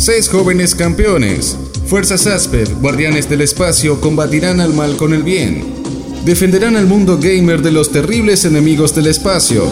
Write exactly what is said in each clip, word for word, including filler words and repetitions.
Seis jóvenes campeones. Fuerzas Asper, guardianes del espacio, combatirán al mal con el bien. Defenderán al mundo gamer de los terribles enemigos del espacio.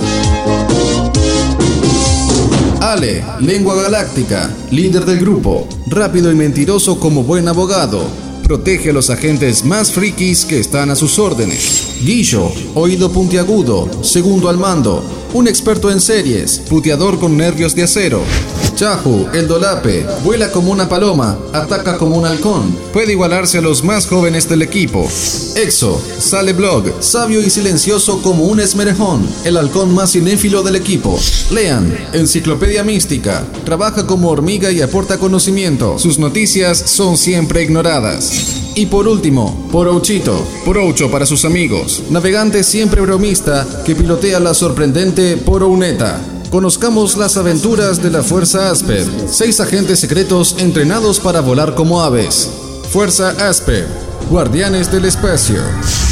Ale, lengua galáctica, líder del grupo, rápido y mentiroso como buen abogado. Protege a los agentes más frikis que están a sus órdenes. Guillo, oído puntiagudo, segundo al mando, un experto en series, puteador con nervios de acero. Chahu, el dolape, vuela como una paloma, ataca como un halcón, puede igualarse a los más jóvenes del equipo. Exo, sale blog, sabio y silencioso como un esmerejón, el halcón más cinéfilo del equipo. Lean, enciclopedia mística, trabaja como hormiga y aporta conocimiento, sus noticias son siempre ignoradas. Y por último, Porouchito, Poroucho para sus amigos, navegante siempre bromista que pilotea la sorprendente Porouneta. Conozcamos las aventuras de la Fuerza Asper, seis agentes secretos entrenados para volar como aves. Fuerza Asper, guardianes del espacio.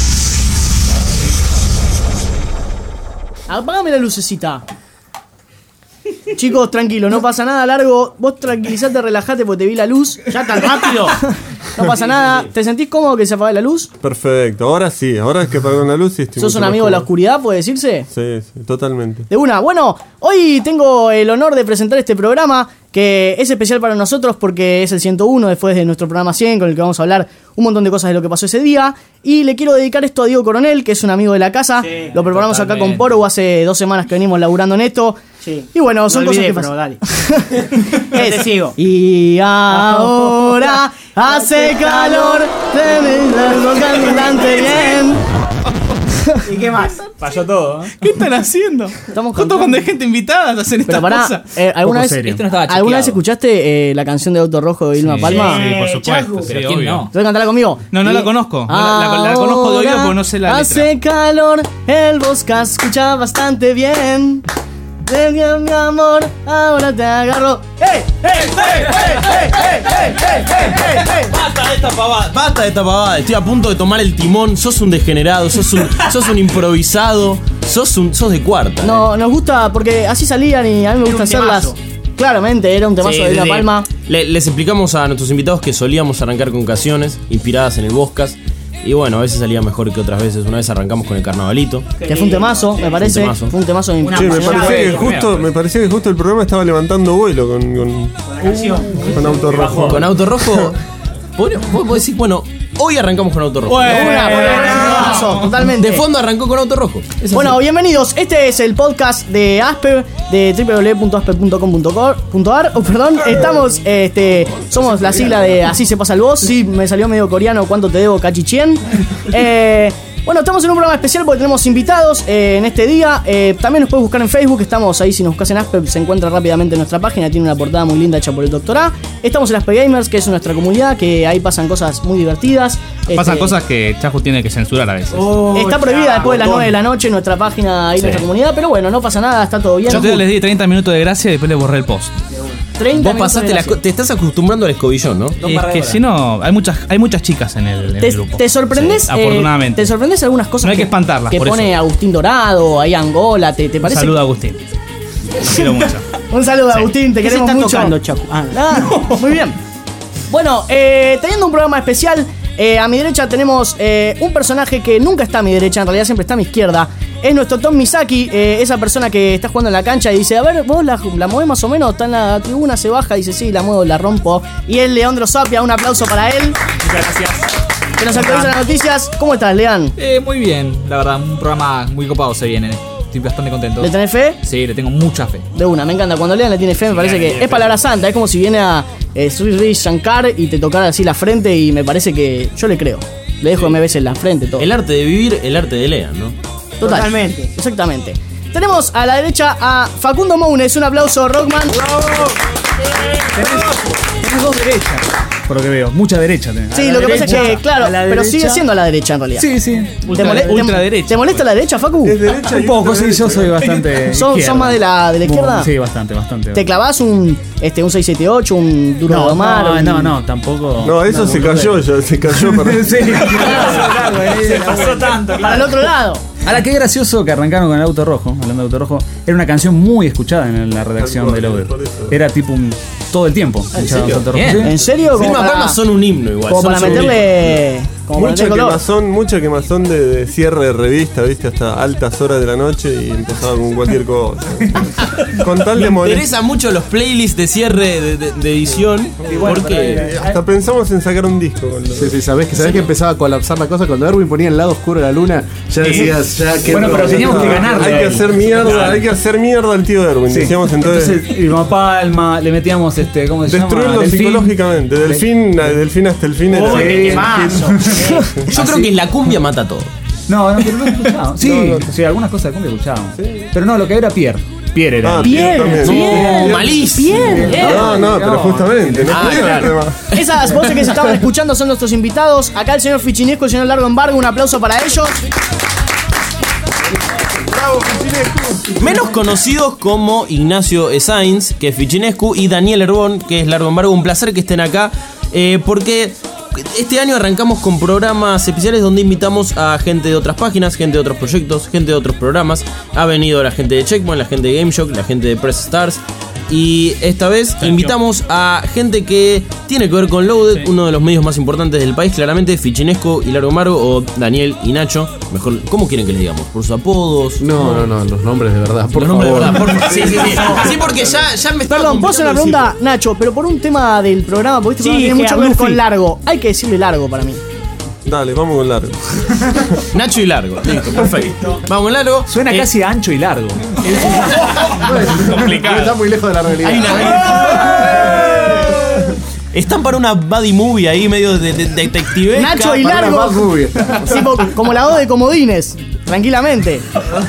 Apágame la lucecita. Chicos, tranquilo, no pasa nada largo. Vos tranquilizate, relajate porque te vi la luz. Ya tan rápido. No pasa nada. ¿Te sentís cómodo que se apague la luz? Perfecto, ahora sí, ahora es que apagó la luz y estoy ¿Sos un amigo de la oscuridad, puede decirse? Sí, sí, totalmente. De una. Bueno, hoy tengo el honor de presentar este programa que es especial para nosotros porque es el ciento uno después de nuestro programa cien, con el que vamos a hablar un montón de cosas de lo que pasó ese día. Y le quiero dedicar esto a Diego Coronel, que es un amigo de la casa. Sí, lo preparamos totalmente. Acá con Poro, hace dos semanas que venimos laburando en esto. Sí. Y bueno, son no olvidé, cosas que pasan. Dale. Te sigo. Y ahora hace calor, tenés cantante bien. ¿Y qué más? Falló todo, ¿eh? ¿Qué están haciendo? Estamos justo cuando hay gente invitada a hacer esta cosa. Eh, ¿Alguna, vez, Esto no estaba ¿Alguna vez escuchaste eh, la canción de Auto Rojo de Vilma Sí, Palma? Sí, por supuesto. Chaco. Sí, ¿Pero quién obvio. no? ¿Puedes cantarla conmigo? No, no y la conozco. La, la, la conozco de oído porque no sé la letra. Hace calor, el bosque escucha bastante bien. Venga, mi amor, ahora te agarro. ¡Ey! ¡Ey! ¡Ey! ¡Ey! ¡Ey! ¡Ey! ¡Ey! ¡Ey! Basta de esta pavada, basta de esta pavada. Estoy a punto de tomar el timón. Sos un degenerado, sos un, sos un improvisado, sos un, sos de cuarta. No, nos gusta porque así salían y a mí me gusta hacerlas. Claramente, era un temazo Sí, de Vilma sí. Palma. Le- les explicamos a nuestros invitados que solíamos arrancar con canciones inspiradas en el Boscas. Y bueno, a veces salía mejor que otras veces. Una vez arrancamos con el Carnavalito. Que fue un temazo, me parece. temazo. Fue un temazo de Sí, me parecía que justo, me parecía que justo el programa estaba levantando vuelo con, con, con Auto Rojo. Con Auto Rojo. Podríamos- Vos podés decir, bueno, hoy arrancamos con Auto Rojo. Una, temazo, totalmente. De fondo arrancó con Auto Rojo. Es así. Bueno, bienvenidos. Este es el podcast de Asper de doble u doble u doble u punto asper punto com punto a r. Oh, perdón, estamos, este, somos la sigla de Así se pasa el voz. Sí, me salió medio coreano. ¿Cuánto te debo, cachichien? Eh, bueno, estamos en un programa especial porque tenemos invitados eh, en este día. Eh, también nos puedes buscar en Facebook. Estamos ahí, si nos buscas en Asper, se encuentra rápidamente en nuestra página. Tiene una portada muy linda hecha por el doctor A. Estamos en Asper Gamers, que es nuestra comunidad, que ahí pasan cosas muy divertidas. Pasan Este, cosas que Chajo tiene que censurar a veces. Está prohibida después de las nueve de la noche en nuestra página, ahí en nuestra comunidad, pero bueno, no pasa nada, está todo bien. Yo te les di treinta minutos de gracia y después le borré el post. treinta Vos pasaste minutos la, de co- te estás acostumbrando al escobillón, ¿no? Es que si no, hay muchas, hay muchas chicas en el, en el ¿Te, grupo. te sorprendes? Sí, eh, afortunadamente. ¿Te sorprendes algunas cosas No hay que espantarlas, que por pone eso. Agustín Dorado, ahí Angola? ¿Te, te Un parece? saludo a Agustín. Lo quiero mucho. Un saludo a Sí. Agustín, te ¿Qué se queremos está mucho. tocando, Chaco? Ah, Ah, muy bien. Bueno, eh, teniendo un programa especial, eh, a mi derecha tenemos eh, un personaje que nunca está a mi derecha, en realidad siempre está a mi izquierda. Es nuestro Tom Misaki, eh, esa persona que está jugando en la cancha y dice, a ver, vos la, la movés más o menos, está en la tribuna, se baja, dice, sí, la muevo, la rompo. Y es Leandro Sapia, un aplauso para él. Muchas gracias. Que nos actualiza las noticias. ¿Cómo estás, Lean? Eh, muy bien, la verdad, un programa muy copado se viene. Estoy bastante contento. ¿Le tenés fe? Sí, le tengo mucha fe. De una, me encanta. Cuando Lean le tiene fe, me parece que es palabra santa. Es como si viene a eh, Sri Sri Shankar y te tocara así la frente y me parece que yo le creo. Le dejo que me beses la frente, todo. El arte de vivir, el arte de Lean, ¿no? Total. Totalmente. Exactamente. Tenemos a la derecha a Facundo Mounes. Un aplauso, Rockman. Tenés dos derechas, por lo que veo. Mucha derecha tenés. Sí, lo que pasa es que, claro, pero sigue siendo a la derecha en realidad. Sí, sí. ¿Te, mole- te- ultraderecha. ¿Te molesta la derecha, Facu? Es derecha y Un poco, sí, ultraderecha. yo soy bastante. ¿Sos, izquierda. sos más de la, de la izquierda? Sí, bastante, bastante. ¿Te clavás un, este, un seis siete ocho, un duro de No, domar? no, un- no, no, tampoco. No, eso se cayó ya, se cayó para... En serio. Se pasó tanto, Para el otro lado. Ahora, qué gracioso que arrancaron con el Auto Rojo. Hablando de Auto Rojo, era una canción muy escuchada en la redacción Tal cual, de Loader. por eso. Era tipo un todo el tiempo. Escuchaba Santa Rosa. Bien. Sí. ¿En serio? Como Firma para, Palma son un himno igual. como son- para son un himno. meterle. Como para Mucha meterle color. quemazón, mucha quemazón de, de cierre de revista, viste, hasta altas horas de la noche y empezaba con cualquier cosa. Con tal de Me molestar. interesan mucho los playlists de cierre de, de- de edición. Porque Hasta pensamos en sacar un disco con los. Sí, sí, sabés que, sabés que empezaba a colapsar la cosa cuando Erwin ponía el lado oscuro de la luna. Ya decías, ya que. Bueno, pero teníamos que ganarle. Hay que hacer mierda, hay que hacer mierda al tío Erwin. Sí. Decíamos entonces. Entonces, Irma Palma, le metíamos este, ¿cómo se llama? Destruirlo Delfín. psicológicamente. Delfín, delfín hasta el fin. era- Uy, qué temazo. yo creo que la cumbia mata todo. No, no, pero no escuchábamos. Sí, sí, algunas cosas de cumbia escuchábamos. Pero no, lo que era Pierre. Pierre era. Ah, Bien, también. bien. No, malísimo. Bien, bien. No, no, pero justamente. No Ah, podía claro. tema. Esas voces que se estaban escuchando son nuestros invitados. Acá el señor Fichinesco y el señor Largo Embargo. Un aplauso para ellos. Menos conocidos como Ignacio Sainz, que es Fichinescu, y Daniel Herbón, que es Largo Embargo. Un placer que estén acá, eh, porque este año arrancamos con programas especiales donde invitamos a gente de otras páginas, gente de otros proyectos, gente de otros programas. Ha venido la gente de Checkpoint, la gente de GameShock, la gente de Press Stars. Y esta vez invitamos a gente que tiene que ver con Loaded, uno de los medios más importantes del país, claramente, Fichinesco y Largo Embargo, o Daniel y Nacho. Mejor, ¿cómo quieren que les digamos? ¿Por sus apodos? No, no, no, los nombres de verdad. Por Los nombres de favor. verdad, por favor. Sí, sí, sí. Sí, porque ya, ya me estaba Perdón, puedo hacer una complicando pregunta, Nacho, pero por un tema del programa, porque este Sí, programa tiene mucho que ver Luffy. con largo. Hay que decirle largo para mí. Dale, vamos con largo. decirlo. Nacho y Largo. Listo, perfecto. Vamos, Largo. Suena Eh, casi ancho y largo. Está muy lejos de la realidad. hay una- Están para una buddy movie ahí, medio de, de- detective. Nacho y Para una largo. bad movie. Sí, po- como la voz de comodines. Tranquilamente.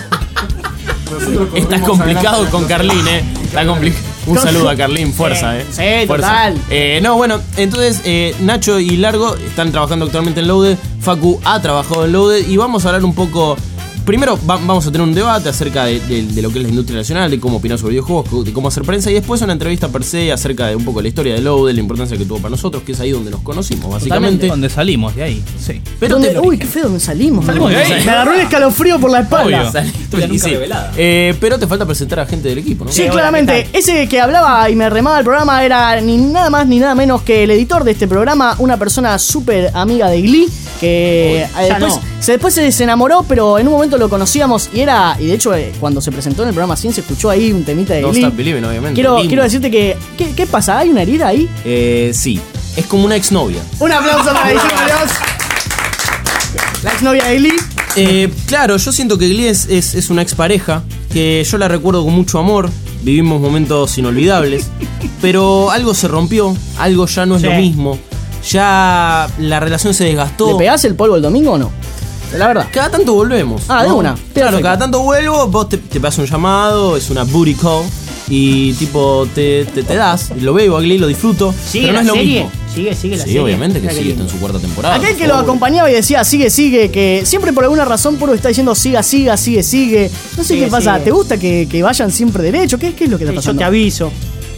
Estás complicado con Carlín, eh. Está complicado. Un saludo a Carlín, fuerza, eh. Sí, Fuerza. total. Eh, no, bueno, entonces eh, Nacho y Largo están trabajando actualmente en Loaded. Facu ha trabajado en Loaded y vamos a hablar un poco. Primero va- vamos a tener un debate acerca de, de- de lo que es la industria nacional, de cómo opinar sobre videojuegos, de cómo hacer prensa, y después una entrevista per se acerca de un poco la historia de Loaded, la importancia que tuvo para nosotros, que es ahí donde nos conocimos, básicamente. Donde salimos de ahí, sí. Pero ¿Dónde- te- Uy, qué feo, ¿dónde salimos? Salimos de ahí. Me agarró el escalofrío por la espalda. Obvio. Y sí. Eh, pero te falta presentar a gente del equipo, ¿no? Sí, claramente. Ese que hablaba y me remaba el programa era ni nada más ni nada menos que el editor de este programa, una persona súper amiga de Glee, que eh, ya después, no. se, después se desenamoró, pero en un momento lo conocíamos y era, y de hecho eh, cuando se presentó en el programa cien se escuchó ahí un temita de Don't Glee. Stop Believing, obviamente. Quiero, Limbo. quiero decirte que, ¿qué, ¿qué pasa? ¿Hay una herida ahí? Eh, sí. Es como una exnovia. Un aplauso para Edición Dios. La exnovia de Glee. Eh, claro, yo siento que Glee es, es, es una expareja que yo la recuerdo con mucho amor. Vivimos momentos inolvidables. Pero algo se rompió, algo ya no es Sí. lo mismo. Ya la relación se desgastó. ¿Le pegás el polvo el domingo o no? La verdad. Cada tanto volvemos. Ah, de ¿no? una. Claro, Perfecto. cada tanto vuelvo, vos te, te pegas un llamado, es una booty call. Y tipo, te, te, te das. Lo veo a Glee, lo disfruto. ¿Sigue pero no la es lo serie? mismo. Sigue, sigue la Sí, serie. obviamente que Mira qué sí, está lindo. en su cuarta temporada. Aquel por que lo favor. acompañaba y decía sigue, sigue, que siempre por alguna razón Puro está diciendo siga, siga, sigue, sigue. No sé Sigue, qué pasa. sigue. ¿Te gusta que, que vayan siempre derecho? ¿Qué, qué es lo que está Sí, yo pasando? te aviso.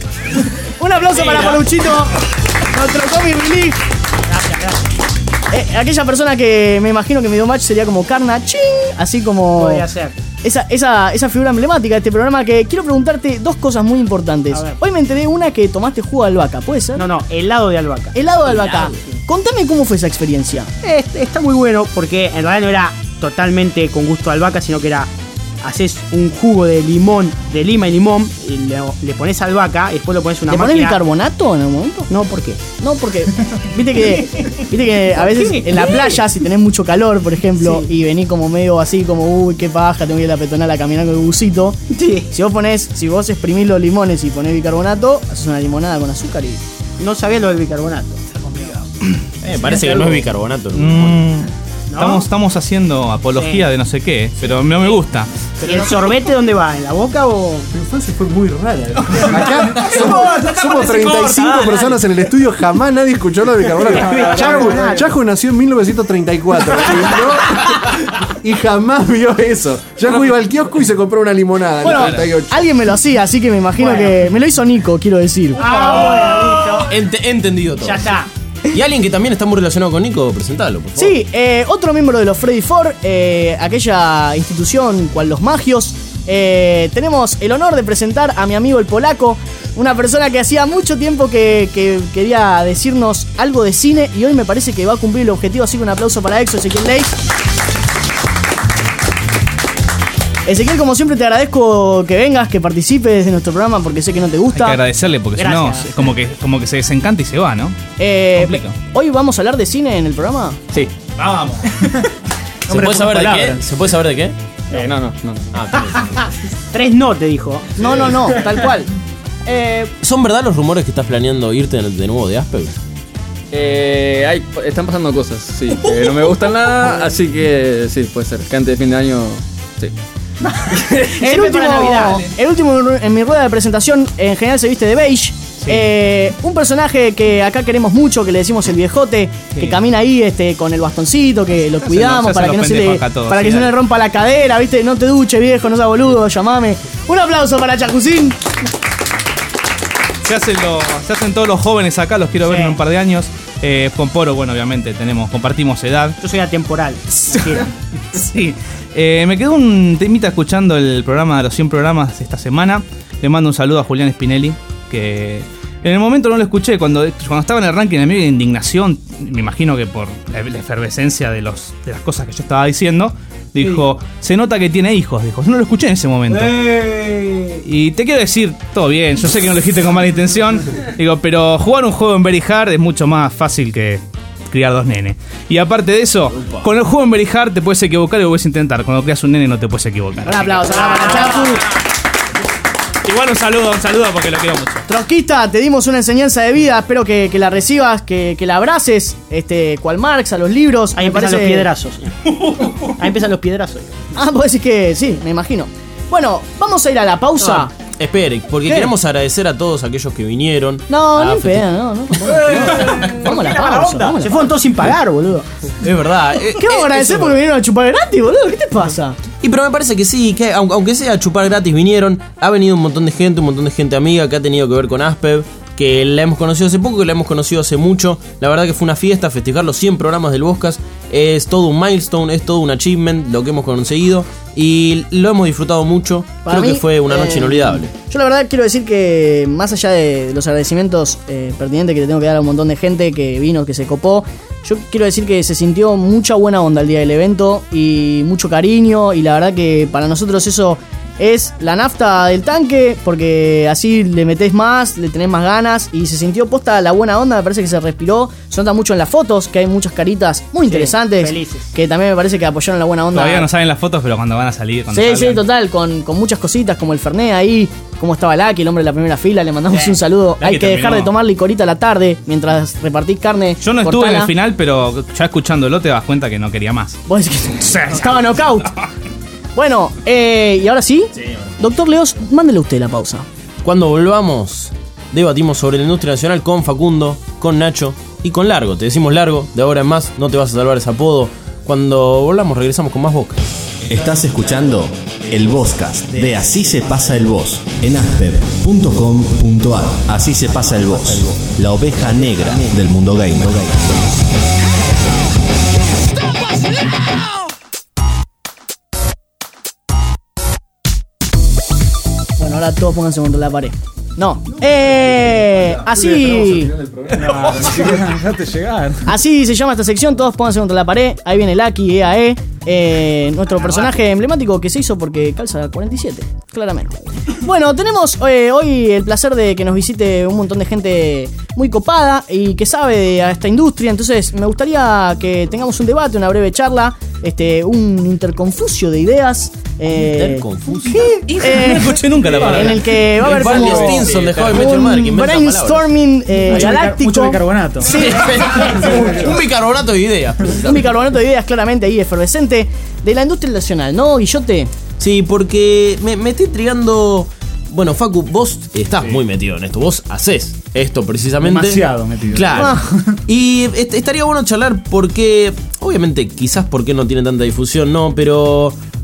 Un aplauso para Paluchito, nuestro comic relief. Gracias, gracias. Eh, aquella persona que me imagino que mi match sería como Carna, ching, así como Podría ser. esa, esa, esa figura emblemática de este programa. Que quiero preguntarte dos cosas muy importantes. A ver. Hoy me enteré una que tomaste jugo de albahaca, ¿puede ser? No, no, helado de albahaca. Helado de albahaca. Helado, sí. Contame cómo fue esa experiencia. Eh, Está muy bueno porque en realidad no era totalmente con gusto de albahaca, sino que era. Haces un jugo de limón, de lima y limón, y le, le pones albahaca y después lo pones en una ¿Le pones máquina. bicarbonato en algún momento? No, ¿por qué? No, porque viste que viste que a veces ¿Qué? en la playa, si tenés mucho calor, por ejemplo, Sí. y venís como medio así, como uy, qué paja, tengo que ir a la peatonal a caminar con el busito. Sí. Si vos ponés, si vos exprimís los limones y ponés bicarbonato, haces una limonada con azúcar y. No sabía lo del bicarbonato. Eh, parece que no es bicarbonato. ¿no? Mm, estamos, estamos haciendo apología Sí. de no sé qué, pero no me gusta. ¿Y el sorbete dónde va? ¿En la boca o.? Tu infancia fue muy rara. Acá somos, somos treinta y cinco personas en el estudio, jamás nadie escuchó lo de bicarbonato. Chajo, Chajo nació en mil novecientos treinta y cuatro ¿no? Y jamás vio eso. Chajo iba al kiosco y se compró una limonada en Bueno, el treinta y ocho. alguien me lo hacía, así que me imagino Bueno. que. Me lo hizo Nico, quiero decir. Ah, bueno, Ent- entendido todo. ya está. Y alguien que también está muy relacionado con Nico, presentalo, por favor. Sí, eh, otro miembro de los Freddy Four, eh, aquella institución cual los magios. Eh, tenemos el honor de presentar a mi amigo el polaco. Una persona que hacía mucho tiempo que, que quería decirnos algo de cine y hoy me parece que va a cumplir el objetivo, así que un aplauso para Exo, Ezequiel Leis. Ezequiel, como siempre te agradezco que vengas, que participes de nuestro programa porque sé que no te gusta. Hay que agradecerle porque si no, es como que, como que se desencanta y se va, ¿no? Eh, Hoy vamos a hablar de cine en el programa. Sí. Vamos. ¿Se puede saber de qué? ¿Se puede saber de qué? Eh, no, no, no. Ah, Tres no, te dijo. No, no, no, tal cual. Eh, ¿Son verdad los rumores que estás planeando irte de nuevo de Asper? Eh, hay, están pasando cosas, sí, que no me gustan nada, así que sí, puede ser. Que antes de fin de año, sí. el, último, el último en mi rueda de presentación en general se viste de beige. Sí. Eh, un personaje que acá queremos mucho, que le decimos el viejote, sí. que camina ahí este, con el bastoncito, que lo cuidamos para que no se le todos, para sí, que se no le rompa la cadera, ¿viste? No te duches, viejo, no seas boludo, llamame. Un aplauso para Chacucín. Se hacen, lo, se hacen todos los jóvenes acá, los quiero ver sí. en un par de años. Eh, con Poro, bueno, obviamente tenemos, compartimos edad. Yo soy atemporal. Sí. Eh, me quedó un temita escuchando el programa de los cien programas esta semana. Le mando un saludo a Julián Spinelli, que en el momento no lo escuché. Cuando, cuando estaba en el ranking, a mí de indignación, me imagino que por la, la efervescencia de, los, de las cosas que yo estaba diciendo, dijo, sí. se nota que tiene hijos, dijo. Yo no lo escuché en ese momento. ¡Ey! Y te quiero decir, todo bien, yo sé que no lo dijiste con mala intención, digo, pero jugar un juego en Very Hard es mucho más fácil que criar dos nenes. Y aparte de eso, Upa. con el juego en Very Hard te puedes equivocar y lo puedes intentar. Cuando creas un nene no te puedes equivocar. Un aplauso para Chapu. Igual un saludo, un saludo porque lo quiero mucho. Trotskista, te dimos una enseñanza de vida, espero que, que la recibas, que, que la abraces, este, cual Marx, a los libros. Ahí empiezan parece... los piedrazos. Ahí empiezan los piedrazos. Ah, pues decir que sí, me imagino. Bueno, vamos a ir a la pausa. No. Espere, porque ¿Qué? queremos agradecer a todos aquellos que vinieron. No, no pena, no, no. no, no. Vamos a la pausa. Vamos Se fueron todos sin pagar, boludo. Es verdad. ¿Qué vamos a agradecer porque vinieron a chupar gratis, boludo? ¿Qué te pasa? Y pero me parece que sí, que aunque sea a chupar gratis vinieron, ha venido un montón de gente, un montón de gente amiga que ha tenido que ver con Aspev, que la hemos conocido hace poco, que la hemos conocido hace mucho. La verdad que fue una fiesta, festejar los cien programas del Boscas. Es todo un milestone, es todo un achievement lo que hemos conseguido. Y lo hemos disfrutado mucho. Para Creo mí, que fue una noche eh, inolvidable. Yo la verdad quiero decir que más allá de los agradecimientos eh, pertinentes que le tengo que dar a un montón de gente que vino, que se copó, yo quiero decir que se sintió mucha buena onda el día del evento y mucho cariño, y la verdad que para nosotros eso es la nafta del tanque, porque así le metés más, le tenés más ganas, y se sintió posta la buena onda. Me parece que se respiró, se nota mucho en las fotos, que hay muchas caritas muy interesantes, sí, que también me parece que apoyaron la buena onda. Todavía no saben las fotos, pero cuando van a salir, cuando sí, salgan. sí, total, con, con muchas cositas como el Fernet ahí, como estaba Lucky, el hombre de la primera fila, le mandamos sí. un saludo. Lucky hay que terminó. Dejar de tomar licorita a la tarde mientras repartís carne. Yo no estuve cortana. En el final, pero ya escuchándolo te das cuenta que no quería más. Vos decís que estaba knockout. Bueno, eh, y ahora sí, sí doctor Leos, mándele usted la pausa. Cuando volvamos, debatimos sobre la industria nacional con Facundo, con Nacho y con Largo. Te decimos Largo, de ahora en más, no te vas a salvar ese apodo. Cuando volvamos, regresamos con más Boscas. Estás escuchando el Boscast de Así se pasa el Bos en asper punto com punto ar. Así se pasa el Bos, la oveja negra del mundo gamer. Bueno, ahora todos pónganse contra la pared. No. Eh, así. Así se llama esta sección. Todos pónganse contra la pared. Ahí viene Lucky, E A E. Eh, nuestro personaje emblemático que se hizo porque calza cuarenta y siete, claramente. Bueno, tenemos eh, hoy el placer de que nos visite un montón de gente muy copada y que sabe de esta industria. Entonces me gustaría que tengamos un debate, una breve charla, este, un interconfusio de ideas. Eh, ¿Interconfusio? Eh, no escuché nunca la palabra. En el que va a haber Barney Stinson dejó de meter mar, un brainstorming eh, galáctico. Mucho bicarbonato. Sí. Un bicarbonato de ideas. Un bicarbonato de ideas claramente ahí efervescente de la industria nacional, ¿no, Guillote? Sí, porque me, me está intrigando. Bueno, Facu, vos estás sí. muy metido en esto. Vos hacés esto precisamente. Demasiado metido. Claro. Ah. Y est- estaría bueno charlar porque, obviamente, quizás porque no tiene tanta difusión, no, pero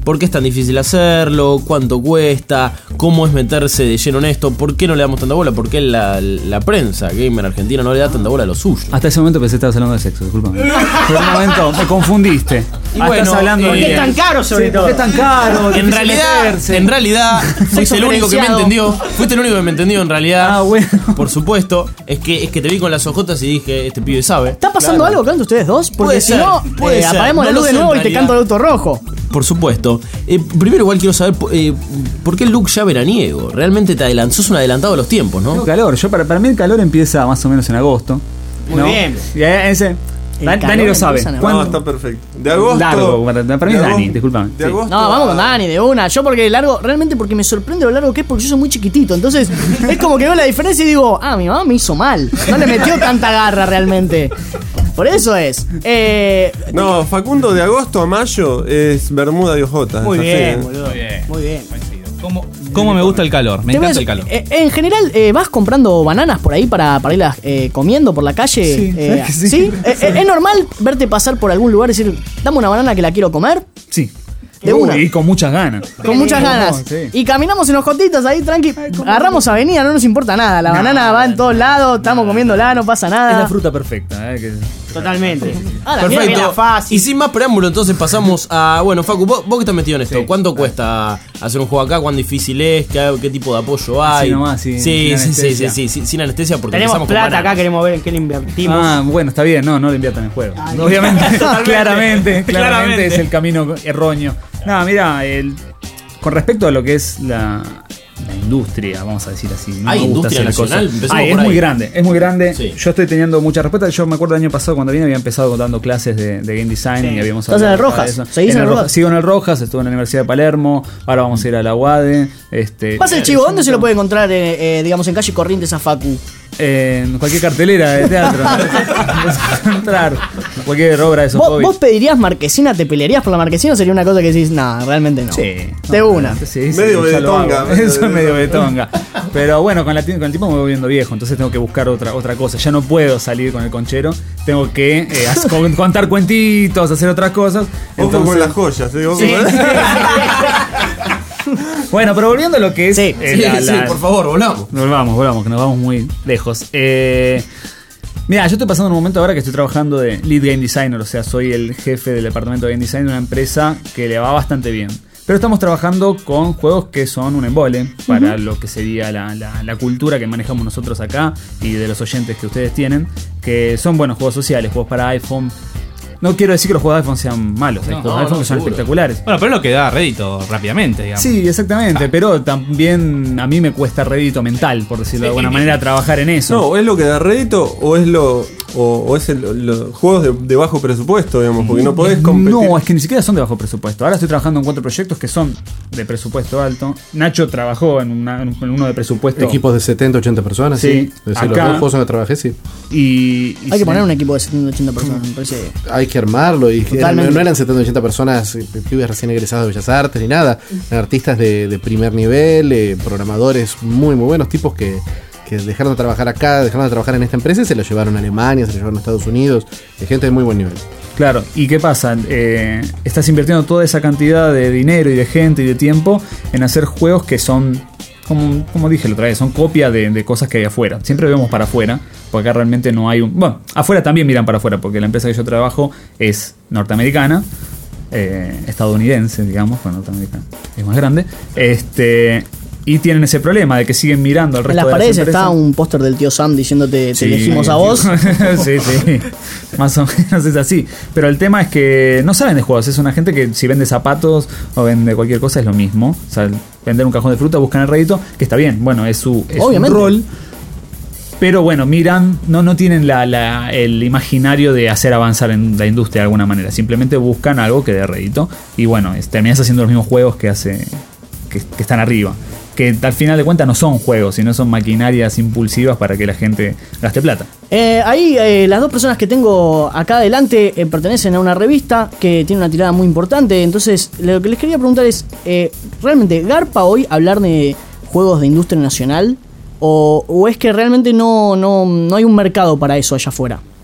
¿Por qué es tan difícil hacerlo? ¿Cuánto cuesta? ¿Cómo es meterse de lleno en esto? ¿Por qué no le damos tanta bola? ¿Por qué la, la prensa gamer argentina no le da tanta bola a lo suyo? Hasta ese momento pensé que estabas hablando de sexo, discúlpame. Por un momento me confundiste. Y Ah, bueno, estás hablando ¿por de... qué es tan caro sobre Sí, todo? ¿por qué es tan caro? En Difícil realidad, meterse. en realidad, fuiste el único que me entendió. Fuiste el único que me entendió en realidad. Ah, bueno. Por supuesto. Es que, es que te vi con las ojotas y dije, este pibe sabe. ¿Está pasando algo acá entre ustedes dos? Porque Puede si ser, no, puede eh, ser. apagamos No la lo luz de sé, nuevo en y te realidad. canto el auto rojo. Por supuesto. Eh, primero igual quiero saber eh, por qué el look ya veraniego. Realmente te adelantas, sos un adelantado a los tiempos, ¿no? Tengo calor. Yo para, para mí el calor empieza más o menos en agosto. Muy ¿no? bien. Y ahí ese... El Dan- calor Dani lo sabe. empieza en ¿Cuándo? No, está perfecto. De agosto. Largo, para, para mí de es Dani, agosto- discúlpame. De Sí. agosto No, vamos a- con Dani de una. Yo porque largo, realmente porque me sorprende lo largo que es porque yo soy muy chiquitito. Entonces es como que veo la diferencia y digo, ah, mi mamá me hizo mal. No le metió tanta garra realmente. Por eso es. Eh, No, Facundo, de agosto a mayo es Bermuda y ojotas. Muy es así, bien, ¿eh? boludo. Muy bien. Muy bien. ¿Cómo, cómo me gusta el calor? Me te encanta ves- el calor. eh, en general, eh, ¿vas comprando bananas por ahí para, para irlas eh, comiendo por la calle? Sí, Eh, ¿sabes que sí? ¿sí? Eh, eh, ¿Es normal verte pasar por algún lugar y decir, dame una banana que la quiero comer? Sí. De Uy, una. Y con muchas ganas. Con muchas No, ganas. sí. Y caminamos en hojotitas ahí, tranqui. Agarramos avenida, no nos importa nada. La banana va en todos lados, estamos comiéndola, no pasa Es nada. la fruta perfecta. Eh, que... Totalmente. Ahora, mira, Perfecto. mira, fácil. Y sin más preámbulo, entonces pasamos a. Bueno, Facu, vos, vos que estás metido en esto, ¿cuánto cuesta hacer un juego acá? ¿Cuán difícil es? ¿Qué, qué tipo de apoyo hay? Así nomás, sí, Sí, sin sí, sí, sí, anestesia. sí, sí, sin anestesia porque Tenemos empezamos con plata bananas. acá, queremos ver en qué le invertimos. Ah, bueno, está bien, no, no le inviertan en juego. Obviamente, claramente, claramente es el camino erróneo. No, mira, el, con respecto a lo que es la, la industria, vamos a decir así. No ¿Hay me gusta industria hacer la nacional? cosa. Empecemos Ay, es por ahí. muy grande, es muy grande. Sí. Yo estoy teniendo muchas respuestas. Yo me acuerdo el año pasado cuando vine había empezado dando clases de, de game design y habíamos ¿Estás en el hablado Rojas? de eso. ¿Seguís en el Rojas? Sigo en el Rojas, estuve en la Universidad de Palermo, ahora vamos a ir a la U A D E. Este, Pasa el chivo, ¿dónde se lo puede encontrar, eh, eh, digamos, en calle Corrientes a Facu? En cualquier cartelera de teatro. Entrar. Cualquier obra de ¿Vos, Sofovich. vos pedirías marquesina? ¿Te pelearías por la marquesina o sería una cosa que decís, nah, realmente no? Sí. De No, una. Sí, sí, Medio ya lo betonga, hago. medio Eso es betonga. medio betonga. Pero bueno, con, la, con el tiempo me voy viendo viejo, entonces tengo que buscar otra, otra cosa. Ya no puedo salir con el conchero. Tengo que eh, hacer- con- contar cuentitos, hacer otras cosas. Ojo Entonces- con las joyas, ¿eh? Ojo Sí. con- Bueno, pero volviendo a lo que es. Sí. eh, Sí, la- sí, la- por favor, volvamos. Volvamos, volvamos, que nos vamos muy lejos. Eh, mira, yo estoy pasando un momento ahora que estoy trabajando de lead game designer, o sea, soy el jefe del departamento de game design de una empresa que le va bastante bien. Pero estamos trabajando con juegos que son un embole para lo que sería la, la- la cultura que manejamos nosotros acá y de los oyentes que ustedes tienen, que son buenos juegos sociales, juegos para iPhone. No quiero decir que los juegos de iPhone sean malos, hay No, juegos de no, iPhone no, que son seguro. espectaculares. Bueno, pero es lo que da rédito rápidamente, digamos. Sí, exactamente, pero también a mí me cuesta rédito mental, por decirlo de alguna manera, trabajar en eso. No, o es lo que da rédito o es lo o, o es el- los juegos de, de bajo presupuesto, digamos, porque no podés competir. No, es que ni siquiera son de bajo presupuesto. Ahora estoy trabajando en cuatro proyectos que son de presupuesto alto. Nacho trabajó en, una- en uno de presupuesto. Equipos de setenta, ochenta personas, Sí, sí. Es decir, los acá- dos juegos en que trabajé, sí. Y, y Hay que sí. poner un equipo de setenta, ochenta personas, me parece. Hay que armarlo. Y eran- Totalmente. no eran setenta, ochenta personas, eh, pibes recién egresados de Bellas Artes ni nada. Eran artistas de, de primer nivel, eh, programadores muy, muy buenos, tipos que, que dejaron de trabajar acá, dejaron de trabajar en esta empresa y se lo llevaron a Alemania, se lo llevaron a Estados Unidos. De gente de muy buen nivel. Claro, ¿y qué pasa? Eh, estás invirtiendo toda esa cantidad de dinero y de gente y de tiempo en hacer juegos que son, como, como dije la otra vez, son copia de, de cosas que hay afuera. Siempre vemos para afuera, porque acá realmente no hay un... Bueno, afuera también miran para afuera, porque la empresa que yo trabajo es norteamericana, eh, estadounidense, digamos, bueno, norteamericana es más grande, este... Y tienen ese problema de que siguen mirando al En resto las de las paredes empresas. está un póster del tío Sam diciéndote, te Sí. elegimos a vos. sí, sí. Más o menos es así. Pero el tema es que no saben de juegos. Es una gente que si vende zapatos o vende cualquier cosa es lo mismo. O sea, vender un cajón de fruta, buscan el rédito, que está bien. Bueno, es su es un Obviamente. rol. Pero bueno, miran, no, no tienen la, la- el imaginario de hacer avanzar en la industria de alguna manera. Simplemente buscan algo que dé rédito. Y bueno, es- terminas haciendo los mismos juegos que hace. que, que están arriba. Que al final de cuentas no son juegos, sino son maquinarias impulsivas para que la gente gaste plata. Eh, ahí eh, las dos personas que tengo acá adelante eh, pertenecen a una revista que tiene una tirada muy importante. Entonces, lo que les quería preguntar es, eh, ¿realmente garpa hoy hablar de juegos de industria nacional? ¿O, o es que realmente no, no, no hay un mercado para eso allá afuera?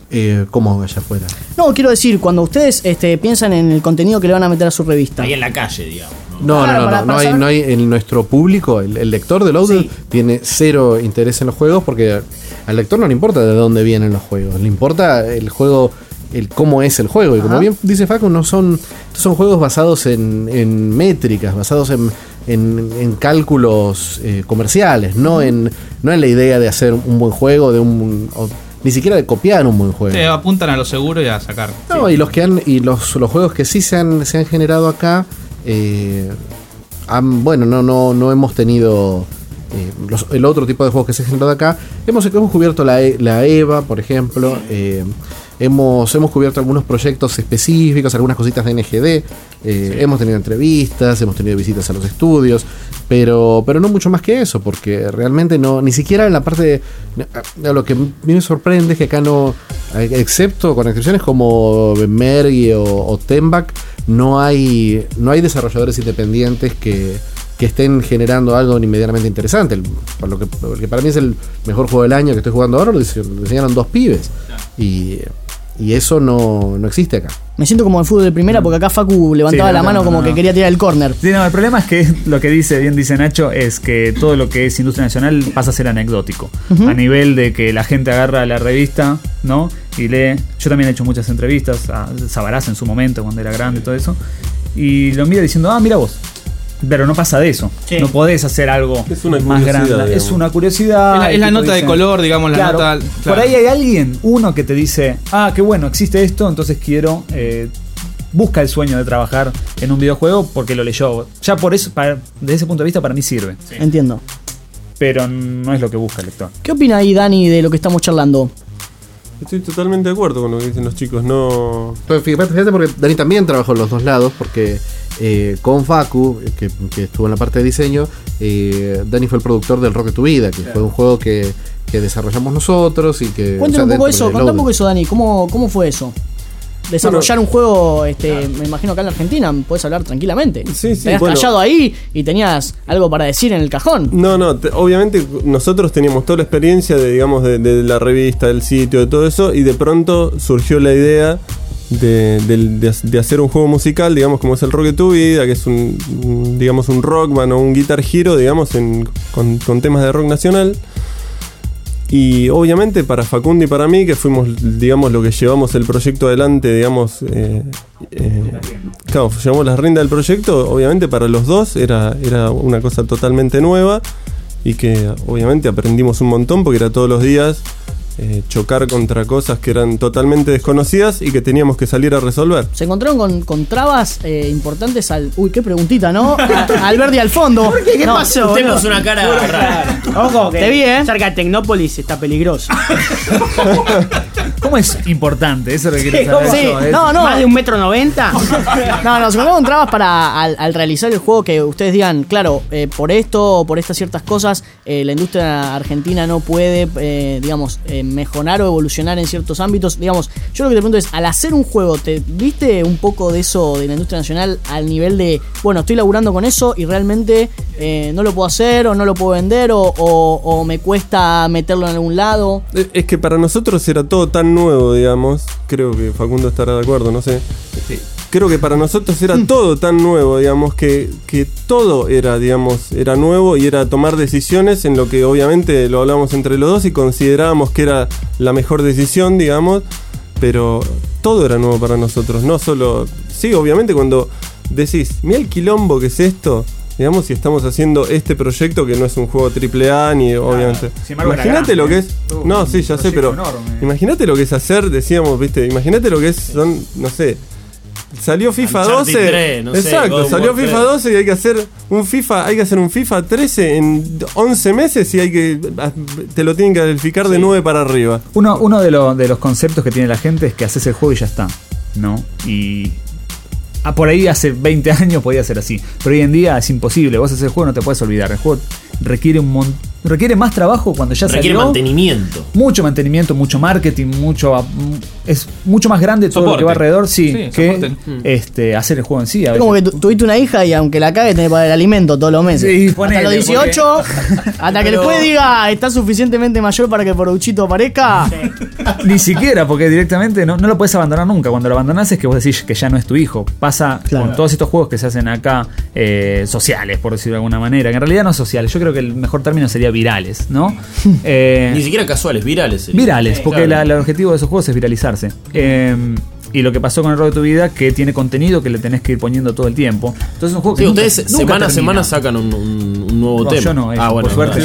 Eh, ¿Cómo allá afuera? No, quiero decir, cuando ustedes este, piensan en el contenido que le van a meter a su revista. Ahí en la calle, digamos. No, Claro, no, no, para- no, para no, hay, saber- no hay, en nuestro público, el, el lector de Loaded Sí. tiene cero interés en los juegos porque al lector no le importa de dónde vienen los juegos, le importa el juego, el cómo es el juego. Y como Ajá. bien dice Facu, no son, estos son juegos basados en, en métricas, basados en, en, en cálculos eh, comerciales, no en, no en la idea de hacer un buen juego, de un o ni siquiera de copiar un buen juego. Te apuntan a lo seguro y a sacar. No, y los que han y los, los juegos que sí se han, se han generado acá, eh, han- bueno, no, no, no hemos tenido eh, los- el otro tipo de juegos que se han generado acá. Hemos, hemos cubierto la, E- la EVA, por ejemplo. eh, hemos, hemos cubierto algunos proyectos específicos, algunas cositas de N G D. eh, Hemos tenido entrevistas, hemos tenido visitas a los estudios. Pero, pero no mucho más que eso, porque realmente no, ni siquiera en la parte de, de lo que a mí me sorprende es que acá no, excepto con excepciones como Mergy o, o Tembak, no hay, no hay desarrolladores independientes que, que estén generando algo inmediatamente interesante. El- por lo que, por lo que para mí es el mejor juego del año que estoy jugando ahora, lo dise- lo diseñaron dos pibes. Y, y eso no, no existe acá. Me siento como en fútbol de primera porque acá Facu levantaba Sí, no, la mano no, como no, que no. quería tirar el córner. Sí, no, el problema es que lo que dice, bien dice Nacho, es que todo lo que es industria nacional pasa a ser anecdótico. Ujú. A nivel de que la gente agarra la revista, ¿no? Y lee. Yo también he hecho muchas entrevistas a Sabaraz en su momento, cuando era grande y todo eso. Y lo mira diciendo, ah, mira vos. Pero no pasa de eso. Sí. No podés hacer algo Es una más curiosidad, grande. digamos. Es una curiosidad. Es la, es la el tipo nota de dice- color, digamos, la Claro, nota. Por claro. ahí hay alguien, uno que te dice, ah, qué bueno, existe esto, entonces quiero, eh, busca el sueño de trabajar en un videojuego porque lo leyó. Ya por eso, para, desde ese punto de vista, para mí sirve. Entiendo. Pero no es lo que busca el lector. ¿Qué opina ahí, Dani, de lo que estamos charlando? Estoy totalmente de acuerdo con lo que dicen los chicos. No. Pero fíjate, fíjate porque Dani también trabajó en los dos lados, porque eh, con Facu, que, que estuvo en la parte de diseño, eh, Dani fue el productor del Rocket to Vida, que fue un juego que, que desarrollamos nosotros y que... Cuéntame o sea, un poco dentro eso, de contá un Loaded. poco eso, Dani. ¿Cómo, cómo fue eso? Desarrollar un juego, este, me imagino acá en Argentina, puedes hablar tranquilamente. Sí, sí, Te habías bueno. callado ahí y tenías algo para decir en el cajón. No, no, te- obviamente nosotros teníamos toda la experiencia de, digamos, de, de la revista, del sitio, de todo eso, y de pronto surgió la idea de, del- de- de hacer un juego musical, digamos, como es el Rocket to Vida, que es un, un, digamos, un Rockman o un Guitar Hero, digamos, en- con, con temas de rock nacional. Y obviamente para Facundo y para mí, que fuimos, digamos, lo que llevamos el proyecto adelante, digamos, eh, eh, claro, llevamos la rienda del proyecto, obviamente para los dos era, era una cosa totalmente nueva y que obviamente aprendimos un montón porque era todos los días eh, chocar contra cosas que eran totalmente desconocidas y que teníamos que salir a resolver. Se encontraron con, con trabas eh, importantes al. Uy, qué preguntita, ¿no? A- al verde al fondo. ¿Por qué? ¿Qué No, pasó? Usted boludo? puso una cara rara. Ojo, que Te vi, ¿eh? cerca de Tecnópolis está peligroso. ¿Cómo es importante? Eso es lo que quiero Sí, saber. ¿cómo? Sí, yo, es- no, no. Más de un metro noventa. No, no, se encontraron trabas para al, al realizar el juego que ustedes digan, claro, eh, por esto o por estas ciertas cosas, eh, la industria argentina no puede, eh, digamos, eh, mejorar o evolucionar en ciertos ámbitos. Digamos, yo lo que te pregunto es, al hacer un juego, ¿te viste un poco de eso de la industria nacional al nivel de, bueno, estoy laburando con eso y realmente eh, no lo puedo hacer o no lo puedo vender o, o- o me cuesta meterlo en algún lado? Eh, Es que para nosotros era todo tan nuevo, digamos. Creo que Facundo estará de acuerdo, no sé. Creo que para nosotros era todo tan nuevo, digamos, que, que todo era, digamos, era nuevo y era tomar decisiones en lo que obviamente lo hablamos entre los dos y considerábamos que era la mejor decisión, digamos, pero todo era nuevo para nosotros, no solo... Sí, obviamente cuando decís, mira el quilombo que es esto, digamos, si estamos haciendo este proyecto que no es un juego triple A ni obviamente. sin embargo era Imagínate grande, lo que ¿eh? es... Uh, No, sí, ya sé, pero... proyecto enorme. Imagínate lo que es hacer, decíamos, viste, imagínate lo que es, son, no sé, salió FIFA Uncharted doce. tres, no sé, exacto, God of salió War FIFA tres. doce y hay que hacer un FIFA, hay que hacer un FIFA trece en once meses y hay que te lo tienen que calificar de nueve para arriba. Uno, uno de, lo- de los conceptos que tiene la gente es que haces el juego y ya está, ¿no? Y ah, por ahí hace veinte años podía ser así, pero hoy en día es imposible. Vos haces el juego, no te puedes olvidar. El juego requiere un, mon- requiere más trabajo cuando ya Requiere salió. mantenimiento. Mucho mantenimiento, mucho marketing, mucho es mucho más grande todo Soporte. lo que va alrededor, sí, Sí, que soporte. este hacer el juego en sí. A Es veces. como que tu- tuviste una hija y aunque la cague tenés que pagar el alimento todos los meses. Sí, hasta ponele, los dieciocho, hasta que Pero- después diga está suficientemente mayor para que Poruchito aparezca. Ni siquiera, porque directamente no, no lo puedes abandonar nunca. Cuando lo abandonás es que vos decís que ya no es tu hijo. Pasa Claro. con todos estos juegos que se hacen acá, eh, sociales, por decirlo de alguna manera. Que en realidad no sociales, yo creo que el mejor término sería virales, ¿no? Eh, Ni siquiera casuales, virales. sería. Virales, porque Claro. la- el objetivo de esos juegos es viralizarse. Eh, y lo que pasó con el rol de tu vida, que tiene contenido que le tenés que ir poniendo todo el tiempo. Entonces es un juego que Sí, nunca- ustedes nunca semana a termina. semana sacan un, un- un nuevo No, tema. yo no, ellos, ah, bueno, por suerte.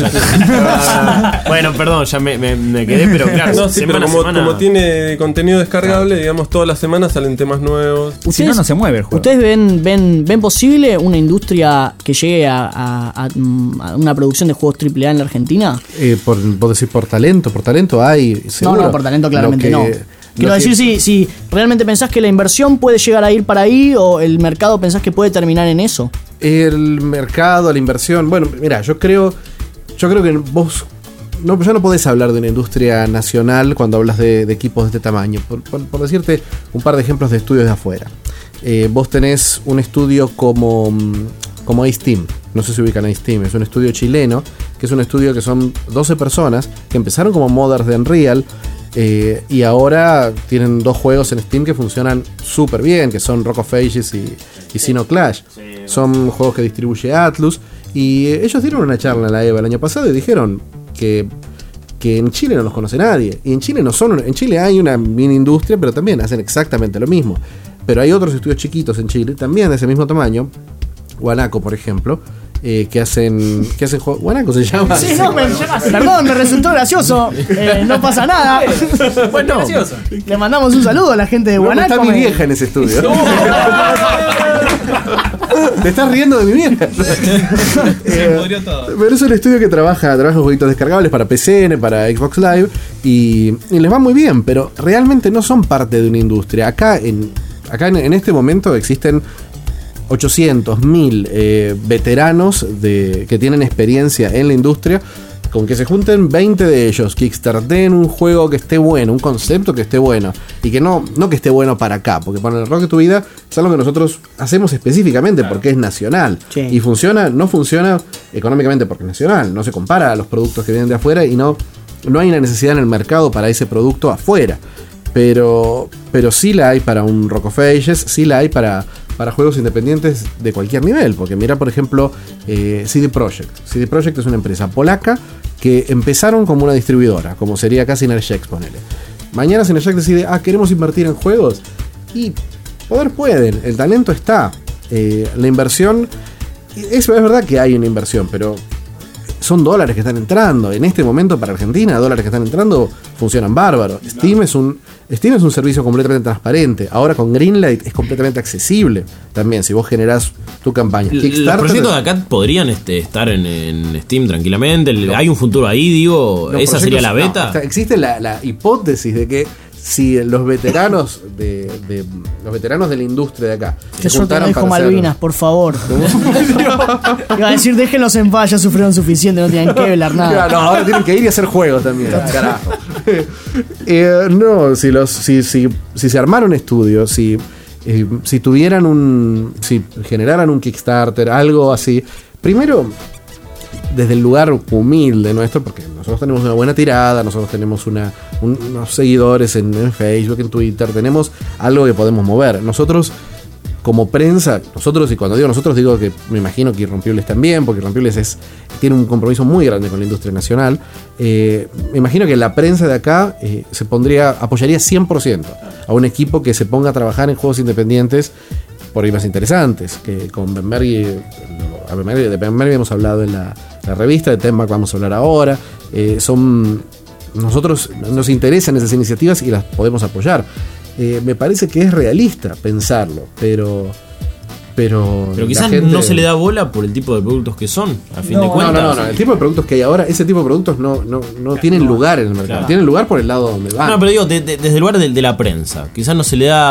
ya. Bueno, perdón, ya me, me- me quedé, pero claro, No, sí, pero semana a como, semana. como tiene contenido descargable, digamos, todas las semanas salen temas nuevos. Si no, no se mueve el juego. ¿Ustedes ven, ven, ven posible una industria que llegue a, a- a- a una producción de juegos triple A en la Argentina? Eh, por, vos decís por talento, por talento hay. Seguro. No, no, por talento claramente Lo que- no. Quiero lo que- decir, si, si realmente pensás que la inversión puede llegar a ir para ahí o el mercado pensás que puede terminar en eso. El mercado, la inversión. Bueno, mira, yo creo. Yo creo que vos. No, ya no podés hablar de una industria nacional cuando hablas de, de equipos de este tamaño. Por, por- por decirte un par de ejemplos de estudios de afuera. Eh, vos tenés un estudio como, mm, como Ace Team. No sé si ubican Ace Team. Es un estudio chileno. Que es un estudio que son doce personas. Que empezaron como modders de Unreal. Eh, y ahora tienen dos juegos en Steam que funcionan súper bien, que son Rock of Ages y, y Sino Clash. Son juegos que distribuye Atlus. Y eh, ellos dieron una charla en la EVA el año pasado y dijeron que, que en Chile no los conoce nadie. Y en Chile no son. En Chile hay una mini industria, pero también hacen exactamente lo mismo. Pero hay otros estudios chiquitos en Chile, también de ese mismo tamaño. Guanaco, por ejemplo. Eh, que hacen que hacen juegos. Guanaco se llama. Sí, no, me- perdón, me resultó gracioso. Eh, no pasa nada. Bueno, Le mandamos un saludo a la gente de No, Guanaco. está mi me- vieja en ese estudio. Te estás riendo de mi vieja. Eh, pudrió todo. Pero es un estudio que trabaja, trabaja jueguitos descargables para P C N, para Xbox Live y, y les va muy bien, pero realmente no son parte de una industria. Acá en, acá en, en este momento existen ochocientos mil eh, veteranos de, que tienen experiencia en la industria. Con que se junten veinte de ellos, kickstarten un juego que esté bueno, un concepto que esté bueno. Y que no, no que esté bueno para acá, porque para el Rock de tu vida es algo que nosotros hacemos específicamente porque es nacional. Sí. Y funciona, no funciona económicamente porque es nacional. No se compara a los productos que vienen de afuera y no, no hay una necesidad en el mercado para ese producto afuera. Pero, pero sí la hay para un Rock of Ages, sí la hay para, para juegos independientes de cualquier nivel. Porque mira, por ejemplo, eh, C D Projekt. C D Projekt es una empresa polaca que empezaron como una distribuidora, como sería acá Synergex, ponele. Mañana Synergex decide, ah, queremos invertir en juegos. Y poder pueden, el talento está. Eh, la inversión, es, es verdad que hay una inversión, pero son dólares que están entrando. En este momento para Argentina, dólares que están entrando funcionan bárbaro. Steam es un Steam es un servicio completamente transparente. Ahora con Greenlight es completamente accesible. También, si vos generás tu campaña. Los Kickstarter- proyectos de acá podrían este, estar en, en Steam tranquilamente. ¿Hay un futuro ahí, digo? Los ¿Esa sería la proyectos- beta? no, está- existe la, la hipótesis de que si los veteranos de, de- los veteranos de la industria de acá Qué se suerte no juntaran dijo para hacer- Malvinas, por favor. Iba a decir, déjenlos en paz, ya sufrieron suficiente, no tienen que hablar nada. Claro, no, ahora tienen que ir y hacer juegos también. Carajo. Eh, no, si los, si, si, si se armaron estudios, si, eh, si tuvieran un. Si generaran un Kickstarter, algo así. Primero, desde el lugar humilde nuestro, porque nosotros tenemos una buena tirada, nosotros tenemos una, un- unos seguidores en, en Facebook, en Twitter, tenemos algo que podemos mover. Nosotros, como prensa, nosotros, y cuando digo nosotros, digo que me imagino que Irrompibles también, porque Irrompibles es, tiene un compromiso muy grande con la industria nacional. Eh, me imagino que la prensa de acá eh, se pondría, apoyaría cien por ciento a un equipo que se ponga a trabajar en juegos independientes por ahí más interesantes, que con Benberg, a Benberg, de Benberg hemos hablado en la, la revista, de Tenback vamos a hablar ahora. Eh, son nosotros nos interesan esas iniciativas y las podemos apoyar. Eh, me parece que es realista pensarlo, pero pero Pero la quizás gente- no se le da bola por el tipo de productos que son, a fin no, de cuentas. No, no, no, el tipo de productos que hay ahora, ese tipo de productos no, no, no tienen lugar en el mercado. Claro. Tienen lugar por el lado donde van. No, pero digo, de- de- desde el lugar de, de la prensa. Quizás no se le da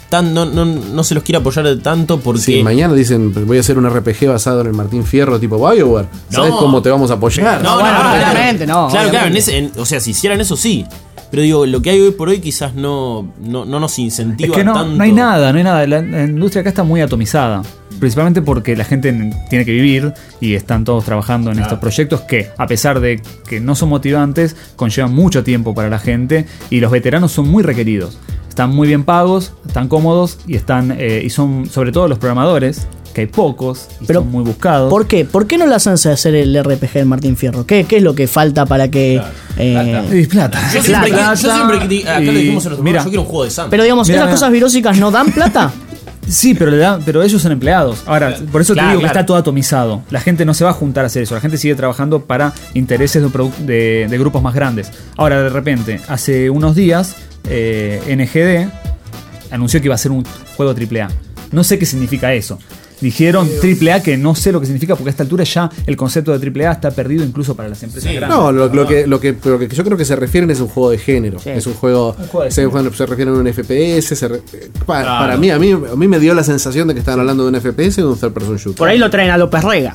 tan, no, no, no se los quiere apoyar tanto porque... Si mañana dicen, voy a hacer un R P G basado en el Martín Fierro tipo BioWare, ¿sabes No. cómo te vamos a apoyar? No, no, bueno, no, obviamente, no, Claro, obviamente. claro, en ese, en- o sea, si hicieran eso sí. Pero digo, lo que hay hoy por hoy quizás no, no, no nos incentiva Es que no, tanto. no hay nada, no hay nada. La, la industria acá está muy atomizada. Principalmente porque la gente n- tiene que vivir y están todos trabajando en estos proyectos que, a pesar de que no son motivantes, conllevan mucho tiempo para la gente y los veteranos son muy requeridos. Están muy bien pagos, están cómodos y están eh, y son sobre todo los programadores, que hay pocos y Pero, son muy buscados. ¿Por qué? ¿Por qué no las hace hacer el R P G del Martín Fierro? ¿Qué, qué es lo que falta para que... eh, Y plata. Yo siempre, Plata. yo siempre criti- acá lo Y- dijimos en otro mira. programa, yo quiero un juego de Sam. pero digamos, Mira, ¿esas mira. cosas virósicas no dan plata? Sí, pero, le dan- pero ellos son empleados. Ahora, por eso Claro, te digo claro. que está todo atomizado. La gente no se va a juntar a hacer eso. La gente sigue trabajando para intereses de, produ- de- de grupos más grandes. Ahora, de repente, hace unos días, eh, N G D anunció que iba a ser un juego triple A. No sé qué significa eso. Dijeron triple A, que no sé lo que significa, porque a esta altura ya el concepto de triple A está perdido incluso para las empresas grandes. No, lo, lo que, lo, que, lo que yo creo que se refieren es un juego de género. Sí. Es un juego. juego de se, género. se refieren a un F P S. se re- pa- Para mí, a mí, a mí me dio la sensación de que estaban hablando de un F P S y de un third person shooter. Por ahí lo traen a López Rega.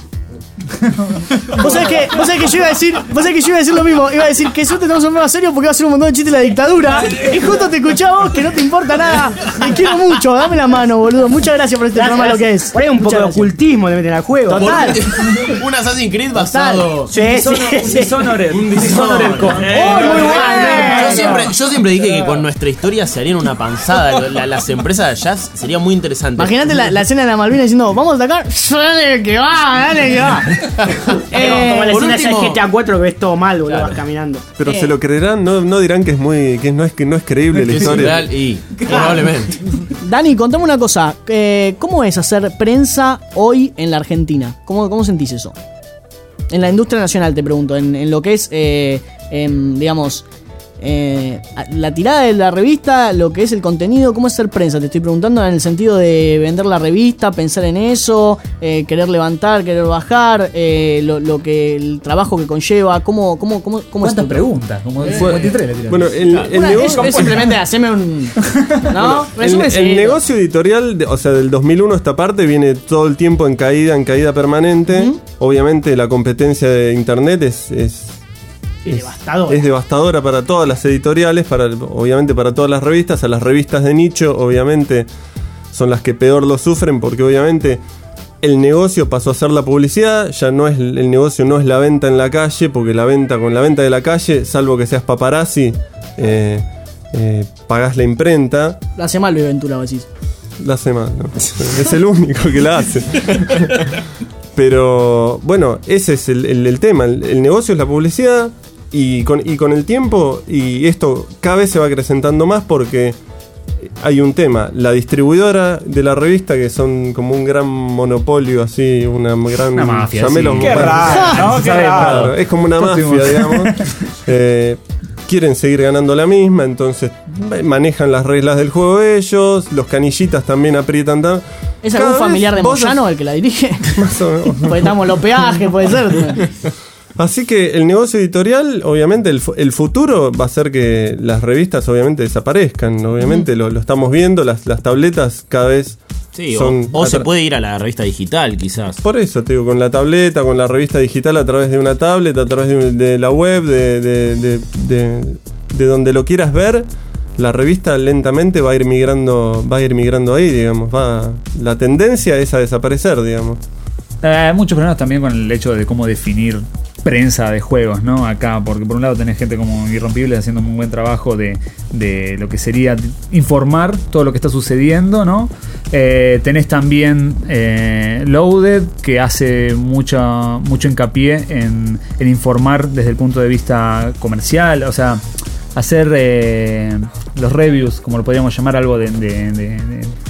¿Vos sabés que, vos sabés que yo iba a decir, vos sabés que yo iba a decir lo mismo, iba a decir que suerte tenemos un programa serio porque va a ser un montón de chistes de la dictadura. Y justo te escuchaba vos que no te importa nada. Te quiero mucho, dame la mano, boludo. Muchas gracias por este programa, lo que es. Por ahí un poco Muchas de gracias. ocultismo le meten al juego. Total. Un Assassin's Creed basado. Sí, sí, sí. Dishonored. Un Dishonored. ¡Oh, muy Yo bueno! siempre, yo siempre dije que con nuestra historia se harían una panzada. La- las empresas de allá sería muy interesante. Imagínate la, la escena de la Malvina diciendo, vamos a atacar. Dale que va, dale que va. Como, como la por escena esa de último- G T A cuatro que ves todo mal, boludo, vas caminando. Pero Eh. se lo creerán, no, no dirán que es muy que no es que no es creíble la Es historia. real y probablemente. Dani, contame una cosa. eh, ¿Cómo es hacer prensa hoy en la Argentina? ¿Cómo, cómo sentís eso? En la industria nacional, te pregunto. En, en lo que es, eh, em, digamos, eh, la tirada de la revista, lo que es el contenido. ¿Cómo es ser prensa? Te estoy preguntando en el sentido de vender la revista, pensar en eso, eh, querer levantar, querer bajar, eh, lo, lo que el trabajo que conlleva. ¿Cómo, cómo, cómo, cómo es ¿Cuántas tu- preguntas? Como cincuenta y tres le tiraron. Bueno, el, el Una- negocio es, es simplemente hacerme un... ¿No? El, Resumen, el sí. negocio editorial, de- o sea, del dos mil uno esta parte viene todo el tiempo en caída, en caída permanente. Ujú. Obviamente la competencia de internet es, es, Es devastador. es devastadora para todas las editoriales, para, obviamente para todas las revistas. A las revistas de nicho, obviamente, son las que peor lo sufren porque obviamente el negocio pasó a ser la publicidad. Ya no es el negocio, no es la venta en la calle, porque la venta con la venta de la calle, salvo que seas paparazzi, eh, eh, pagás la imprenta. La hace mal, Luis Ventura, vos decís. La hace mal, ¿no? Es el único que la hace. Pero bueno, ese es el, el- el tema. El, el negocio es la publicidad. Y con, y con el tiempo, y esto cada vez se va acrecentando más porque hay un tema. La distribuidora de la revista, que son como un gran monopolio, así, una gran. Una mafia, llamelo- sí. bueno, ¿no? Qué claro, raro. es como una Todos mafia, tuvimos- digamos. Eh, quieren seguir ganando la misma, entonces eh, manejan las reglas del juego ellos, los canillitas también aprietan. tam- ¿Es Cada algún vez familiar de vos- Moyano el que la dirige? Más o menos. Pues estamos los peajes, puede ser. Así que el negocio editorial, obviamente, el, fu- el futuro va a ser que las revistas obviamente desaparezcan. Obviamente lo, lo estamos viendo, las, las tabletas cada vez Sí, son... o, o se atra- puede ir a la revista digital, quizás. Por eso te digo, con la tableta, con la revista digital a través de una tablet, a través de, de la web, de, de, de, de- de donde lo quieras ver, la revista lentamente va a ir migrando, va a ir migrando ahí, digamos. Va, la tendencia es a desaparecer, digamos. Eh, Hay muchos problemas también con el hecho de cómo definir prensa de juegos, ¿no? Acá, porque por un lado tenés gente como Irrompibles haciendo un muy buen trabajo de, de lo que sería informar todo lo que está sucediendo, ¿no? Eh, tenés también eh, Loaded, que hace mucha, mucho hincapié en, en informar desde el punto de vista comercial, o sea, hacer eh, los reviews, como lo podríamos llamar, algo de, de- de- de-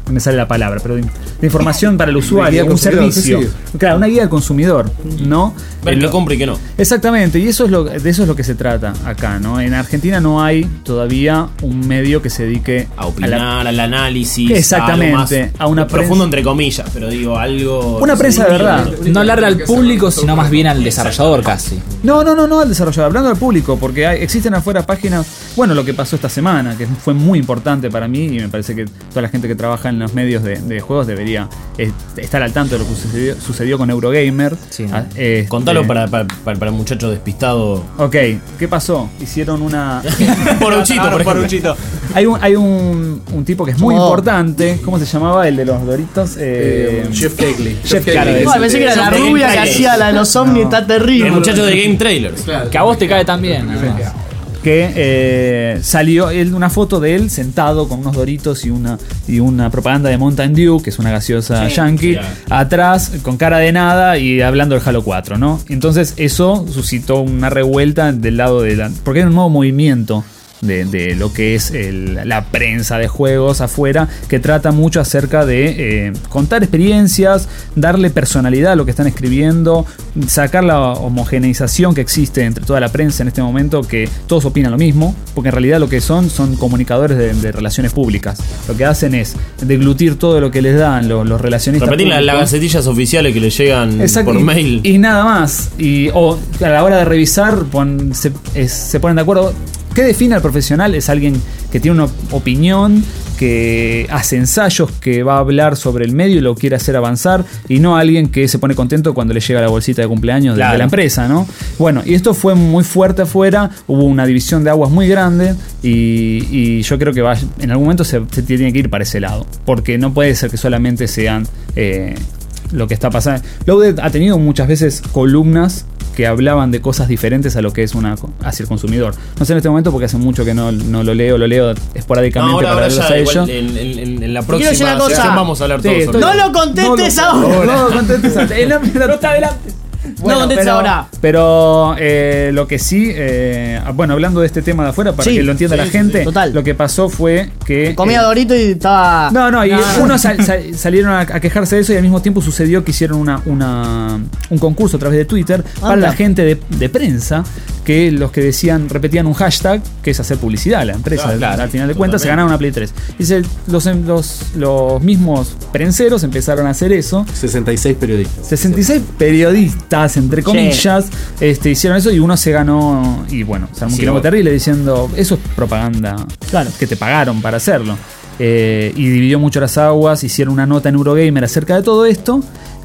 no me sale la palabra, pero de, de información para el usuario, un servicio. Sí, sí. Claro, una guía del consumidor, ¿no? Ver qué compra y qué no. Exactamente, y eso es lo, de eso es lo que se trata acá, ¿no? En Argentina no hay todavía un medio que se dedique a opinar, a la, al análisis, exactamente, a, algo más a una profundo prensa, entre comillas, pero digo algo. una prensa de verdad. No hablarle al público, sino más bien al desarrollador casi. No, no, no, no al desarrollador, hablando al público, porque hay, existen afuera páginas, bueno, lo que pasó esta semana, que fue muy importante para mí y me parece que toda la gente que trabaja en los medios de, de juegos debería eh, estar al tanto de lo que sucedió, sucedió con Eurogamer. Sí. Ah, este, Contalo para, para, para, para el muchacho despistado. Ok, ¿qué pasó? Hicieron una... Poruchito, por ejemplo. Poruchito. Hay, un, hay un, un tipo que es muy Oh. importante, ¿cómo se llamaba? El de los Doritos. Eh, Eh, Jeff Keighley. Jeff Keighley. Keighley. Igual, pensé que era la Game rubia que Trailers. hacía la de los ovnis, está terrible. El muchacho de Game Trailers. Que a vos te cae también. ¿no? que eh, salió él, una foto de él sentado con unos Doritos y una, y una propaganda de Mountain Dew, que es una gaseosa Sí, yankee, sí, atrás con cara de nada y hablando del Halo cuatro, ¿no? Entonces eso suscitó una revuelta del lado de la... porque era un nuevo movimiento de, de lo que es el, la prensa de juegos afuera, que trata mucho acerca de eh, contar experiencias, darle personalidad a lo que están escribiendo, sacar la homogeneización que existe entre toda la prensa en este momento, que todos opinan lo mismo, porque en realidad lo que son son comunicadores de, de relaciones públicas. Lo que hacen es deglutir todo lo que les dan los, los relacionistas Repetir las públicos. gacetillas oficiales que le llegan Exacto, por y, mail. y nada más. Y o a la hora de revisar pon- se, es- se ponen de acuerdo. ¿Qué define al profesional? Es alguien que tiene una opinión, que hace ensayos, que va a hablar sobre el medio y lo quiere hacer avanzar, y no alguien que se pone contento cuando le llega la bolsita de cumpleaños de- Claro. de la empresa, ¿no? Bueno, y esto fue muy fuerte afuera, hubo una división de aguas muy grande, y, y yo creo que va, en algún momento se, se tiene que ir para ese lado, porque no puede ser que solamente sean... eh, lo que está pasando. Loaded ha tenido muchas veces columnas que hablaban de cosas diferentes a lo que es una hacia el consumidor. No sé en este momento porque hace mucho que no, no lo leo, lo leo esporádicamente No, ahora, para ahora verlos ya a igual ellos. en, en- en- en la quiero decir próxima una cosa. sección vamos a hablar Sí, todos estoy- sobre No lo contestes No lo- ahora. No, no contestes ahora. Eh, no, no, no está adelante. No contestes pero, ahora. Pero eh, lo que sí, eh, bueno, hablando de este tema de afuera, para Sí, que lo entienda sí, la sí, gente, sí. Total. lo que pasó fue que... Comía eh, Dorito y estaba. No, no, y No, no. unos sal- sal- salieron a, a quejarse de eso y al mismo tiempo sucedió que hicieron una, una, un concurso a través de Twitter para Anda. la gente de, de prensa, que los que decían, repetían un hashtag, que es hacer publicidad a la empresa, Claro, claro, al final de cuentas se totalmente. ganaron una Play tres. Dice, los, los, los mismos prenseros empezaron a hacer eso. sesenta y seis periodistas. sesenta y seis periodistas, entre comillas, este, hicieron eso y uno se ganó. Y bueno, se armó un Sí, quilombo vos- terrible diciendo: eso es propaganda. Claro, que te pagaron para hacerlo. Eh, y dividió mucho las aguas. Hicieron una nota en Eurogamer acerca de todo esto,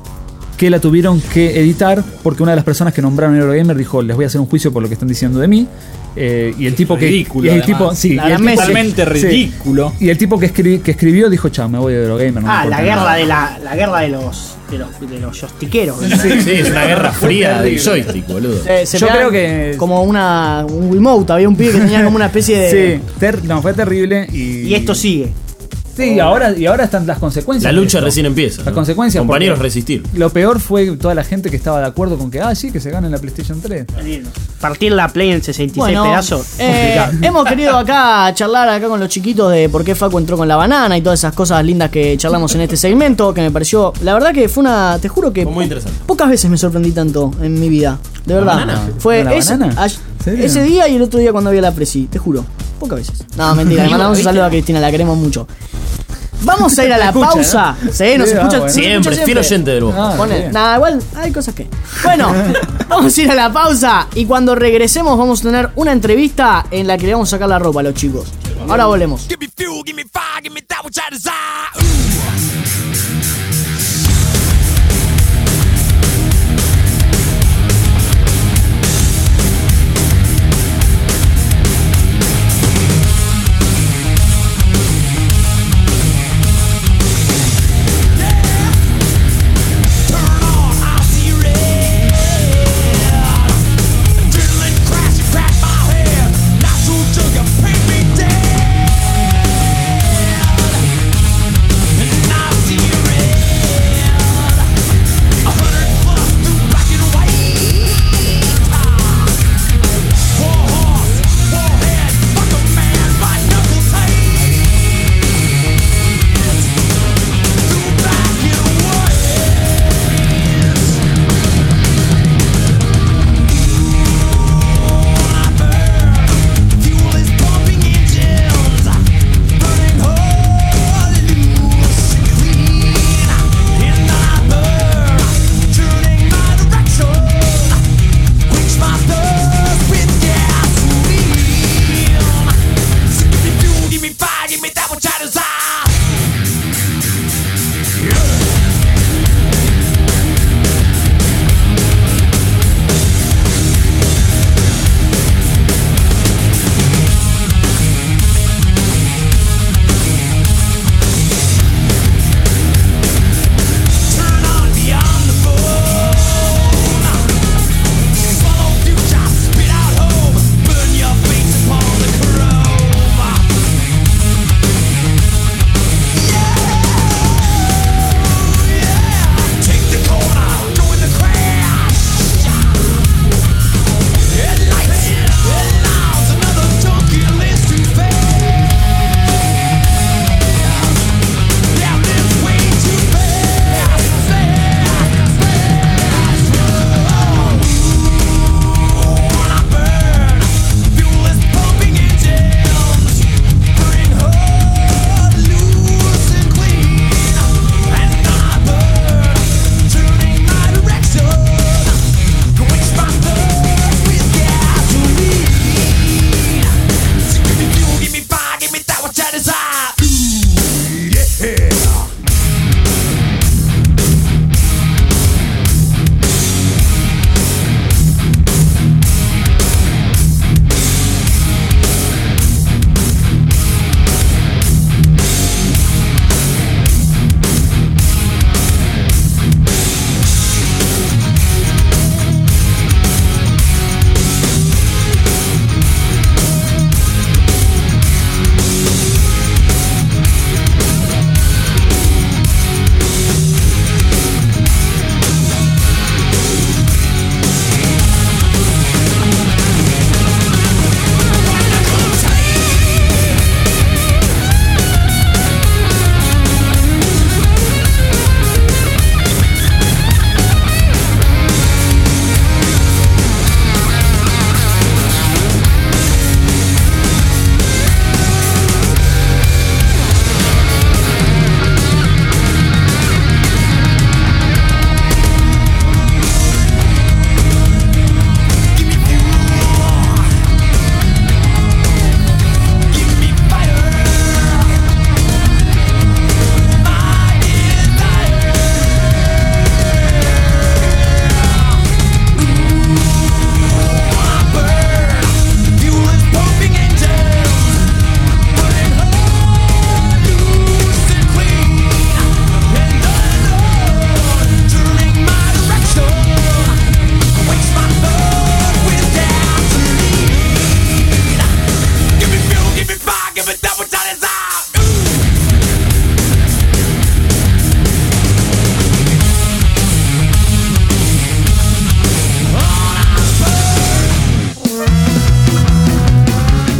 que la tuvieron que editar porque una de las personas que nombraron en Eurogamer dijo: les voy a hacer un juicio por lo que están diciendo de mí. Eh, y el tipo que Ridículo, y el además. tipo, sí, La y el gran tipo- Totalmente sí. ridículo. Y el tipo que, escri- que escribió dijo: chao, me voy de Eurogamer. no me Ah, importa la guerra nada". de la, la guerra de los de los, de los joystiqueros. Sí, es una guerra fría del joystick, boludo. Se- se Yo pegaban creo que- Como una, un Wiimote. Había un pibe que tenía como una especie de. Sí, ter- no, fue terrible. Y, Y esto sigue. Sí, y ahora, y ahora están las consecuencias. La de lucha esto. recién empieza. Las ¿no? consecuencias. Compañeros, porque resistir. Lo peor fue toda la gente que estaba de acuerdo con que, ah, sí, que se gane en la PlayStation tres. Partir la Play en sesenta y seis Bueno, pedazos. eh, complicado. hemos querido acá charlar acá con los chiquitos de por qué Facu entró con la banana y todas esas cosas lindas que charlamos en este segmento, que me pareció, la verdad que fue una, te juro que Fue muy interesante. pocas veces me sorprendí tanto en mi vida, de verdad. banana? Fue ¿Una ese, banana? ay- ¿Serio? ese día y el otro día cuando había la Presi, te juro, pocas veces. No, mentira, le mandamos un saludo a Cristina, la queremos mucho. Vamos a ir a la escucha, pausa. Sí, nos Sí, ah, escucha bueno. se Siempre, escucha fiel oyente del Bosque. Ah, Pone- bien. nada, igual hay cosas que. Bueno, vamos a ir a la pausa y cuando regresemos vamos a tener una entrevista en la que le vamos a sacar la ropa a los chicos. Ahora volvemos. Give me fuel, give me fire, give me that which I desire. Ooh. Turn on, I see red. Adrenaline crash, you crack my head. Natural sugar, paint me dead. And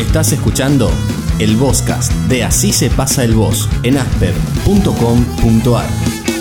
Estás escuchando el Vozcast de Así se pasa el voz en asper punto com punto ar.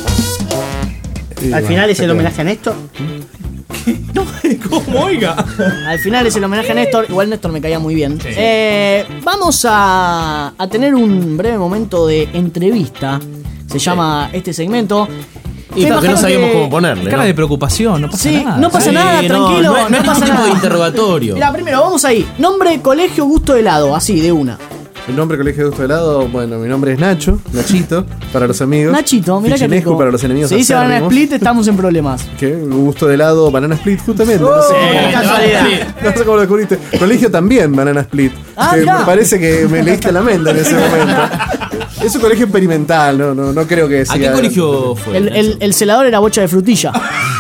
Al final es el homenaje a Néstor. No, ¿cómo? Oiga. Al final es el homenaje a Néstor. Igual Néstor me caía muy bien. Sí. Eh, vamos a, a tener un breve momento de entrevista. Se llama este segmento. Y claro que no sabíamos cómo ponerle. Cara ¿no? de preocupación, no pasa Sí, nada. no pasa Sí, nada, no, tranquilo. no hay- no hay ningún pasa tipo nada. de interrogatorio. Mira, primero vamos ahí. Nombre, colegio, gusto de helado. Así, de una. El nombre colegio de gusto de helado, bueno, mi nombre es Nacho, Nachito, para los amigos. Nachito, mira que Fichinescu rico. para los enemigos Se dice banana acérrimos. split, estamos en problemas. ¿Qué? Gusto de helado, banana split, justamente. no, sé Oh, cómo, casualidad. no sé cómo lo descubriste. Colegio también, banana split. Ah, Que mirá. me parece que me leíste la mente en ese momento. Es un colegio experimental, no, no, no creo que sea. ¿A qué colegio fue? El, el, el celador era bocha de frutilla.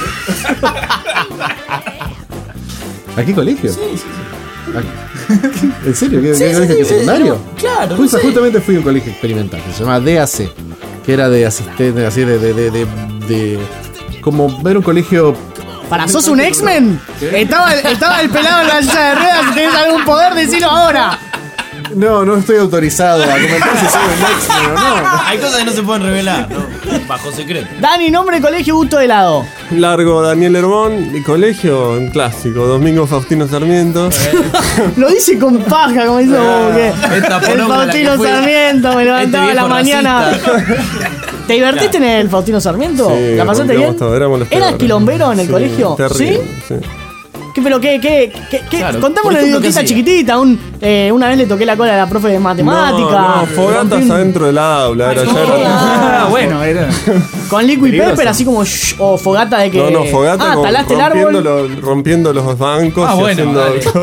¿A qué colegio? Sí, sí, sí. ¿En serio? ¿Qué, Sí, qué sí, colegio? sí, ¿Qué sí, secundario? no, claro, Justo- no sé. Justamente fui a un colegio experimental que se llama D A C, que era de asistente, así de. de, de, de, de- como ver un colegio. ¿Para sos un X-Men? Estaba, el- estaba el pelado en la silla de ruedas. Si tenés algún poder, decilo ahora. No, no estoy autorizado a comentar si soy un X-Men o no. Hay cosas que no se pueden revelar, ¿no? Bajo secreto. Dani, nombre, colegio, gusto de helado. Largo Daniel Herbón y colegio en clásico. Domingo Faustino Sarmiento. Lo dice con paja, como dice como que Esta el poronga la Faustino que fue Sarmiento, me levantaba este a la viejo mañana. racista. ¿Te divertiste en el Faustino Sarmiento? Sí, ¿La pasaste rompíamos bien? todo, éramos los ¿Eras peores. quilombero en el Sí, colegio? terrible, ¿Sí? sí. ¿Qué, pero qué, qué, qué, qué? Claro, Contame por una ejemplo, idiotita ¿qué hacía? chiquitita. Un, eh, una vez le toqué la cola a la profe de matemática. No, no, fogatas Rompí un- adentro del aula. Era, ya era- Ah, Ah, bueno, era. Con liquid Peligroso. pepper, así como shh, o fogata de que. No, no, fogata Ah, con- talaste el rompiendo, árbol. los, rompiendo los bancos Ah, y bueno, haciendo.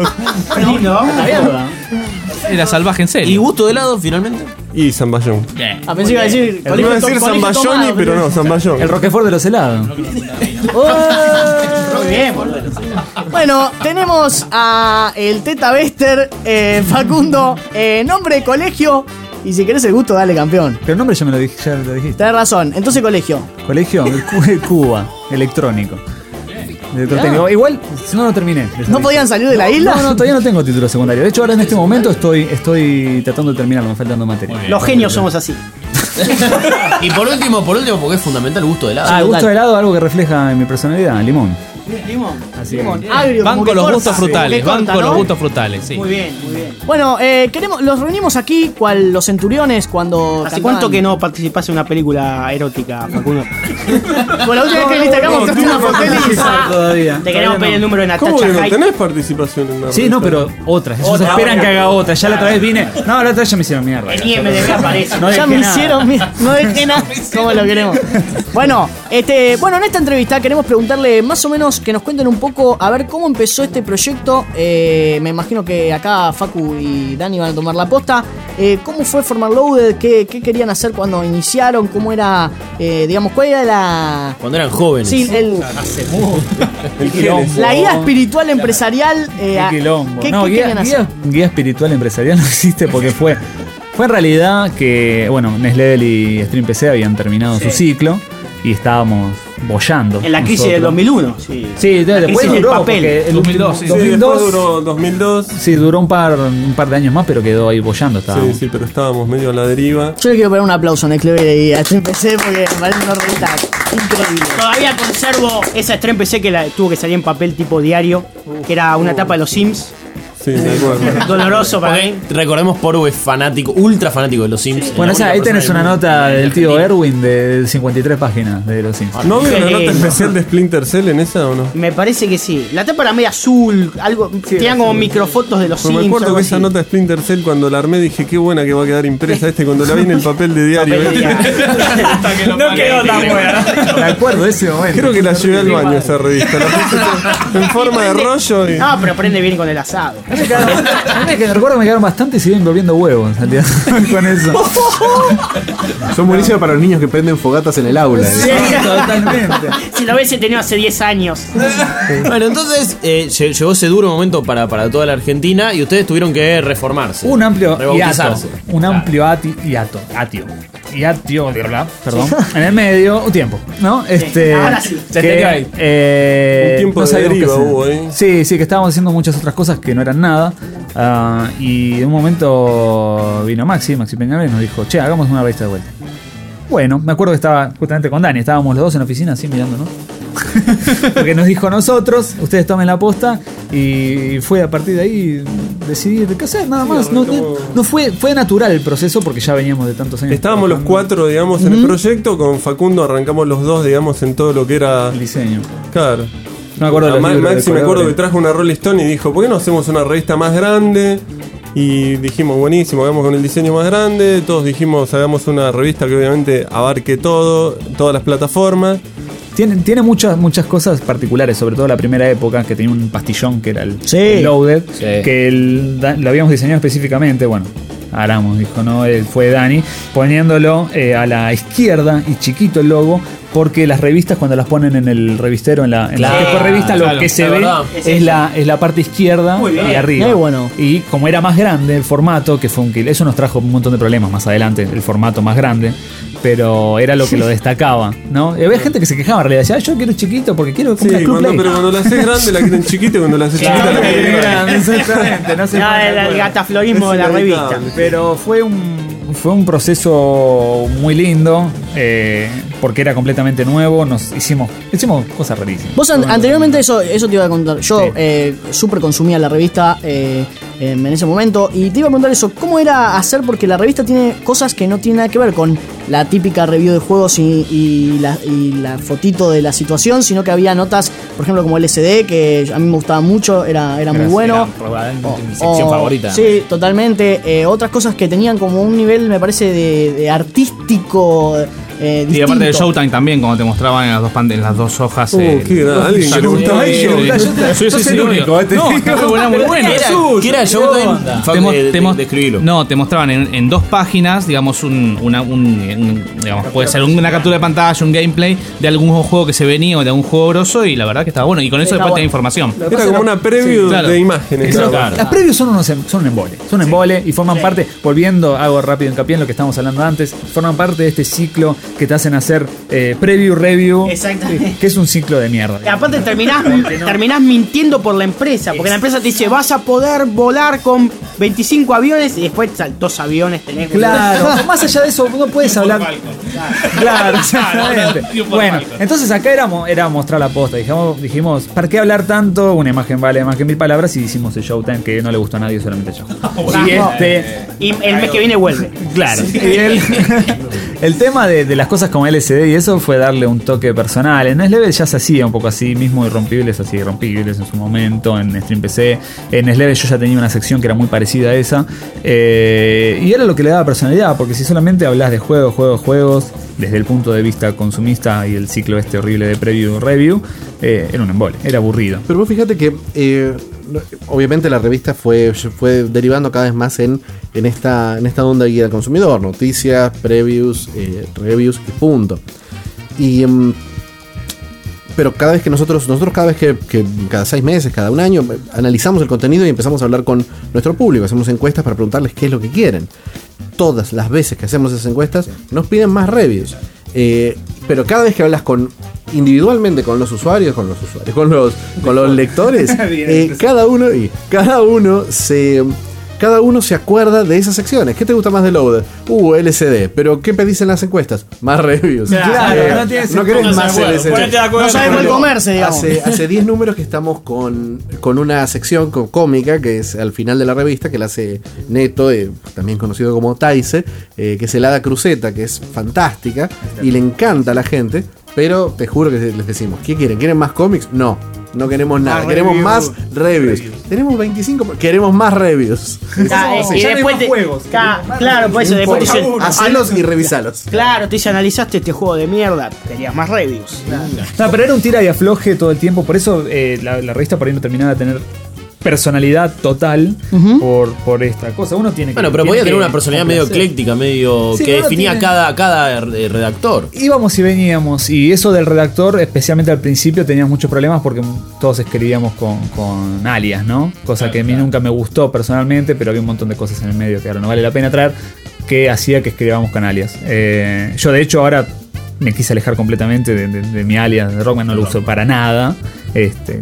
Era salvaje en ¿Y serio. gusto de helado finalmente? Y Zamballón. Ah, pensé que iba a decir. Iba a decir Zamballoni, pero no, Zamballón. El Roquefort de los helados. Muy bien, boludo. Bueno, tenemos a el Teta Bester, eh, Facundo, eh, nombre, colegio. Y si querés el gusto, dale campeón. Pero el nombre ya me lo dije, ya lo dijiste. Tenés razón. Entonces, colegio. Colegio, el Cu- el Cuba, electrónico. Electrotécnico. Igual, si no, no terminé. ¿No podían salir de la isla? No, no, todavía no tengo título secundario. De hecho, ahora en este momento estoy, estoy tratando de terminarlo, me faltan dos materias. Los genios somos así. Y por último, por último, porque es fundamental el gusto de helado. Ah, el gusto de helado, algo que refleja en mi personalidad, limón. Limón. Así Limón. que- Agrio, Van como con que los corta. gustos frutales. Que Van corta, con los ¿no? gustos frutales, sí. Muy bien, muy bien. Bueno, eh, queremos, los reunimos aquí, cual los centuriones cuando. ¿Hace cantaban- cuánto que no participás en una película erótica, Facundo? Bueno, la última vez que viniste acá mostraste una foto Todavía. Te queremos pedir el número de ¿Cómo Natacha que no Hyde. tenés participación en la Sí, no, revista? pero otras. Ellos Otra, esperan otra. que haga otra. Ya la otra vez vine. No, la otra vez ya me hicieron mierda. En I M D B aparece. No ya dejé me nada. hicieron mierda. No dejé nada. ¿Cómo lo queremos? Bueno, este, bueno, en esta entrevista queremos preguntarle más o menos que nos cuenten un poco a ver cómo empezó este proyecto. Eh, me imagino que acá Facu y Dani van a tomar la posta. Eh, ¿Cómo fue formar Loaded? ¿Qué, ¿Qué querían hacer cuando iniciaron? ¿Cómo era, eh, digamos, cuál era la. Cuando eran jóvenes. Sí, el, El quilombo. la guía espiritual empresarial. eh, a- Qué quilombo. ¿Qué, no, qué guía, querían hacer? guía, guía espiritual empresarial no existe porque fue. Fue en realidad que, bueno, Neslevel y Stream P C habían terminado su ciclo y estábamos bollando. En la crisis del nosotros. dos mil uno. Sí. Sí, La después crisis del duró, papel. porque el dos mil dos, sí. Sí, dos mil después dos duró dos mil dos. Sí, duró un par, un par de años más, pero quedó ahí bollando. Sí, Estábamos. sí, pero estábamos medio a la deriva. Yo le quiero poner un aplauso a Nexlever y a Stream P C porque me parece una revista increíble. Todavía conservo esa Stream P C que la, tuvo que salir en papel tipo diario, que era una tapa de los Sims. Sí, me acuerdo. Doloroso para mí. Recordemos, Poru es fanático, ultra fanático de los Sims. Bueno, La o sea, única ahí tenés persona una del mundo nota del tío Argentina. Erwin de cincuenta y tres páginas de los Sims. ¿No había una Qué nota lindo. especial de Splinter Cell en esa o no? Me parece que sí. La tapa era media azul, algo, tenían como microfotos de los Pues Sims. me acuerdo algo que esa así. nota de Splinter Cell cuando la armé dije qué buena que va a quedar impresa este cuando la vi en el papel de diario. Papel de diario. No quedó tan buena. Me acuerdo de ese momento. Creo que la llevé al baño esa revista. La puse en forma de rollo y... No, pero prende bien con el asado. A mí me recuerdo que me quedaron bastante y siguen volviendo huevos en realidad, con eso. Son buenísimos para los niños que prenden fogatas en el aula. ¿eh? Totalmente. Si lo hubiese tenido hace diez años. Bueno, entonces eh, lle- llegó ese duro momento para, para toda la Argentina y ustedes tuvieron que reformarse. Un amplio hiato. Rebautizarse. Un amplio ati- hiato. Atio. Hiatio, ¿verdad? Perdón. En el medio, un tiempo, ¿no? Este. ahora sí. que, Se te cae. eh, Un tiempo no de sabíamos deriva qué hacer. hubo ahí. Sí, sí, que estábamos haciendo muchas otras cosas que no eran nada. Ah, y en un momento vino Maxi, Maxi Peñalver, y nos dijo, che, hagamos una revista de vuelta. Bueno, me acuerdo que estaba justamente con Dani, estábamos los dos en la oficina así mirándonos. Porque nos dijo nosotros, ustedes tomen la posta, y fue a partir de ahí decidir qué hacer, nada más. No, no, no fue, fue natural el proceso porque ya veníamos de tantos años. Estábamos los cuatro, digamos, en Uh-huh. el proyecto, con Facundo arrancamos los dos, digamos, en todo lo que era el diseño. Claro. No me acuerdo de los Ma- libros de Maxi me acuerdo colores. que trajo una Rolling Stone y dijo, ¿por qué no hacemos una revista más grande? Y dijimos, buenísimo, hagamos con el diseño más grande. Todos dijimos, hagamos una revista que obviamente abarque todo, todas las plataformas. Tiene, tiene muchas, muchas cosas particulares, sobre todo la primera época, que tenía un pastillón que era el, Sí. el Loaded, Sí. que el- da- lo habíamos diseñado específicamente, bueno, Aramos dijo, no, él fue Dani, poniéndolo eh, a la izquierda y chiquito el logo, porque las revistas cuando las ponen en el revistero, en la, en la Claro, espejo de revista, claro, lo que se es ve verdad. es la, es la parte izquierda Muy bien. y arriba. Muy bueno. Y como era más grande el formato, que fue un kill, eso nos trajo un montón de problemas más adelante, el formato más grande, pero era lo que lo destacaba, ¿no? Y había gente que se quejaba en realidad, decía, "Ah, yo quiero chiquito porque quiero Sí, comprar Club cuando- Play". pero cuando la haces grande la quieren chiquita y cuando la haces Claro, chiquita la quieren grande. exactamente, no se Ya, ponen de el, el acuerdo. gataflorismo de la Es revista. inevitable. Pero fue un fue un proceso muy lindo eh, porque era completamente nuevo. Nos hicimos hicimos cosas rarísimas. Vos an- anteriormente eso, eso te iba a contar. Yo eh, súper consumía la revista eh, en ese momento y te iba a preguntar eso. ¿Cómo era hacer? Porque la revista tiene cosas que no tienen nada que ver con la típica review de juegos y, y la, y la fotito de la situación, sino que había notas, por ejemplo, como L C D, que a mí me gustaba mucho, era, era muy Era- bueno. era probablemente mi sección O- favorita. Sí, totalmente. Eh, otras cosas que tenían como un nivel, me parece, de, de artístico. Eh, Y aparte de distinto. Showtime también, como te mostraban en las dos, pan- en las dos hojas. Uh, eh, qué gran- alguien que le gustaba Sí, eso. sí, Yo- sí, yo sí, soy el sí, único, eh, te No, digo. está muy buena, muy buena. ¿Qué era, ¿qué era el ¿Qué Showtime? onda? Fa- Te mo- eh, te mo- describilo. No, te mostraban en, en dos páginas, digamos, un, una, un, un- digamos, puede ser una captura de pantalla, un gameplay de algún juego que se venía o de algún juego grosso, y la verdad que estaba bueno. Y con eso Está después bueno. tenía información. Era como una preview Sí, claro. de imágenes. Eso, claro. Las previews son, unos, em- son un embole, son un embole y forman parte, volviendo, hago rápido hincapié en lo que estábamos hablando antes, forman parte de este ciclo que te hacen hacer eh, preview, review, Exactamente. que es un ciclo de mierda. Y aparte terminás, terminás mintiendo por la empresa, porque la empresa te dice vas a poder volar con veinticinco aviones y después sal- dos aviones tenés. Claro, más allá de eso, no puedes hablar. Claro, exactamente. Bueno, entonces acá era, mo- era mostrar la posta. Dijimos, dijimos, ¿para qué hablar tanto? Una imagen vale más que mil palabras. Y hicimos el Showtime que no le gustó a nadie, solamente yo. Y este. Y el mes que viene vuelve. Claro. Y el, el tema de, de las cosas como L C D y eso fue darle un toque personal. En Slevel ya se hacía un poco así, mismo Irrompibles, así Irrompibles en su momento, en Stream P C. En Slevel yo ya tenía una sección que era muy parecida a esa. Eh, y era lo que le daba personalidad, porque si solamente hablas de juegos, juegos, juegos, desde el punto de vista consumista y el ciclo este horrible de preview review, eh, era un embole, era aburrido. Pero vos fíjate que eh, no- obviamente la revista fue, fue derivando cada vez más en, en, esta, en esta onda de guía del consumidor. Noticias, previews, eh, reviews y punto. Y... mm, pero cada vez que nosotros, nosotros cada vez que, que cada seis meses, cada un año, eh, analizamos el contenido y empezamos a hablar con nuestro público, hacemos encuestas para preguntarles qué es lo que quieren. Todas las veces que hacemos esas encuestas nos piden más reviews. Eh, pero cada vez que hablas con individualmente con los usuarios, con los usuarios, con los, con los lectores, eh, cada uno y cada uno se cada uno se acuerda de esas secciones. ¿Qué te gusta más de Loader? Uh, L C D. ¿Pero qué pedís en las encuestas? Más reviews. Claro, Eh, no tiene no sentido. querés Pónganse más de acuerdo, L C D. ponete de acuerdo. No sabe cuál comerse, digamos. Hace hace diez números que estamos con, con una sección co- cómica que es al final de la revista, que la hace Neto, eh, también conocido como Taise, eh, que es el Hada Cruceta, que es fantástica y le encanta a la gente. Pero te juro que les decimos, ¿qué quieren? ¿Quieren más cómics? No, no queremos nada. Más queremos reviews. más reviews. Tenemos veinticinco, queremos más reviews. Ah, y después te- ca- claro, por eso después te dicen, Hacelos y revisalos. claro, te dice analizaste este juego de mierda, querías más reviews. No, pero era un tira y afloje todo el tiempo, por eso eh, la, la revista por ahí no terminaba de tener personalidad total por, por esta cosa. Uno tiene que. Bueno, pero tiene podía que tener una personalidad medio complacer. ecléctica, medio Sí, que uno definía tiene- cada, cada eh, redactor. Íbamos y veníamos, y eso del redactor, especialmente al principio, teníamos muchos problemas porque todos escribíamos con, con alias, ¿no? Cosa que a mí nunca me gustó personalmente, pero había un montón de cosas en el medio que ahora no vale la pena traer, que hacía que escribamos con alias. Eh, yo, de hecho, ahora me quise alejar completamente de, de- de mi alias de Rockman, no lo uso para nada. Este,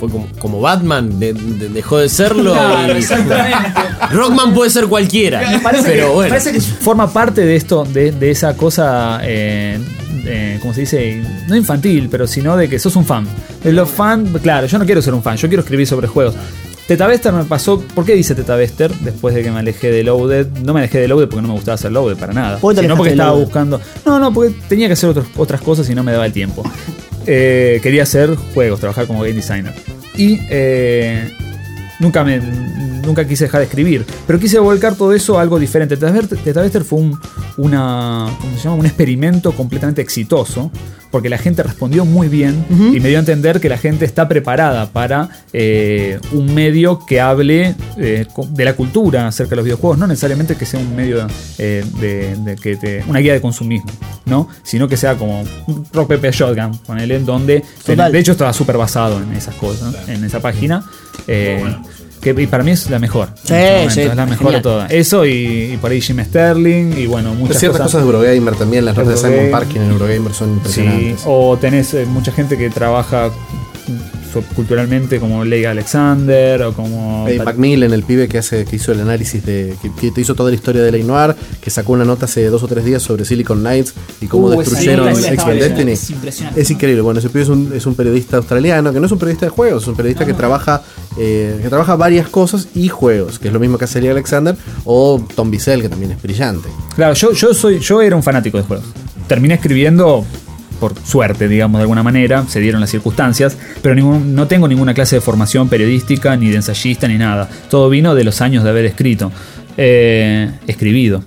fue como, como Batman, de- de- dejó de serlo. Claro, y- exactamente. Rockman puede ser cualquiera. Me parece, pero que, bueno. parece que forma parte de esto, de, de esa cosa, eh, eh, ¿cómo se dice? No infantil, pero sino de que sos un fan. De los fan, claro, yo no quiero ser un fan, yo quiero escribir sobre juegos. Tetabester me pasó. ¿Por qué dice Tetabester? Después de que me alejé de Loaded. No me alejé de Loaded porque no me gustaba hacer Loaded para nada. ¿Por qué te Sino alejaste porque de estaba Loaded? buscando. No, no, porque tenía que hacer otros- otras cosas y no me daba el tiempo. Eh, quería hacer juegos, trabajar como game designer. Y eh, nunca me nunca quise dejar de escribir, pero quise volcar todo eso a algo diferente. Tetabester Tetabester fue un, una, ¿cómo se llama? Un experimento completamente exitoso, porque la gente respondió muy bien y me dio a entender que la gente está preparada para eh, un medio que hable eh, co- de la cultura acerca de los videojuegos, no necesariamente que sea un medio eh, de, de que te, una guía de consumismo, ¿no? Sino que sea como un Rock Paper Shotgun, ponele, en donde Total. de hecho estaba súper basado en esas cosas, ¿no? En esa página. Eh, que y para mí es la mejor. Sí, en este momento, sí, es la mejor genial. de todas. Eso y, y por ahí Jim Sterling y bueno, muchas Ciertas cosas. cosas de Eurogamer también, las notas de Simon Eurogamer. Parkin en Eurogamer son Sí, impresionantes. o tenés eh, mucha gente que trabaja mm, so- culturalmente como Leigh Alexander o como Eh, Macmillan, el pibe que hace que hizo el análisis de que, que te hizo toda la historia de L A. Noire, que sacó una nota hace dos o tres días sobre Silicon Knights y cómo Uh, esa destruyeron novela estaba X-Men leyendo, Destiny. es impresionante. Es increíble. Bueno, ese pibe es un, es un periodista australiano que no es un periodista de juegos, es un periodista que trabaja eh, que trabaja varias cosas y juegos, que es lo mismo que hace Leigh Alexander o Tom Bissell, que también es brillante. Claro, yo, yo soy, yo era un fanático de juegos. Terminé escribiendo por suerte, digamos, de alguna manera, se dieron las circunstancias, pero ningún, no tengo ninguna clase de formación periodística, ni de ensayista, ni nada. Todo vino de los años de haber escrito. Eh, escribido.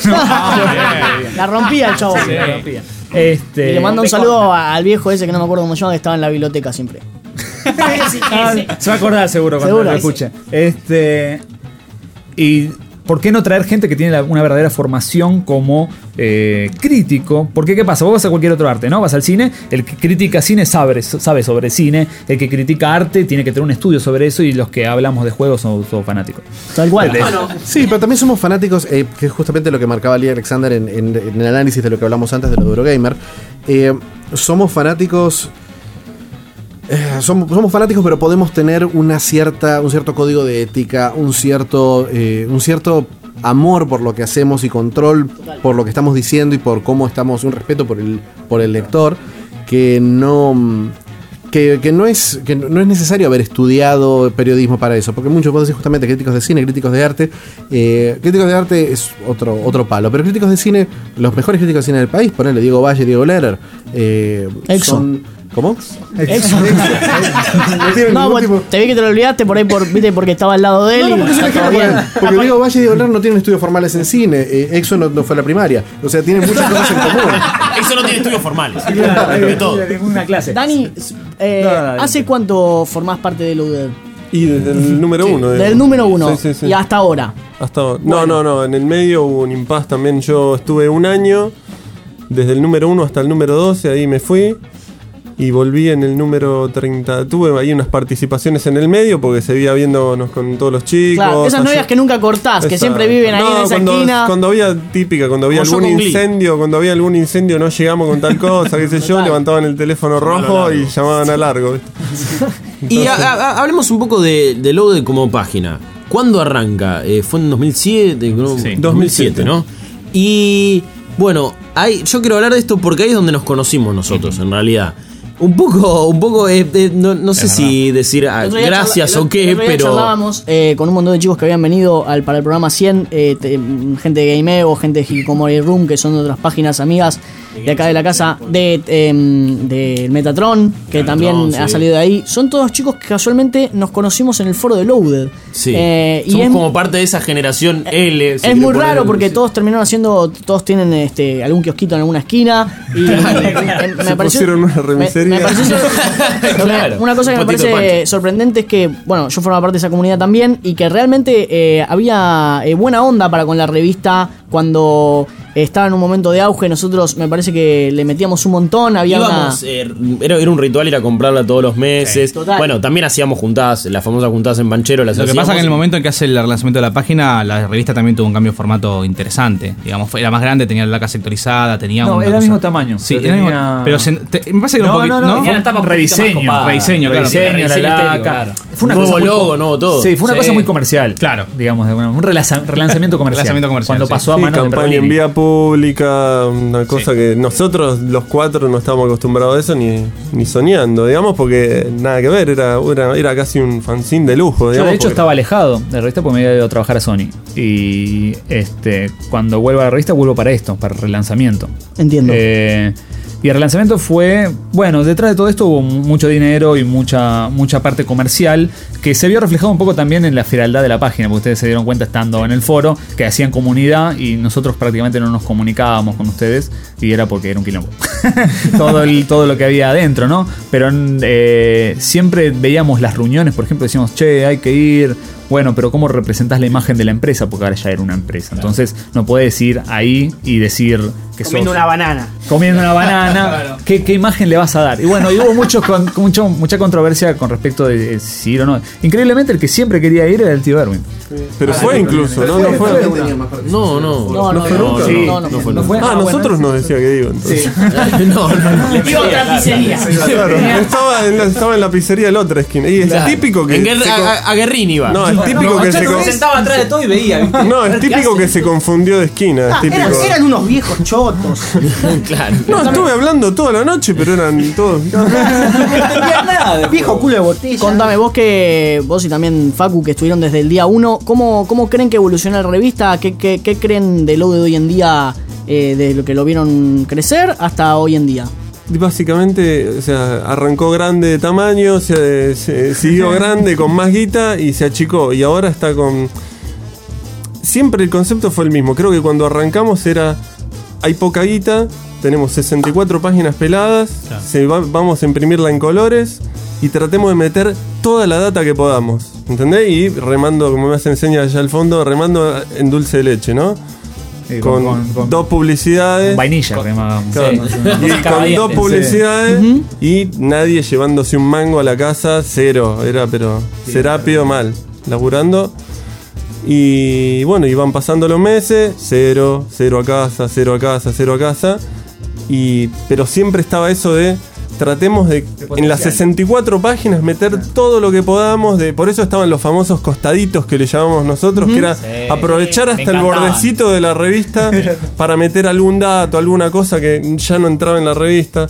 La rompía el chavo. Sí, la rompía. Este, Y le mando un saludo al viejo ese que no me acuerdo cómo se llama, que estaba en la biblioteca siempre. Ah, se va a acordar seguro cuando Seguro, lo sí. escuche. Este. Y ¿por qué no traer gente que tiene la- una verdadera formación como eh, crítico? Porque ¿qué pasa? Vos vas a cualquier otro arte, ¿no? Vas al cine, el que critica cine sabe, sabe sobre cine, el que critica arte tiene que tener un estudio sobre eso y los que hablamos de juegos somos, somos fanáticos. Tal cual. De- Sí, pero también somos fanáticos, eh, que es justamente lo que marcaba Leigh Alexander en, en- en el análisis de lo que hablamos antes de lo de Eurogamer. Eh, somos fanáticos. eh, somos, somos fanáticos, pero podemos tener una cierta, un cierto código de ética, un cierto, eh, un cierto amor por lo que hacemos y control por lo que estamos diciendo y por cómo estamos, un respeto por el, por el lector, que no. Que, que no es que no es necesario haber estudiado periodismo para eso, porque muchos, vos decís justamente críticos de cine, críticos de arte. Eh, críticos de arte es otro otro palo, pero críticos de cine, los mejores críticos de cine del país, ponele Diego Valle, Diego Lerer, eh, Exo. son. ¿Cómo? Exo. No tienen No, ningún pues, tipo- te vi que te lo olvidaste por ahí, por, viste, porque estaba al lado de él. No, no, y porque es un está todo ejemplo, bien. porque Diego Valle y Diego Lerer no tienen estudios formales en cine, eh, Exo no, no fue a la primaria, o sea, tienen muchas cosas en común. Eso no tiene estudios formales. Claro, De todo. una clase. Dani, eh, No, no, no, ¿hace cuánto formás parte de Loaded? Y desde el número uno. Del digamos. número uno Sí, sí, sí. y hasta ahora. Hasta ahora. No, no, no. En el medio hubo un impasse también. Yo estuve un año, desde el número uno hasta el número doce, ahí me fui. Y volví en el número treinta. Tuve ahí unas participaciones en el medio porque seguía viéndonos con todos los chicos. Claro, esas Así- novias que nunca cortás, que Exacto. siempre viven ahí No, en esa cuando, esquina. Cuando había típica, cuando había Como yo algún con Glee. incendio, cuando había algún incendio no llegamos con tal cosa, qué sé yo, levantaban el teléfono rojo y llamaban a largo. ¿viste? Y a- a- hablemos un poco de, de Loaded como página. ¿Cuándo arranca? Eh, fue en dos mil siete, ¿no? Sí. dos mil siete, ¿no? Y bueno, hay, yo quiero hablar de esto porque ahí es donde nos conocimos nosotros, en realidad. Un poco, un poco, eh, eh, no, no sé si decir ah, El otro día gracias charla- o el qué, otro día pero... charlábamos eh, con un montón de chicos que habían venido al, para el programa cien, eh, te- gente de Gameo, gente de Hikikomori Room, que son de otras páginas amigas de acá de la casa, de, em, de Metatron, que Metatron, también sí. ha salido de ahí. Son todos chicos que casualmente nos conocimos en el foro de Loaded. Sí, Eh, y somos es- como parte de esa generación L. si Es muy quiere raro poner- porque todos terminaron haciendo, todos tienen este algún kiosquito en alguna esquina y me, me Se pareció pusieron una me- remisería. me pareció sor- Claro, una cosa que me un potito de parece pancho. sorprendente es que, bueno, yo formaba parte de esa comunidad también y que realmente eh, había eh, buena onda para con la revista cuando estaba en un momento de auge. Nosotros me parece que le metíamos un montón. Había Íbamos, una... eh, era, era un ritual ir a comprarla todos los meses. Sí, total. Bueno, también hacíamos juntadas, las famosas juntadas en Panchero. Las Lo que hacíamos. pasa es que en el momento en que hace el relanzamiento de la página, la revista también tuvo un cambio de formato interesante. Digamos, fue- era más grande, tenía la placa sectorizada, tenía No, una era el cosa- mismo tamaño. Sí, pero era el mismo- tenía- pero se- te- me parece que era No, un poquito, no, no, ¿no? tenía la tapa un poquito más Rediseño, copada. rediseño, claro. Rediseño, la Rediseño laca. estético, claro. Fue una Nuevo cosa muy logo, co- nuevo todo. Sí, fue una Sí. cosa muy comercial. Claro. Digamos, de una- un relanza- relanzamiento comercial. Relanzamiento comercial, Cuando sí. pasó a Sí, manos de campaña en Pergolini. vía pública, una cosa que nosotros los cuatro no estábamos acostumbrados a eso ni, ni soñando, digamos, porque nada que ver, era, era, era casi un fanzine de lujo, Yo digamos. de hecho porque- estaba alejado de la revista porque me había ido a trabajar a Sony. Y este cuando vuelvo a la revista vuelvo para esto, para el relanzamiento. Entiendo. Eh, y el relanzamiento fue, bueno, detrás de todo esto hubo mucho dinero y mucha, mucha parte comercial que se vio reflejado un poco también en la frialdad de la página, porque ustedes se dieron cuenta estando en el foro que hacían comunidad y nosotros prácticamente no nos comunicábamos con ustedes y era porque era un quilombo. todo, el, todo lo que había adentro, ¿no? Pero eh, siempre veíamos las reuniones, por ejemplo, decíamos, che, hay que ir. Bueno, pero ¿cómo representás la imagen de la empresa? Porque ahora ya era una empresa. Entonces no puedes ir ahí y decir que Comiendo sos... una banana. Comiendo una banana. ¿Qué, ¿Qué imagen le vas a dar? Y bueno, y hubo mucho, con, mucho, mucha controversia con respecto de si ir o no. Increíblemente el que siempre quería ir era el tío Erwin. Pero fue incluso, ¿no? No fue. No, no. No, no, fue no, nunca. sí, no, no, no fue. no fue. Ah, Ah, nosotros bueno. nos decía que iba entonces. no, no. Le pido otra pizzería. Claro, estaba, en la, estaba en la pizzería de la otra esquina. Y es Claro. típico que. En Guer- se a, con- a- a Guerrini iba. No, es típico que se. con- Se sentaba atrás de todo y veía, ¿viste? No, A es ver qué típico hace. que se confundió de esquina. Es Ah, eran, típico. eran unos viejos chotos. Claro. No, estuve hablando toda la noche, pero eran todos. No entendía nada. Viejo culo de botella. Contame, vos que vos y también Facu, que estuvieron desde el día uno, ¿cómo, cómo creen que evolucionó la revista? ¿Qué, qué, qué creen del Loaded hoy en día, eh, de lo que lo vieron crecer hasta hoy en día? Y básicamente, o sea, arrancó grande de tamaño, se, se siguió grande con más guita y se achicó. Y ahora está con. Siempre el concepto fue el mismo. Creo que cuando arrancamos era. Hay poca guita, tenemos sesenta y cuatro páginas peladas, se va- vamos a imprimirla en colores y tratemos de meter toda la data que podamos. ¿Entendés? Y remando, como me hace enseña allá al fondo, remando en dulce de leche, ¿no? Sí, Con, con- con- dos publicidades. Vainilla, remábamos. Claro. Sí. Y con Carbadiente, dos sí. publicidades y nadie llevándose un mango a la casa, cero. Era, pero Serapio mal, laburando. Y bueno, iban pasando los meses, cero, cero a casa, cero a casa, cero a casa. Y, pero siempre estaba eso de tratemos de en las sesenta y cuatro páginas meter todo lo que podamos. De, por eso estaban los famosos costaditos que le llamamos nosotros, que era Sí, aprovechar me hasta el encantaban. bordecito de la revista para meter algún dato, alguna cosa que ya no entraba en la revista.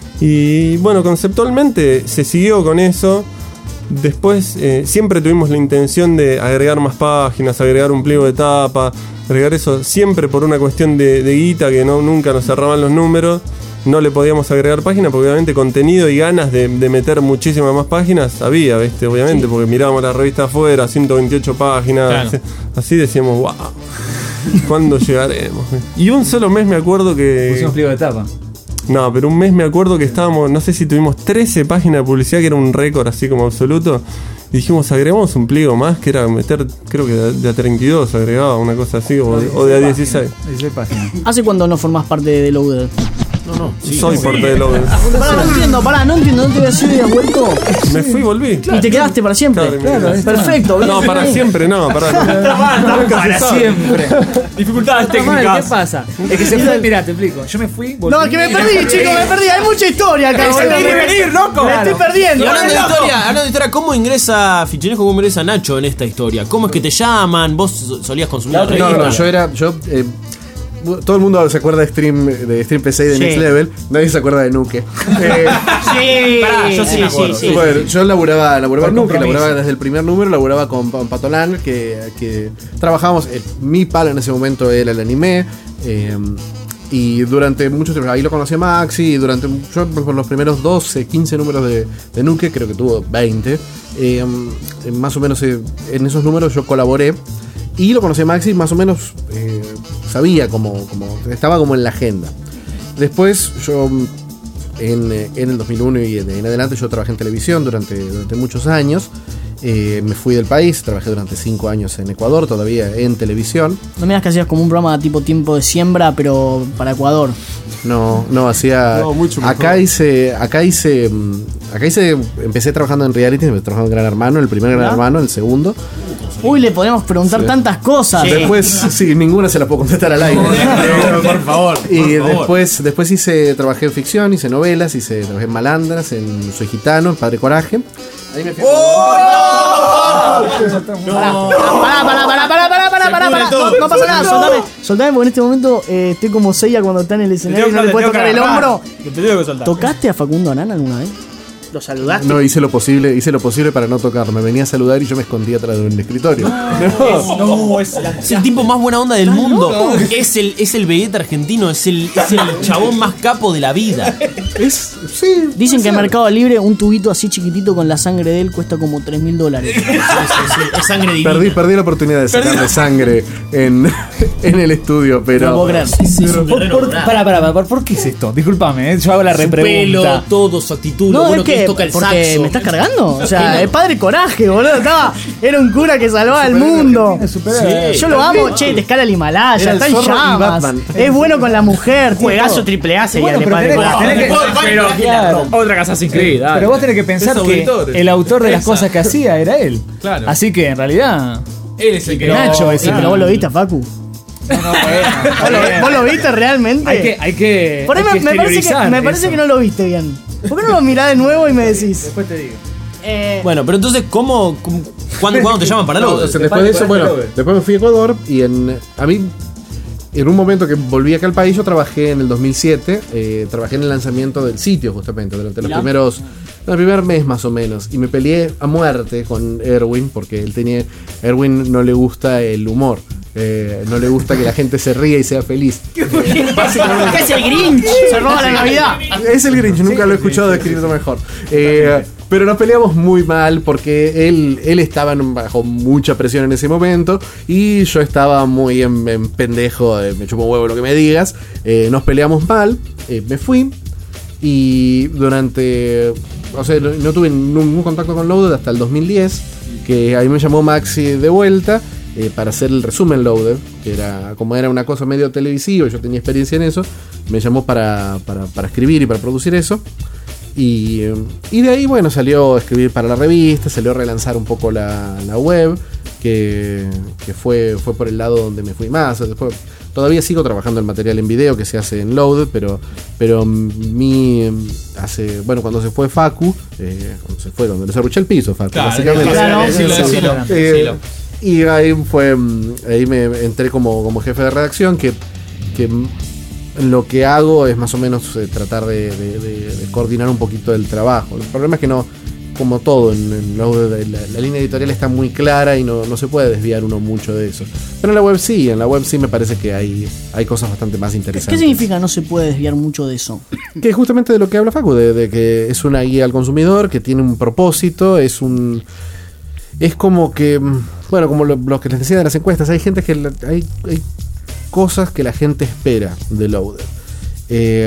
Y bueno, conceptualmente se siguió con eso. Después eh, siempre tuvimos la intención de agregar más páginas, agregar un pliego de tapa, agregar eso, siempre por una cuestión de, de guita, que no, nunca nos cerraban los números. No le podíamos agregar páginas porque obviamente contenido y ganas de, de meter muchísimas más páginas había, ¿viste? Obviamente, porque mirábamos la revista afuera, ciento veintiocho páginas, Claro. así, así decíamos, wow, ¿cuándo llegaremos? Y un solo mes me acuerdo que... Pusimos pliego de tapa. No, pero un mes me acuerdo que estábamos, no sé si tuvimos trece páginas de publicidad, que era un récord así como absoluto. Y dijimos, agregamos un pliego más, que era meter, creo que de, de a treinta y dos agregaba, una cosa así, o, o de a dieciséis. dieciséis páginas. ¿Hace cuándo no formás parte de Loaded? No, no. Sí, Soy parte de lo Pará, no entiendo, pará, no entiendo, no te habías ido y has vuelto. Me fui y volví. Y te quedaste para siempre. Claro, claro, ahí está. Perfecto. No, bien. para siempre no, para. Para siempre. Dificultades ¿Qué técnicas. pasa? Es que se fue, mirá, te explico. Yo me fui. volví. No, es que me perdí, chicos, me perdí. Hay mucha historia acá. Ese boludo. tiene que venir, loco. Me estoy perdiendo. Y hablando de loco. historia, hablando de historia, ¿cómo ingresa Fichinesco, cómo ingresa Nacho en esta historia? ¿Cómo es que te llaman? ¿Vos so- solías consumir la No, revista? no, yo era. Yo, eh, todo el mundo se acuerda de Stream, de Stream P C y de Sí. Next Level. Nadie se acuerda de Nuke. Eh, Sí, Pará, yo sí me acuerdo. sí, sí. bueno, yo laburaba, laburaba en Por Nuke, compromiso. laburaba desde el primer número, laburaba con, con Patolán, que, que trabajábamos. eh, mi palo en ese momento era el anime. eh, y durante mucho tiempo, ahí lo conocí a Maxi. Y durante yo, por los primeros doce, quince números de, de Nuke, creo que tuvo veinte. eh, más o menos eh, en esos números yo colaboré. Y lo conocí a Maxi, más o menos eh, sabía como, como. Estaba como en la agenda. Después yo. En, eh, en el dos mil uno y en, en adelante yo trabajé en televisión durante, durante muchos años Eh, me fui del país, trabajé durante cinco años en Ecuador, todavía en televisión. No me digas que hacías como un programa tipo tiempo de siembra, pero para Ecuador. No, no, hacía. No, mucho mejor. acá hice. Acá hice. mm, Acá hice. Empecé trabajando en reality, empecé trabajando en Gran Hermano, el primer Gran ¿Ah? Hermano, el segundo. Uy, le podemos preguntar Sí. tantas cosas. Después, sí, ninguna se la puedo contestar al aire. Por favor, Y por favor. después, después hice, trabajé en ficción, hice novelas, hice, trabajé en Malandras, en Soy Gitano, en Padre Coraje. Ahí me fui. Pará, pará, pará, pará, pará, pará, pará, pará. No, no pasa nada, soltame. Soltame porque en este momento eh, estoy como Seiya cuando está en el escenario y no le puede tocar el hombro. ¿Tocaste a Facundo Arana alguna vez? ¿Lo saludaste? No, hice lo posible, hice lo posible para no tocar. Me venía a saludar y yo me escondí atrás de un escritorio. No, es, es el tipo más buena onda del mundo. Es el, es el Vegeta argentino, es el, es el chabón más capo de la vida. Es, sí, Dicen que en Mercado Libre un tubito así chiquitito con la sangre de él cuesta como tres mil dólares. Es sangre divina. Perdí, perdí la oportunidad de sacarle sangre en, en el estudio, pero. No puedo creer. Pero, ¿por, por, para, para, para, ¿por qué es esto? Disculpame, ¿eh? Yo hago la Su repregunta. pelo, todo, su actitud, lo No, bueno es que que él toca el porque saxo. me estás cargando. O sea, Sí, no. es Padre Coraje, boludo. Estaba, era un cura que salvaba al mundo. Es superhéroe. Sí, yo lo amo, che, te escala el Himalaya, Era el está en Zorro y llamas. Batman. Es bueno con la mujer, tipo. Juegazo triple A sería Bueno, el de pero Padre tenés- Coraje. tenés que- Pero, Claro. otra casa sin Creed, dale. Pero vos tenés que pensar Esos que auditores. el autor de las Esa. cosas que hacía era él. Claro. Así que en realidad. Él es el que Nacho es Sí, el- pero vos lo viste, Facu. ¿Vos lo, vos lo viste realmente? Hay que, hay que. Por ahí hay me, que me parece, que, exteriorizar me parece eso. que no lo viste bien. ¿Por qué no lo mirás de nuevo y me decís? Después te digo. Eh, Bueno, pero entonces, ¿cómo, cómo- cuándo, cuándo te llaman para No, Lourdes? o sea, después de eso, bueno, después me fui a Ecuador y en. A mí. En un momento que volví acá al país, yo trabajé en el dos mil siete, eh, trabajé en el lanzamiento del sitio justamente, durante los Mirá. primeros, no, el primer mes más o menos, y me peleé a muerte con Erwin, porque él tenía, Erwin no le gusta el humor, eh, no le gusta que la gente se ría y sea feliz. ¿Qué es el Grinch? Se roba la Navidad. Es el Grinch, nunca lo he escuchado descrito mejor. Eh, pero nos peleamos muy mal porque él, él estaba en- bajo mucha presión en ese momento y yo estaba muy en, en pendejo, de, me chupo un huevo lo que me digas. Eh, nos peleamos mal, eh, me fui y durante... O sea, no, no tuve ningún contacto con Loaded hasta el dos mil diez, que ahí me llamó Maxi de vuelta. eh, para hacer el resumen Loaded, que era como era una cosa medio televisiva, yo tenía experiencia en eso, me llamó para, para, para escribir y para producir eso. Y, eh, y de ahí, bueno, salió a escribir para la revista, salió a relanzar un poco la, la web, que, que fue, fue por el lado donde me fui más. Después, todavía sigo trabajando el material en video que se hace en Loaded, pero, pero mi, hace, bueno, cuando se fue Facu, eh, cuando se fue, cuando le cerruché el piso, Facu, Claro, básicamente. claro, decilo, Sí. decilo, Eh, decilo. Y ahí fue, mm, ahí me entré como, como jefe de redacción, que, que mm, lo que hago es más o menos eh, tratar de, de- de- de coordinar un poquito el trabajo. El problema es que no, como todo, en, en Loaded, la, la línea editorial está muy clara y no, no se puede desviar uno mucho de eso. Pero en la web sí, en la web sí me parece que hay, hay cosas bastante más ¿Qué interesantes. significa no se puede desviar mucho de eso? Que es justamente de lo que habla Facu, de, de que es una guía al consumidor, que tiene un propósito, es un... Es como que, mm, bueno, como lo, lo que les decía de las encuestas, hay gente que, la- hay, hay cosas que la gente espera de Loaded. Eh,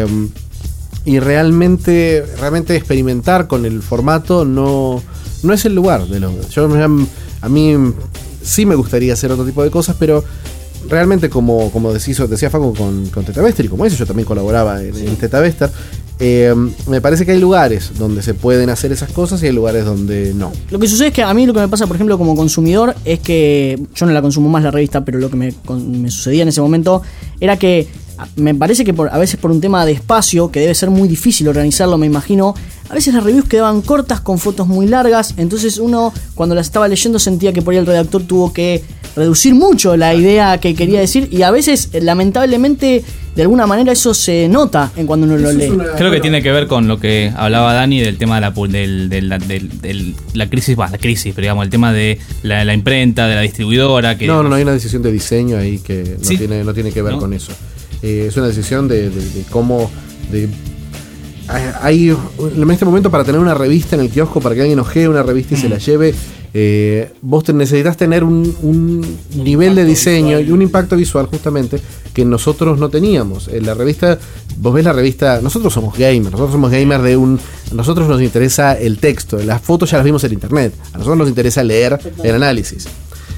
y realmente, realmente experimentar con el formato no, no es el lugar de Loaded. Yo, me- a mí sí me gustaría hacer otro tipo de cosas, pero realmente como, como decía, decía Facu con, con Tetabester, y como eso yo también colaboraba en, en Tetabester, eh, me parece que hay lugares donde se pueden hacer esas cosas y hay lugares donde no. Lo que sucede es que a mí lo que me pasa, por ejemplo, como consumidor, es que yo no la consumo más la revista, pero lo que me, con- me sucedía en ese momento era que a- me parece que por, a veces por un tema de espacio, que debe ser muy difícil organizarlo, me imagino, a veces las reviews quedaban cortas con fotos muy largas, entonces uno cuando las estaba leyendo sentía que por ahí el redactor tuvo que reducir mucho la idea que quería decir y a veces, eh, lamentablemente, de alguna manera eso se nota en cuando uno lo lee. Creo que tiene que ver con lo que hablaba Dani del tema de la, pu- del, del- la- del- del- la crisis, bah, la crisis, pero digamos, el tema de la, la imprenta, de la distribuidora. Que No, no, no, hay una decisión de diseño ahí que no, Sí. tiene, no tiene que ver ¿No? con eso. Eh, es una decisión de, de- de cómo... De, hay, hay- en este momento para tener una revista en el kiosco, para que alguien ojee una revista y se la lleve, Eh, vos te necesitas tener un, un nivel de diseño y un impacto visual justamente que nosotros no teníamos. En la revista, vos ves la revista, nosotros somos gamers, nosotros somos gamers de un... A nosotros nos interesa el texto, las fotos ya las vimos en internet, a nosotros nos interesa leer el análisis.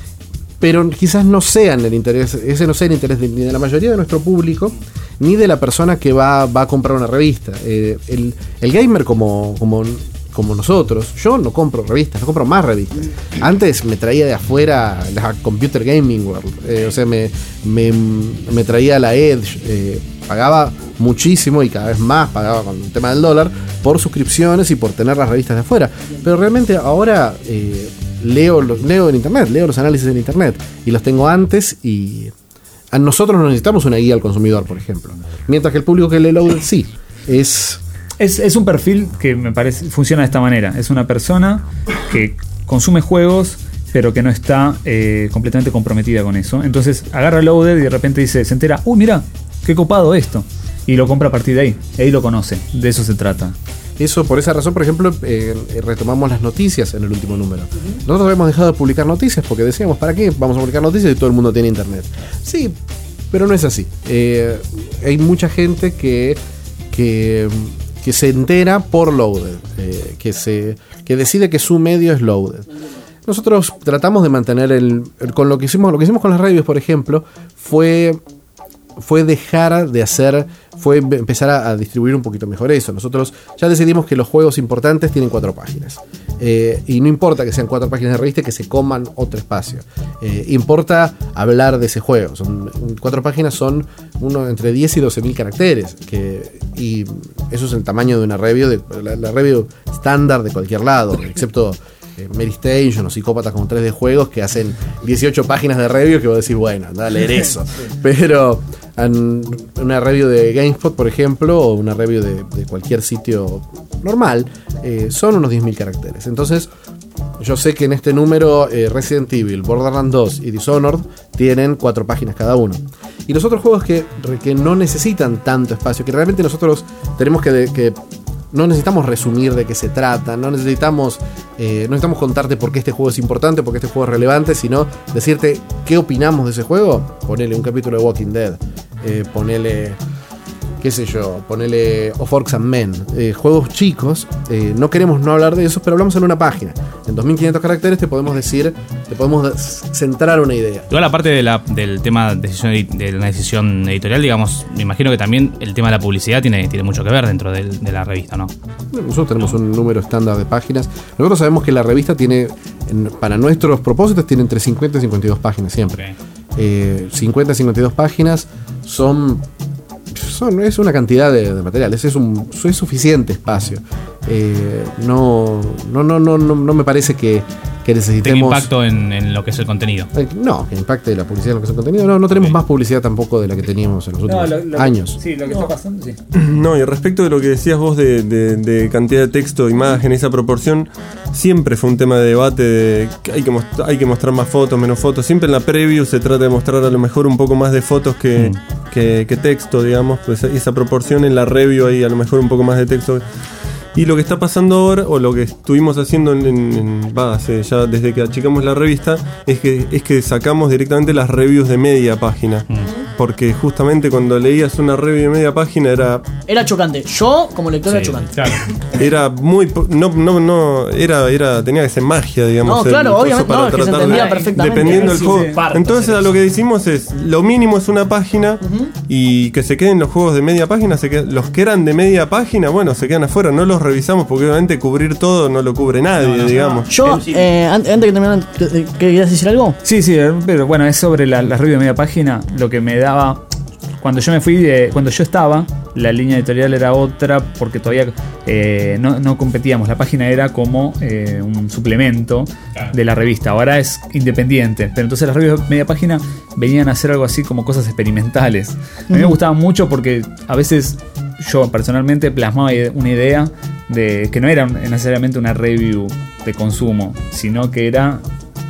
Pero quizás no sean el interés, ese no sea el interés de, ni de la mayoría de nuestro público, ni de la persona que va, va a comprar una revista. Eh, el, el gamer como, como, como nosotros, yo no compro revistas, no compro más revistas. Antes me traía de afuera la Computer Gaming World, eh, o sea, me, me, me traía la Edge, eh, pagaba muchísimo y cada vez más pagaba con el tema del dólar por suscripciones y por tener las revistas de afuera. Pero realmente ahora... Eh, Leo, leo en internet, leo los análisis en internet y los tengo antes y a nosotros no necesitamos una guía al consumidor, por ejemplo. Mientras que el público que lee Loaded sí, es... Es, es un perfil que me parece funciona de esta manera. Es una persona que consume juegos pero que no está eh, completamente comprometida con eso. Entonces agarra Loaded y de repente dice, se entera, uy, mira, qué copado esto. Y lo compra a partir de ahí. Ahí lo conoce. De eso se trata. Eso, por esa razón, por ejemplo, eh, retomamos las noticias en el último número. Nosotros habíamos dejado de publicar noticias porque decíamos, ¿para qué vamos a publicar noticias si todo el mundo tiene internet? Sí, pero no es así. Eh, hay mucha gente que, que, que se entera por Loaded, eh, que, se, que decide que su medio es Loaded. Nosotros tratamos de mantener el, el con lo que hicimos, lo que hicimos con las reviews, por ejemplo, fue... fue dejar de hacer, fue empezar a, a distribuir un poquito mejor eso. Nosotros ya decidimos que los juegos importantes tienen cuatro páginas. Eh, y no importa que sean cuatro páginas de revista, que se coman otro espacio. Eh, importa hablar de ese juego. Son, cuatro páginas son uno entre diez y doce mil caracteres. Que, y eso es el tamaño de una review, de, la, la review estándar de cualquier lado, excepto... Mary Station o Psicópatas con tres de juegos que hacen dieciocho páginas de review que vos decís, bueno, anda a leer eso. Pero en una review de GameSpot, por ejemplo, o una review de, de cualquier sitio normal, eh, son unos diez mil caracteres. Entonces, yo sé que en este número eh, Resident Evil, Borderlands dos y Dishonored tienen cuatro páginas cada uno. Y los otros juegos que, que no necesitan tanto espacio, que realmente nosotros tenemos que... que no necesitamos resumir de qué se trata, no necesitamos, eh, no necesitamos contarte por qué este juego es importante, por qué este juego es relevante, sino decirte qué opinamos de ese juego. Ponele un capítulo de Walking Dead, eh, ponele, qué sé yo, ponele Of Orcs and Men, eh, juegos chicos, eh, no queremos no hablar de eso, pero hablamos en una página. En dos mil quinientos caracteres te podemos decir, te podemos centrar una idea. Igual aparte de la, del tema de, decisión, de una decisión editorial, digamos, me imagino que también el tema de la publicidad tiene, tiene mucho que ver dentro del, de la revista, ¿no? Nosotros tenemos un número estándar de páginas. Nosotros sabemos que la revista tiene, en, para nuestros propósitos, tiene entre cincuenta y cincuenta y dos páginas siempre. Okay. Eh, cincuenta y cincuenta y dos páginas son... Son, es una cantidad de, de material, es, es, un, es suficiente espacio. Eh, no, no, no, no, no, no me parece que, que necesitemos... ¿Tiene impacto en, en lo que es el contenido? Eh, no, que impacte la publicidad en lo que es el contenido. No, no tenemos más publicidad tampoco de la que teníamos en los últimos no, lo, lo, años. Sí, lo que no. está pasando, sí. No, y respecto de lo que decías vos de, de, de cantidad de texto, imagen, esa proporción, siempre fue un tema de debate de que hay que, most- hay que mostrar más fotos, menos fotos. Siempre en la preview se trata de mostrar a lo mejor un poco más de fotos que, mm. que, que texto, digamos. Pues esa proporción en la review hay a lo mejor un poco más de texto. Y lo que está pasando ahora, o lo que estuvimos haciendo en, en, en base, ya desde que achicamos la revista, es que, es que sacamos directamente las reviews de media página. Mm. Porque justamente cuando leías una review de media página era... Era chocante. Yo, como lector, sí, era chocante. Claro. Era muy... No, no, no, era, era, tenía que ser magia, digamos. No, claro, obviamente, no, es que se entendía de, perfectamente. Dependiendo del sí, juego. Sí, parte, Entonces, a lo que decimos es, lo mínimo es una página, uh-huh, y que se queden los juegos de media página. Se quedan, los que eran de media página, bueno, se quedan afuera. No los revisamos porque obviamente cubrir todo no lo cubre nadie, no, no, digamos. No. Yo, eh, antes de que terminaran, ¿querías decir algo? Sí, sí, pero bueno, es sobre la, la review de media página. Lo que me daba... Cuando yo me fui, de, cuando yo estaba, la línea editorial era otra porque todavía eh, no, no competíamos. La página era como eh, un suplemento, claro, de la revista. Ahora es independiente. Pero entonces las revistas de media página venían a hacer algo así como cosas experimentales. A mí me gustaba mucho porque a veces yo personalmente plasmaba una idea de que no era necesariamente una review de consumo, sino que era...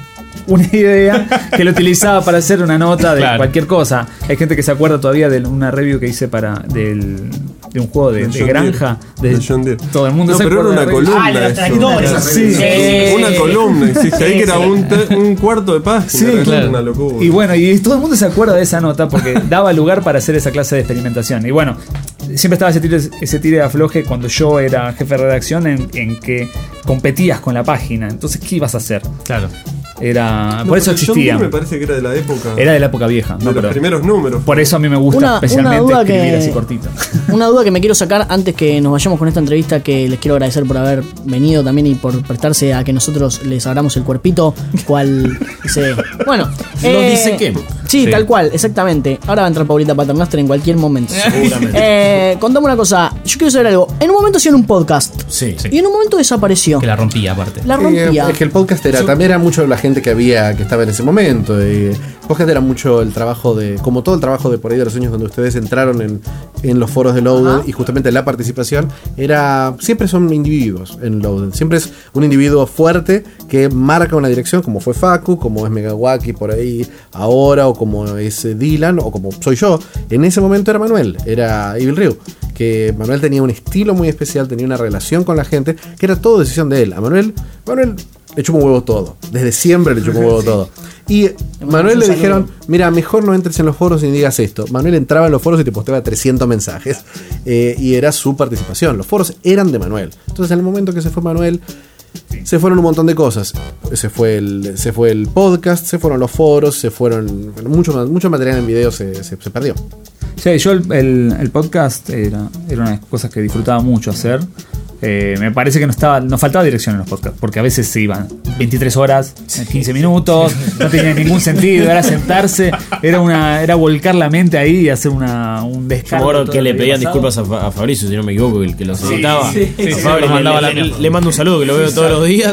una idea que lo utilizaba para hacer una nota de, claro, cualquier cosa. Hay gente que se acuerda todavía de una review que hice para del, de un juego de, De de John granja. Deere. De, De John Deere. Todo el mundo No, se pero era acuerda una de- columna. Ah, de los eso. traidores. Sí. Sí. Una columna, existe ahí que era un, te- un cuarto de página. Sí, era claro. una locura. Y bueno, y todo el mundo se acuerda de esa nota porque daba lugar para hacer esa clase de experimentación. Y bueno, siempre estaba ese tire, ese tire de afloje cuando yo era jefe de redacción en, en que competías con la página. Entonces, ¿qué ibas a hacer? Claro. Era, No, por eso pero John existía. Deere me parece que era de la época. Era de la época vieja. de ¿no? los Pero primeros números. por eso a mí me gusta Una- especialmente una duda escribir que- así cortito. Una duda que me quiero sacar antes que nos vayamos con esta entrevista, que les quiero agradecer por haber venido también y por prestarse a que nosotros les abramos el cuerpito, cual se... Bueno, Nos dice qué. Sí, Sí. tal cual, exactamente. Ahora va a entrar Paulita Paternoster en cualquier momento. Seguramente. Eh, contame una cosa, yo quiero saber algo. En un momento hicieron un podcast Sí. Sí. y en un momento desapareció. Que la rompía aparte. La rompía. Eh, es que el podcast era, también era mucho la gente que había, que estaba en ese momento. Y el podcast era mucho el trabajo de, como todo el trabajo de por ahí de los años donde ustedes entraron en, en los foros de Loaded, y justamente la participación era, siempre son individuos en Loaded. Siempre es un individuo fuerte que marca una dirección, como fue Facu, como es Megawaki por ahí ahora, o como es eh, Dylan, o como soy yo. En ese momento era Manuel, era Evil Ryu. Que Manuel tenía un estilo muy especial, tenía una relación con la gente, que era todo decisión de él. A Manuel, Manuel le chupó un huevo todo. Desde siempre le chupó un huevo todo. Y Manuel le dijeron, mira, mejor no entres en los foros y digas esto. Manuel entraba en los foros y te posteaba trescientos mensajes. Eh, y era su participación. Los foros eran de Manuel. Entonces, en el momento que se fue Manuel, se fueron un montón de cosas. Se fue el, se fue el podcast, se fueron los foros, se fueron... bueno, mucho, mucho material en video se, se, se perdió. Sí, yo el, el- el podcast era, era una de las cosas que disfrutaba mucho hacer. Eh, me parece que no estaba, nos faltaba dirección en los podcasts, porque a veces se iban veintitrés horas, quince minutos, no tenía ningún sentido, era sentarse, era una, era volcar la mente ahí y hacer una, un Yo me descargo. acuerdo de todo que lo le había pedían pasado. disculpas a, Fa- a Fabricio, si no me equivoco, el que los editaba. sí, sí, A sí, Fabri lo le, mandaba a la le- mierda. le mando un saludo, que lo veo todos los días.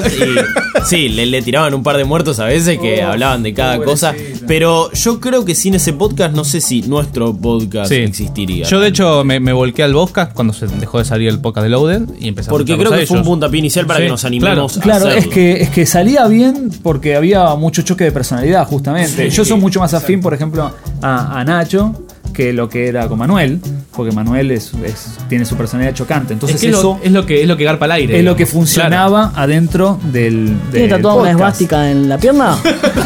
Y sí, le, le tiraban un par de muertos a veces que hablaban de cada cosa. Pero yo creo que sin ese podcast, no sé si nuestro podcast Sí. existiría. Yo de hecho me, me volqué al podcast cuando se dejó de salir el podcast de Loaded y empezamos Porque a creo escucharlos que a fue un ellos. puntapié inicial para Sí, que nos animemos a Claro, hacerlo. es que, es que salía bien porque había mucho choque de personalidad, justamente. Sí. Yo soy mucho más afín, por ejemplo, a, a Nacho que lo que era con Manuel, porque Manuel es, es- tiene su personalidad chocante. Entonces es, que es eso lo, es lo que es lo que garpa al aire. es lo que digamos. funcionaba adentro del, ¿Tiene del tatuado una podcast. esvástica en la pierna?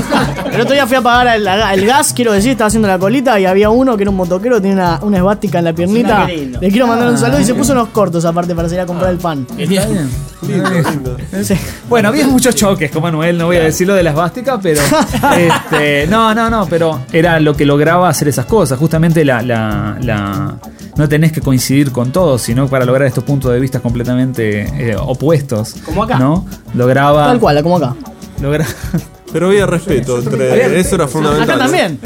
El otro día fui a apagar el, el gas, quiero decir, estaba haciendo la colita y había uno que era un motoquero que tenía una, una esvástica en la piernita. Mira qué lindo. Le quiero mandar un Ah. saludo y se puso unos cortos aparte para salir a comprar el pan. Está bien. Sí. Bueno, había muchos choques con Manuel, no voy a decir lo de la esvástica, pero este, no, no, no, pero era lo que lograba hacer esas cosas. Justamente la, la, la- no tenés que coincidir con todos, sino para lograr estos puntos de vista completamente eh, opuestos. Como acá. ¿No? Lograba. Tal cual, como acá. logra- Pero había respeto entre. Eso era fundamental. Acá también.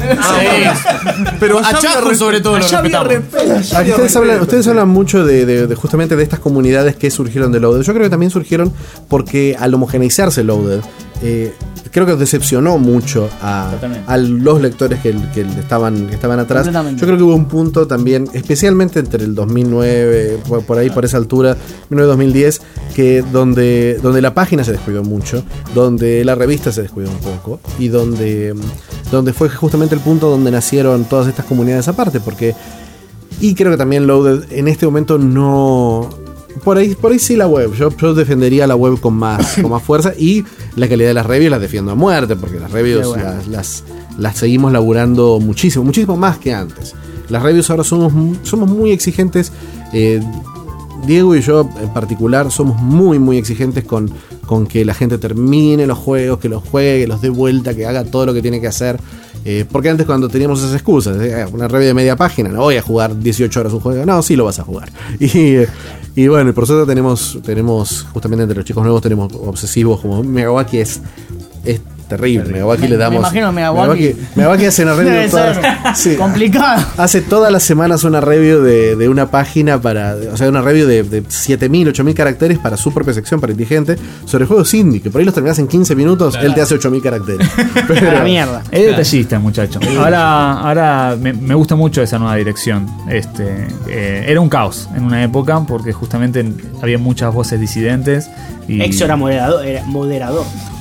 Pero A allá había Chaco, re- sobre todo, lo Allá había respetamos. respeto. Ah, ustedes, hablan, ustedes hablan mucho de, de- de justamente de estas comunidades que surgieron de Loaded. Yo creo que también surgieron porque al homogeneizarse Loaded, eh, creo que decepcionó mucho a, Totalmente. a los lectores que, que estaban, que estaban atrás. Completamente. Yo creo que hubo un punto también, especialmente entre el dos mil nueve, por, por ahí, por esa altura, dos mil nueve dos mil diez, que donde, donde la página se descuidó mucho, donde la revista se descuidó un poco y donde, donde fue justamente el punto donde nacieron todas estas comunidades aparte, porque y creo que también Loaded en este momento no. Por ahí, por ahí sí la web. Yo, yo defendería la web con más, con más fuerza. Y la calidad de las reviews las defiendo a muerte. Porque las reviews Qué bueno. las, las, las seguimos laburando muchísimo, muchísimo más que antes. Las reviews ahora somos, mu- somos muy exigentes. eh, Diego y yo en particular somos muy muy exigentes con, con que la gente termine los juegos, que los juegue, los dé vuelta, que haga todo lo que tiene que hacer. Eh, porque antes cuando teníamos esas excusas, eh, una review de media página, no voy a jugar dieciocho horas un juego, no, sí lo vas a jugar. Y, eh, y bueno, y por eso tenemos, tenemos, justamente entre los chicos nuevos tenemos obsesivos como Megawaki es, es terrible. Megawaki Me- le damos. me imagino a Megawaki. Megawaki hace una review Debe todas- ser sí. complicado. Hace todas las semanas una review de, de una página para. O sea, una review de, de siete mil, ocho mil caracteres para su propia sección, para Indigente, sobre juegos indie, que por ahí los terminás en quince minutos, él te hace ocho mil caracteres. Pero, A la mierda. Es detallista, muchacho. Ahora, ahora me, me gusta mucho esa nueva dirección. Este, eh, era un caos en una época porque justamente había muchas voces disidentes. Y Exo era moderador. Era moderador.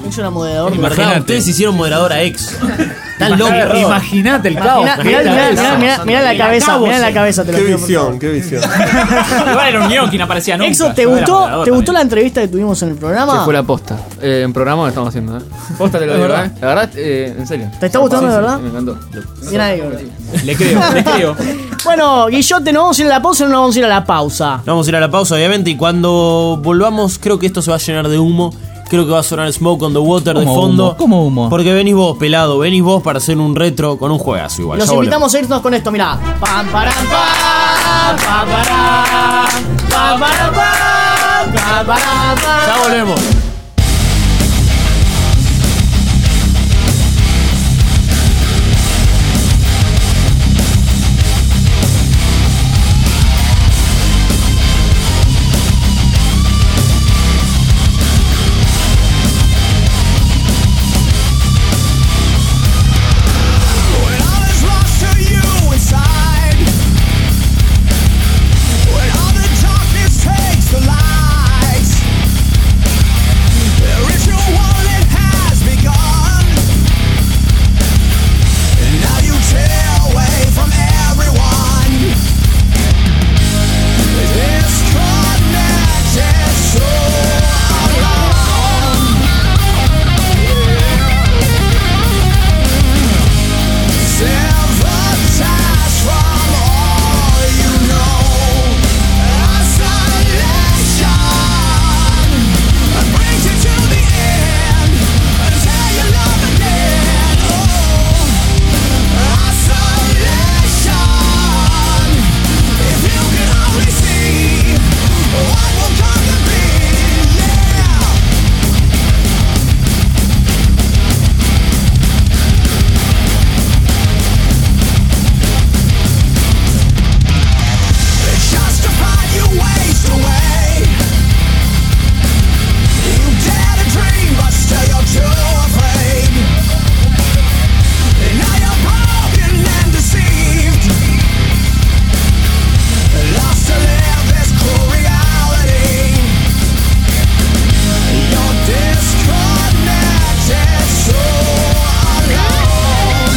Ex era moderador de Imagínate, verdad. ustedes hicieron moderador a Ex. Tan loco. Imagínate el caos. Mirá, mirá, mirá, mirá, mirá, mirá la cabeza, mirá la cabeza, te lo Qué pido, por favor. visión, qué visión. Igual era un guión que no aparecía nunca. Exo, ¿te Yo era gustó, moderador ¿te gustó también. la entrevista que tuvimos en el programa? Se fue la posta. Eh, en programa que estamos haciendo, ¿eh? Posta te lo Es digo, verdad. ¿eh? La verdad, eh, en serio. ¿Te está gustando Sí, de sí, verdad? Me encantó. Bien ahí, boludo. Le creo, le creo. Bueno, Guillote, ¿nos vamos a ir a la pausa o no nos vamos a ir a la pausa? Vamos a ir a la pausa, obviamente, y cuando volvamos, creo que esto se va a llenar de humo. Creo que va a sonar Smoke on the Water de ¿Cómo fondo. humo? ¿Cómo humo? Porque venís vos, pelado, venís vos para hacer un retro con un juegazo igual. Los Ya invitamos a irnos con esto, mirá. Pam, param, pam, pam, param, pam, param, pam, pam, param, pam. Ya volvemos. When all is lost to you inside, when all the darkness takes the light, the ritual it has begun, and now you tear away from everyone. Disconnected, so alone. Sabotage from all you know. Isolation brings you to the end until you love again. Oh, isolation. If you can only see what will come to be, yeah. Justified you waste away. You dare to dream, but still you're too afraid. And now you're broken and deceived, lost to live this cruel reality. You're disconnected, so alone.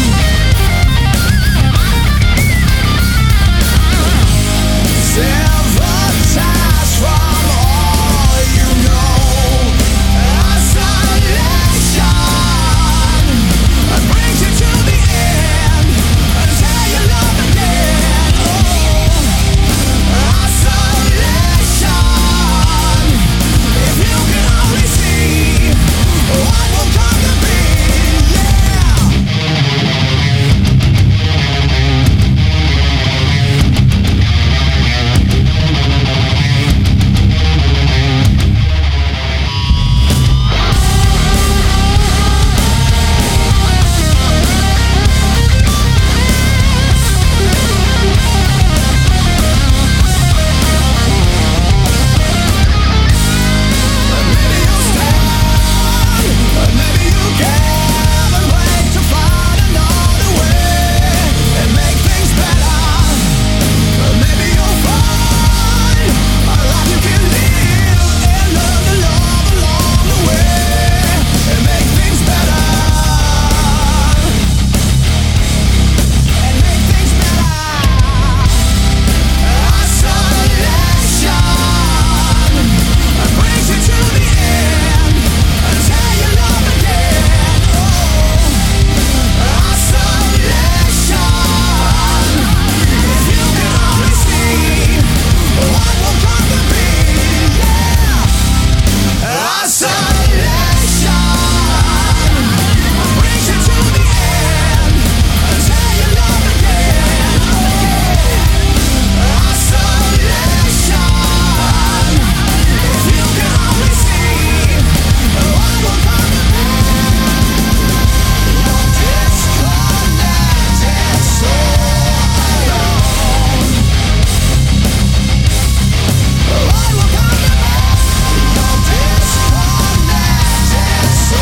Sabotage from all you know. Isolation brings you to the end until you love again. Oh, isolation. If you can only see what will come to be, yeah. Maybe you'll stand, maybe you give and wait to find another way and make things better. Maybe you'll find a life you can live and learn to love along the way and make things better. And make things better. Isolation brings you to the end until you love again. Oh, isolation. If you can only see what will come to be, yeah. Isolation brings you to the end until you love again. Isolation. If you can only see what will come to be, you're disconnected, so alone. What will come to be, you're disconnected, so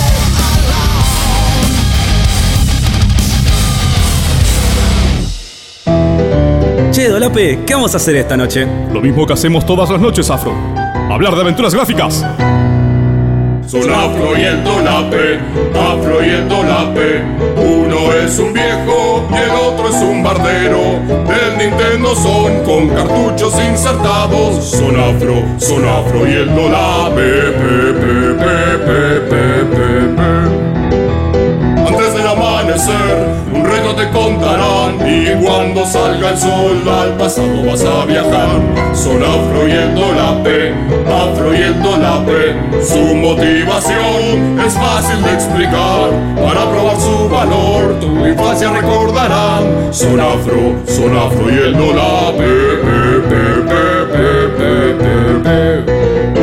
alone. Che, Dolape, ¿qué vamos a hacer esta noche? Lo mismo que hacemos todas las noches, Afro. Hablar de aventuras gráficas. son Afro y el Dolape, Afro y el Dolape. Uno es un viejo y el otro es un bardero. Del Nintendo son con cartuchos insertados. Son Afro, son Afro y el Dolape, pe, pe, pe, pe, pe, pe, pe. Antes del amanecer, un reto te contarán. Y cuando salga el sol, al pasado vas a viajar. Son Afro y el Dolape, Afro y el Dolape. Su motivación es fácil de explicar. Para probar su valor, tu infancia recordarán. Son Afro, son Afro y el Dolape, pe, pe, pe, pe, pe, pe, pe.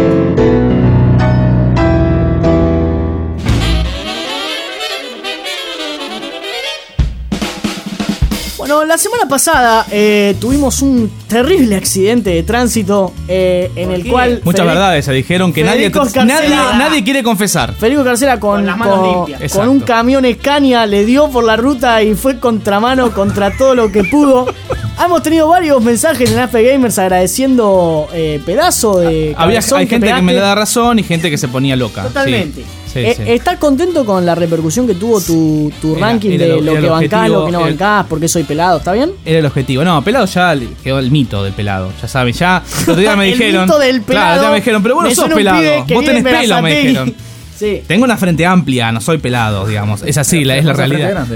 Bueno, la semana pasada eh, tuvimos un terrible accidente de tránsito eh, en el cual... Muchas Fede- verdades se dijeron que nadie, Federico nadie, Escarcela- nadie quiere confesar. Federico Carcela con, Con las manos con- limpias. con Exacto. un camión Scania le dio por la ruta y fue contramano contra todo lo que pudo. Hemos tenido varios mensajes en A F Gamers agradeciendo eh, pedazo de Había, cabezón hay gente que pegaste. me le da razón y gente que se ponía loca. Sí. Totalmente. Sí, Eh, sí. ¿Estás contento con la repercusión que tuvo tu, tu Era- ranking era de lo- lo era que el bancás, objetivo, lo que no era- bancás, por qué soy pelado? ¿Está bien? Era el objetivo. No, pelado ya le quedó el mito del pelado. Ya saben, ya. El otro día me El dijeron. mito del pelado. Claro, ya me dijeron, pero vos no Me sos suena un pelado. pibe que Vos vive tenés en pelo, me Berazategui. dijeron. Sí. Tengo una frente amplia, no soy pelado, digamos. Es así, la, es la realidad.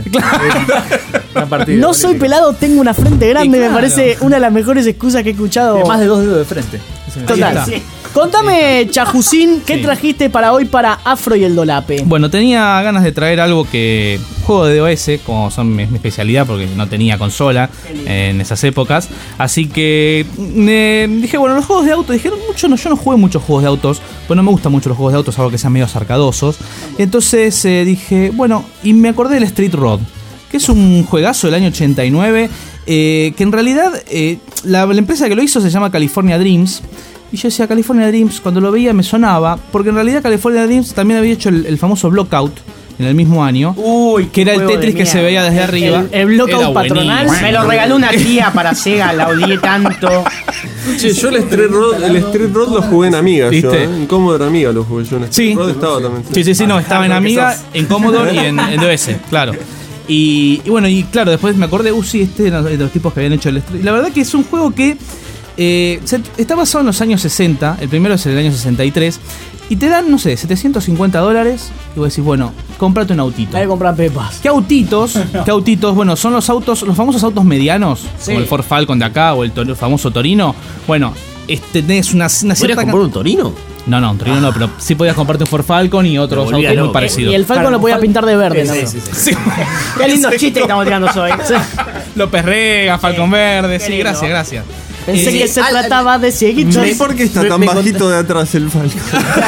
No soy pelado, tengo una frente grande, Y me claro. parece una de las mejores excusas que he escuchado. De más de dos dedos de frente. Total. Ahí está. Sí. Contame, Chajusín, ¿qué trajiste para hoy para Afro y el Dolape? Bueno, tenía ganas de traer algo que. Juego de DOS, como son mi, mi especialidad, porque no tenía consola en esas épocas. Así que me dije, bueno, los juegos de autos, dijeron mucho, no, yo no jugué muchos juegos de autos, pues no me gustan mucho los juegos de autos, algo que sean medio arcadosos. Entonces eh, dije, bueno, y me acordé del Street Road, que es un juegazo del año ochenta y nueve, eh, que en realidad eh, la, la empresa que lo hizo se llama California Dreams. Y yo decía, California Dreams, cuando lo veía me sonaba, porque en realidad California Dreams también había hecho el, el famoso Blockout en el mismo año. Uy, que era el juego de Tetris que se mierda. veía desde arriba. El, el Blockout Era patronal. buenísimo. Me lo regaló una tía para Sega, la odié tanto. Che, yo el Street Road, el Street Road lo jugué en Amiga, yo, ¿Viste? ¿eh? En Commodore Amiga lo jugué yo. En Street Sí. Road estaba también. Sí, sí, sí, no, estaba en Lo que Amiga, sos. en Commodore y en, en DOS, claro. Y, y bueno, y claro, después me acordé, uh, sí, este era de los tipos que habían hecho el Street. La verdad que es un juego que eh, se- está basado en los años sesenta, el primero es el año sesenta y tres, y te dan, no sé, setecientos cincuenta dólares, y vos decís, bueno, cómprate un autito. Hay que comprar pepas. ¿Qué autitos? ¿Qué autitos? Bueno, son los autos, los famosos autos medianos, Sí. como el Ford Falcon de acá o el, Tor- el famoso Torino. Bueno, este tenés una, una ¿Podrías cierta comprar un Torino? No, no, un Torino no, pero sí podías comprarte un Ford Falcon y otros Me volvía autos muy loco. parecidos. Y el Falcon lo podía pintar de verde, ¿no? Sí, sí, sí. Sí. Qué lindo chiste que estamos tirando hoy. López Rega, Falcon Verde, qué sí, lindo. gracias, gracias. Pensé Eh, que se al- trataba de cieguitos. ¿Y por qué está Me- tan me bajito de atrás el Falcon?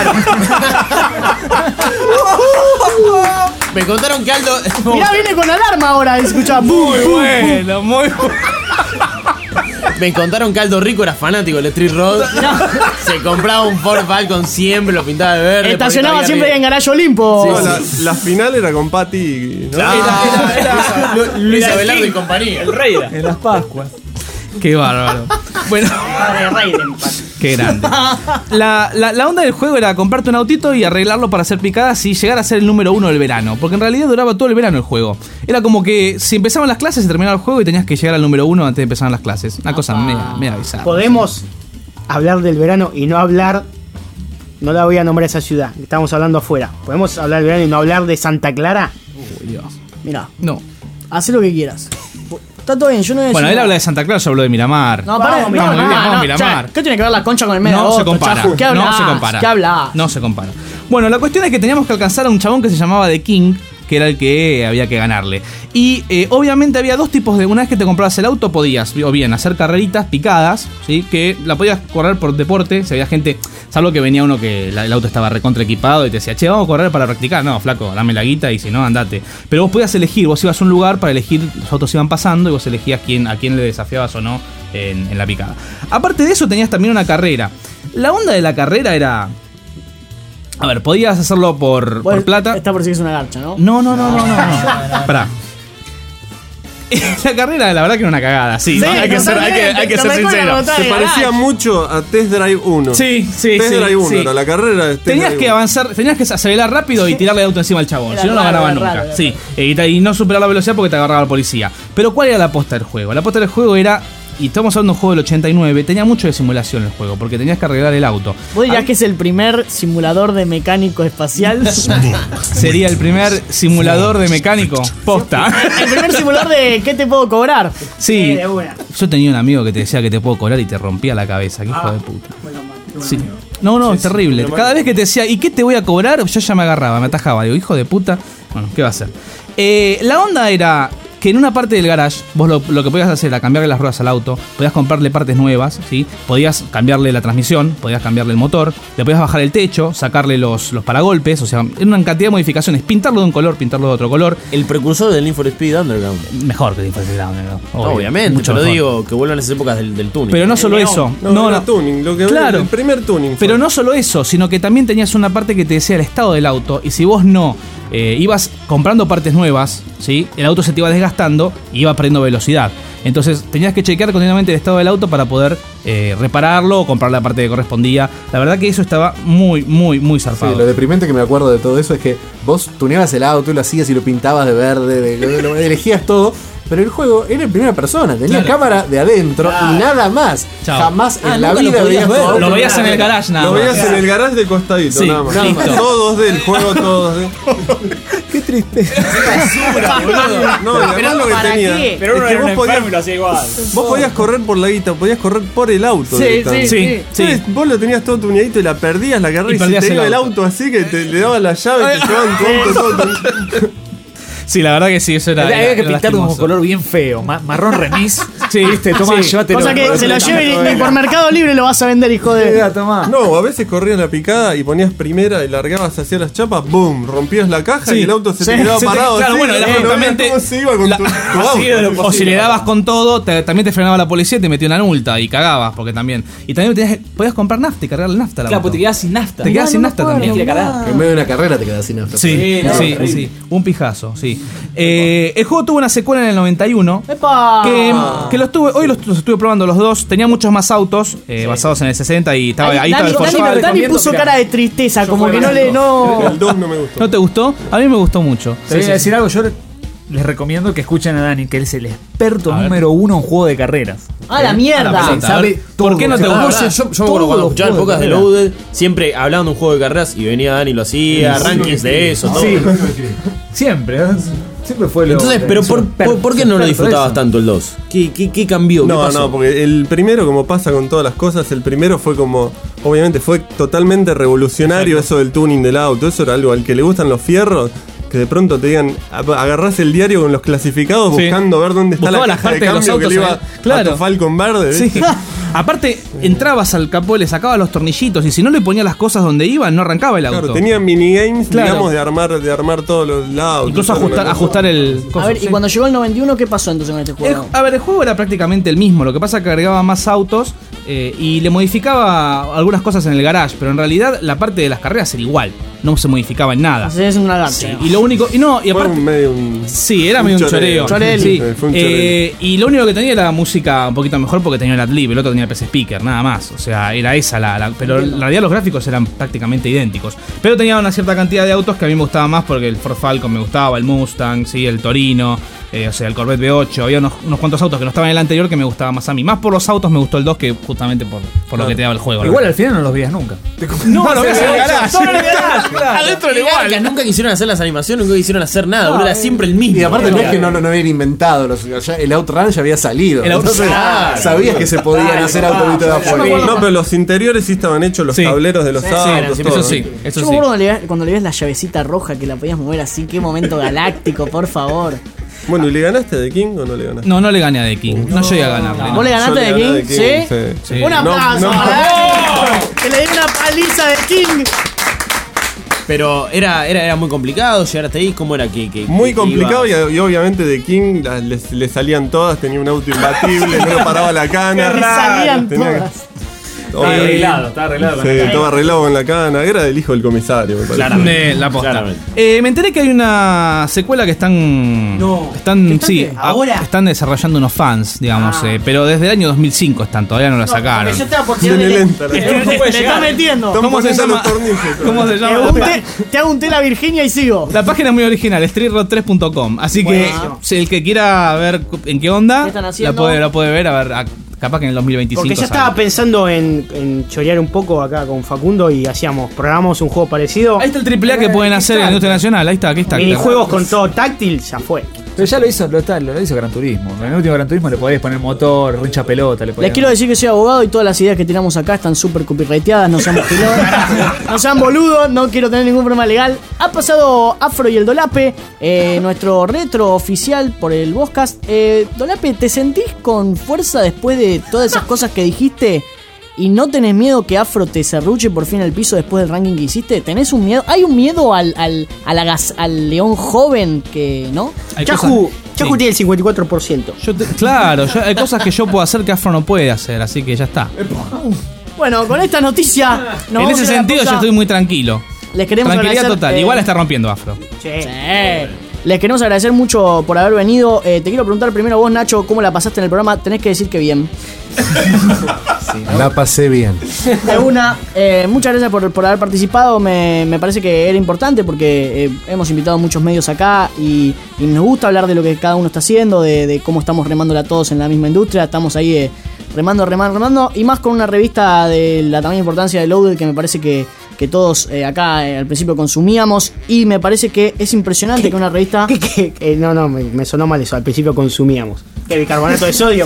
Me contaron que Aldo. Mirá, viene con alarma ahora, escucha. Muy bueno, muy bueno. Me contaron que Aldo Rico era fanático del Street Road. Se compraba un Ford Falcon siempre, lo pintaba de verde. Estacionaba porque siempre estaba en ahí Garage Olimpo. No, la, la final era con Patty. ¿no? arriba. Era, era- era Luis Abelardo y compañía. El rey era. En las Pascuas. Qué bárbaro. Bueno, Padre Raiden. qué grande. La, la, la onda del juego era comprarte un autito y arreglarlo para hacer picadas y llegar a ser el número uno del verano. Porque en realidad duraba todo el verano el juego. Era como que si empezaban las clases se terminaba el juego y tenías que llegar al número uno antes de empezar las clases. Una cosa media, media bizarra. Podemos hablar del verano y no hablar. No la voy a nombrar esa ciudad, estamos hablando afuera. ¿Podemos hablar del verano y no hablar de Santa Clara? Uy, Dios. Mirá, No. haz lo que quieras. Está todo bien, yo no voy a Bueno, decir él nada. habla de Santa Clara, yo hablo de Miramar. No, pará, Vamos, no, Miramar, no, vamos, no, Miramar. che, ¿qué tiene que ver la concha con el medio? No de se agosto, compara. Chafu? ¿Qué hablas? No se compara. ¿Qué hablas? No se compara. Bueno, la cuestión es que teníamos que alcanzar a un chabón que se llamaba The King, que era el que había que ganarle. Y eh, obviamente había dos tipos de... Una vez que te comprabas el auto podías, o bien, hacer carreritas picadas, ¿sí? Que la podías correr por deporte. Si había gente, salvo que venía uno que la- el auto estaba recontra equipado y te decía, che, vamos a correr para practicar. No, flaco, dame la guita y si no, andate. Pero vos podías elegir, vos ibas a un lugar para elegir, los autos iban pasando y vos elegías quién, a quién le desafiabas o no en, en la picada. Aparte de eso tenías también una carrera. La onda de la carrera era... A ver, podías hacerlo por, por Vos- plata. Esta por sí que es una garcha, ¿no? No, no, no, no, no. no. Pará. La carrera, la verdad que era una cagada, sí. Sí, ¿no? Hay que ser, hay que, hay que ser sincero. Se parecía mucho a Test Drive uno. Sí, sí, Test sí, Drive uno sí. era la carrera de Test Tenías Drive que uno. avanzar, tenías que acelerar rápido y tirarle el auto encima al chabón. Era Si no, no raro, ganaba era nunca. raro, era Sí. Eh, Y, y no superar la velocidad porque te agarraba la policía. Pero ¿cuál era la aposta del juego? La aposta del juego era. Y estamos hablando de un juego del ochenta y nueve, tenía mucho de simulación el juego, porque tenías que arreglar el auto. ¿Vos dirías que es el primer simulador de mecánico espacial? Sería el primer simulador de mecánico posta. El primer simulador de ¿qué te puedo cobrar? Sí, Eh, de una. yo tenía un amigo que te decía que te puedo cobrar y te rompía la cabeza, qué hijo de puta. Sí. No, no, es terrible. Cada vez que te decía, ¿y qué te voy a cobrar? Yo ya me agarraba, me atajaba. Digo, hijo de puta. Bueno, ¿qué va a hacer? Eh, la onda era que en una parte del garage, vos lo, lo que podías hacer era cambiarle las ruedas al auto, podías comprarle partes nuevas, ¿sí? Podías cambiarle la transmisión, podías cambiarle el motor, le podías bajar el techo, sacarle los, los paragolpes, o sea, en una cantidad de modificaciones, pintarlo de un color, pintarlo de otro color. El precursor del Need for Speed Underground. Mejor que el Need for Speed Underground. No, obviamente, mucho pero mejor. digo que vuelvan a esas épocas del, del tuning. Pero no solo eso. No, no, era tuning, lo que Claro. el primer tuning. Pero no solo eso, sino que también tenías una parte que te decía el estado del auto. Y si vos no eh, ibas comprando partes nuevas, ¿sí? El auto se te iba desgastando y iba perdiendo velocidad. Entonces tenías que chequear continuamente el estado del auto para poder eh, repararlo o comprar la parte que correspondía. La verdad que eso estaba muy, muy, muy zarpado. Sí, lo deprimente que me acuerdo de todo eso es que vos tuneabas el auto y lo hacías y lo pintabas de verde, de, de- lo elegías todo, pero el juego era en primera persona, tenía Claro. cámara de adentro Claro. y nada más. Chao. Jamás Ah, en la nunca lo vida podías veías ver. tu auto. Lo veías en el garage nada Lo más. veías en el garage de costadito, Sí, nada más. listo. Todos del juego, todos de. Qué triste. No, y además lo que ¿para tenía. qué? Pero es uno que era un vos podías, enfermo y lo hacía igual. vos podías correr por la guita, podías correr por el auto. Sí, directamente. sí, Sí, sí. Entonces, vos lo tenías todo tuneadito y la perdías la carrera Y y, se perdías te el iba el auto. auto así que te le daban la llave y te llevaban tu auto todo. Sí, la verdad que sí, eso era. Había era- que era pintar de un lastimoso. color bien feo, ma- marrón remis. Sí, Viste, toma, sí. llévatelo. O sea que se lo lleve y, y por Mercado Libre lo vas a vender, hijo de. Mira, tomá. No, a veces corrías la picada y ponías primera y largabas hacia las chapas, boom, rompías la caja Sí. y el auto se Sí, te quedaba se te- parado. claro, así, bueno, era no veías justamente cómo se iba con la- tu, tu así de lo auto. o si le dabas con todo, te- también te frenaba la policía y te metió una multa y cagabas, porque también. Y también tenías- podías comprar nafta y cargarle nafta a la Claro, moto. pues te quedás sin nafta. Te quedás sin nafta también. Tenías que ir a cagar. En medio de una carrera te quedas sin auto. Sí, no, sí, terrible. sí. Un pijazo, sí. Eh, el juego tuvo una secuela en el noventa y uno. ¡Epa! Que, que lo estuve, hoy los, los estuve probando los dos. Tenía muchos más autos eh, basados en el sesenta y estaba Ay, ahí estaba Dani, el Dani, Forza. Dani recomiendo, puso mirá. cara de tristeza, como fui que no le. ganando. No. El dos no me gustó. ¿No te gustó? A mí me gustó mucho. Te voy a decir algo, yo les recomiendo que escuchen a Dani, que él es el experto A ver. número uno en juego de carreras. ¡Ah, la A la mierda! pelota. sabe A ver, ¿por todo, qué no te sabe- gustó? No, yo, yo me acuerdo cuando escuchaba el Todo podcast de juego de Loaded, siempre hablaban de un juego de carreras y venía Dani y lo hacía, rankings de eso, todo. Sí, siempre, ¿eh? siempre fue lo. Entonces, pero por, por, ¿por qué no lo disfrutabas eso. tanto el dos? ¿Qué, qué, qué cambió? ¿Qué No, pasó? no, porque el primero, como pasa con todas las cosas, el primero fue como, obviamente fue totalmente revolucionario eso del tuning del auto, eso era algo al que le gustan los fierros, que de pronto te digan, ap- agarrás el diario con los clasificados Sí. buscando ver dónde está Buscaba la las caja de partes de los cambio que autos le iba en el- claro. a tu Falcon verde. Sí. ¿viste? Aparte, entrabas al capó, le sacabas los tornillitos y si no le ponías las cosas donde iban, no arrancaba el auto. Claro, tenía minigames, Claro. digamos, de armar, de armar todos los lados. Incluso ajustar, ajustar el. A ver, y cuando llegó el noventa y uno, ¿qué pasó entonces con este El- juego? a ver, el juego era prácticamente el mismo, lo que pasa es que agregaba más autos eh, y le modificaba algunas cosas en el garage, pero en realidad la parte de las carreras era igual, no se modificaba en nada. Así es una garcha. Sí, y lo único. Y no, y Fue aparte. un medio un... Sí, era medio un choreo. Choreo. Sí. Sí, fue un Eh, y lo único que tenía era música un poquito mejor porque tenía el Adlib, el otro tenía el P C Speaker, nada más. O sea, era esa la. la- pero en realidad los gráficos eran prácticamente idénticos. Pero tenía una cierta cantidad de autos que a mí me gustaba más porque el Ford Falcon me gustaba, el Mustang, sí, el Torino, eh, o sea, el Corvette V ocho. Había unos, unos cuantos autos que no estaban en el anterior que me gustaban más a mí. Más por los autos me gustó el dos que justamente por, por lo que te daba el juego. Igual al final no los veías nunca. no, lo ves en el garage. Solo en el garage, claro. Adentro era Igual. igual. Nunca quisieron hacer las animaciones, nunca quisieron hacer nada, boludo, era siempre el mismo. Y aparte no es que Claro. no, no habían inventado, los, ya el Outrun ya había salido. El Entonces, Outrun. sabías que se podían hacer autobitos de afuera. No, pero los interiores sí estaban hechos, los Sí. tableros de los autos, Sí, todo. eso sí, eso Yo sí. me acuerdo cuando le, cuando le ves la llavecita roja que la podías mover así, qué momento galáctico, por favor. Bueno, ¿y le ganaste a The King o no le ganaste? No, no le gané a The King. No llegué a ganarle. ¿Vos le ganaste Yo le de gané King? a The ¿Sí? King, sí. Sí. Un aplauso No, no. para que le di una paliza de King. Pero era, era, era muy complicado llegar hasta ahí, ¿cómo era que, que Muy que complicado y, ibas? y obviamente The King las- les- le salían todas, tenía un auto imbatible, no lo paraba la cana. Le salían Tenía que- todas. Estaba Eh, arreglado, estaba arreglado con Sí, la cana. estaba arreglado con la cana. Era el hijo del comisario, me parece. De la posta. Eh, me enteré que hay una secuela que están. No. Están, ¿Están sí, qué? ¿Ahora? a- están desarrollando unos fans, digamos. Ah. eh, pero desde el año dos mil cinco están, todavía no la sacaron. Yo estaba por Viene tirarle- lenta la Este, cosa. este, Te está metiendo. Están ¿Cómo se poniendo llama? los tornillos. ¿Cómo se Te llama? hago un té- te hago un té la Virginia y sigo. La página es muy original, street road tres punto com. Así que Buenísimo. si el que quiera ver cu- en qué onda, ¿Qué están la haciendo? puede, la puede ver. A ver, a- capaz que en el dos mil veinticinco. Porque ya sale. estaba pensando en, en chorear un poco acá con Facundo y hacíamos, programamos un juego parecido. Ahí está el triple A que pueden hacer en la industria nacional. Ahí está, aquí está. Minijuegos con todo táctil, ya fue. Pero ya lo hizo, lo, está- lo hizo Gran Turismo. En el último Gran Turismo le podés poner motor, rincha pelota. Le Les podés... quiero decir que soy abogado y todas las ideas que tiramos acá están súper copyrighteadas, no sean pilotos, no sean boludos, no quiero tener ningún problema legal. Ha pasado Afro y el Dolape, eh, nuestro retro oficial por el Vozcast. Eh, Dolape, ¿te sentís con fuerza después de todas esas cosas que dijiste? ¿Y no tenés miedo que Afro te serruche por fin al piso después del ranking que hiciste? ¿Tenés un miedo? ¿Hay un miedo al, al, a la gas- al león joven que, no? Hay Chahu, cosas- Chahu sí. tiene el cincuenta y cuatro por ciento. Yo te- claro, yo- hay cosas que yo puedo hacer que Afro no puede hacer, así que ya está. Bueno, con esta noticia... nos en vamos ese a la sentido yo pausa. estoy muy tranquilo. Les queremos Tranquilidad agradecer, total. eh, Igual está rompiendo Afro. Sí. Les queremos agradecer mucho por haber venido. Eh, te quiero preguntar primero vos, Nacho, ¿cómo la pasaste en el programa? Tenés que decir que bien. La pasé bien. De una, eh, muchas gracias por, por haber participado. Me, me parece que era importante porque eh, hemos invitado a muchos medios acá y, y nos gusta hablar de lo que cada uno está haciendo, de, de cómo estamos remándola todos en la misma industria. Estamos ahí eh, remando, remando, remando. Y más con una revista de la tamaña importancia de Loaded que me parece que, que todos eh, acá eh, al principio consumíamos. Y me parece que es impresionante que una revista... ¿Qué, qué, qué? No, no, me, me sonó mal eso. Al principio consumíamos. ¿Qué, bicarbonato de sodio?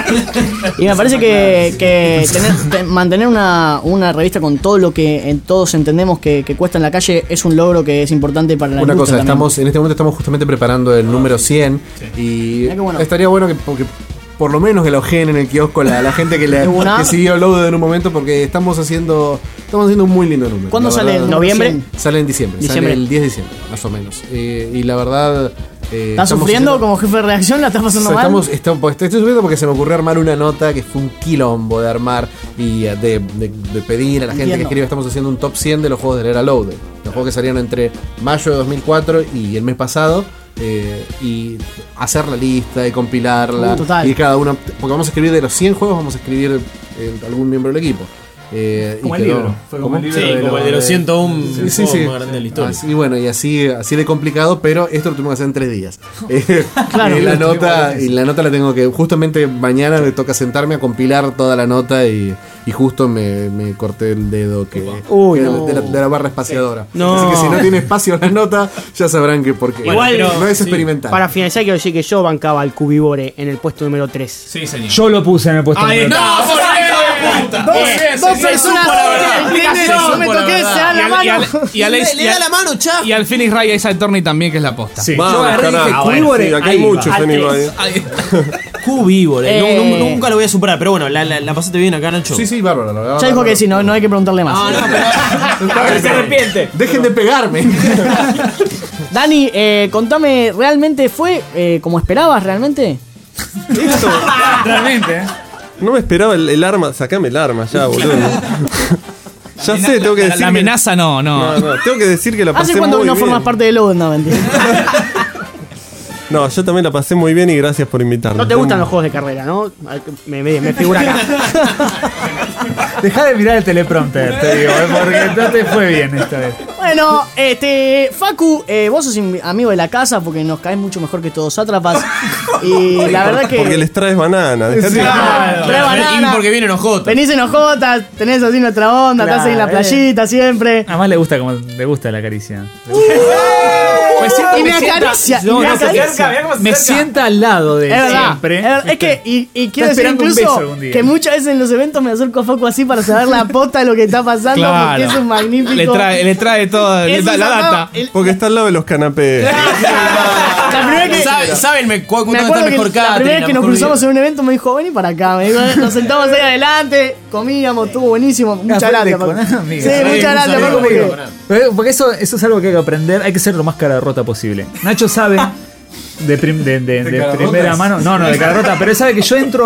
Y me parece que, que tener- te- mantener una, una revista con todo lo que en todos entendemos que, que cuesta en la calle es un logro que es importante para la Una industria cosa, también. estamos en este momento estamos justamente preparando el número cien y Mirá qué bueno. estaría bueno que, porque, por lo menos que lo ojeen en el kiosco la, la gente que, le, De una. que siguió Loaded en un momento porque estamos haciendo estamos haciendo un muy lindo número. ¿Cuándo La sale verdad, el ¿Noviembre? cien? Sale en diciembre, Diciembre. sale el diez de diciembre, más o menos. Eh, y la verdad... eh, ¿Estás estamos sufriendo haciendo- como jefe de redacción? ¿La estás pasando mal? Estamos, estamos- estoy sufriendo porque se me ocurrió armar una nota que fue un quilombo de armar y eh, de, de- de pedir a la gente Entiendo. que escribe. Estamos haciendo un top cien de los juegos de la era Loaded. Los juegos que salieron entre mayo de dos mil cuatro y el mes pasado. eh, y hacer la lista y compilarla. Uh, total. Y cada uno. Porque vamos a escribir de los cien juegos, vamos a escribir eh, algún miembro del equipo. Eh, y Como el quedó- libro. Fue como el libro Sí, como el de los ciento uno Sí, sí, juegos sí. más grandes de la historia. Así, bueno, y así, así de complicado, pero esto lo tuvimos que hacer en tres días. Eh, Claro. y la nota, y la nota la tengo que, justamente mañana me toca sentarme a compilar toda la nota y, y justo me, me corté el dedo que, Uy, que de, no. de la, de la barra espaciadora. No. Así que si no tiene espacio la nota, ya sabrán que por qué. Igual, no es sí. experimental. Para finalizar, quiero decir que yo bancaba al Cubivore en el puesto número tres. Sí, señor. Yo lo puse en el puesto Ahí número está. tres. Dos, dos personas no me toqué, se dan la Y al- mano. y al- y al- Le- y le da al- la mano, Chahu. Y al Phoenix Ray Ace Attorney también, que es la posta. Sí. Vamos, Yo agarré y dije, carajo. Cubivore, Sí, acá hay ahí va. muchos, Al Fenix, tres. ahí. Cubivore. Eh. No, no, nunca lo voy a superar, pero bueno, la, la, la pasaste bien acá, Nacho. Sí, sí, bárbaro. la verdad, Ya dijo bárbaro. que sí, no, no hay que preguntarle más. Ah, no, pero. A ver si se arrepiente. Dejen de pegarme. Dani, eh, contame, ¿realmente fue eh, como esperabas realmente? Realmente, ¿eh? No me esperaba el, el arma. Sacame el arma ya, boludo. Ya sé, tengo que La, decir. la que- amenaza no, no. No, no, tengo que decir que la pasé ¿Hace cuánto muy que no bien. formas parte de Load? No, mentira. No, yo también la pasé muy bien y gracias por invitarme. No te gustan los juegos de carrera, ¿no? Me, me, me figura acá. Deja de mirar el teleprompter, te digo, ¿eh? Porque no te fue bien esta vez. Bueno, este, Facu, eh, vos sos im- amigo de la casa porque nos caes mucho mejor que todos sátrapas. Y la verdad que. Porque les traes banana. dejate- Claro, trae banana. Y porque vienen ojotas. Venís en ojotas, tenés así nuestra onda, Claro, estás ahí en la eh. playita siempre. Además le gusta como le gusta la caricia. Y me acaricia, y No, me no, se acaricia. acerca, mirá cómo se Me acerca. sienta al lado de Es él verdad, siempre. es verdad. Es que, y, y quiero Está decir esperando un incluso beso algún día. que muchas veces en los eventos me acerco a Facu así para saber la posta de lo que está pasando, Claro. porque es un magnífico. Le trae, le trae todo, le Es da un la sacado- data. el- Porque está al lado de los canapés. La primera que, Saben, saben me, cu- me dónde está acuerdo el que mejor la catering, primera vez la que nos mejor cruzamos vida. en un evento me dijo, vení para acá. Me dijo, nos sentamos ahí adelante, comíamos, estuvo buenísimo. Muchas fue gracias, de Facu. con amiga. Sí, Sí, muchas gracias, un Facu, saludo. porque Pero- Porque eso, eso es algo que hay que aprender. Hay que ser lo más cara de rota posible. Nacho sabe de, prim- de, de- de cara primera rota? mano. No, no, de cara rota. Pero él sabe que yo entro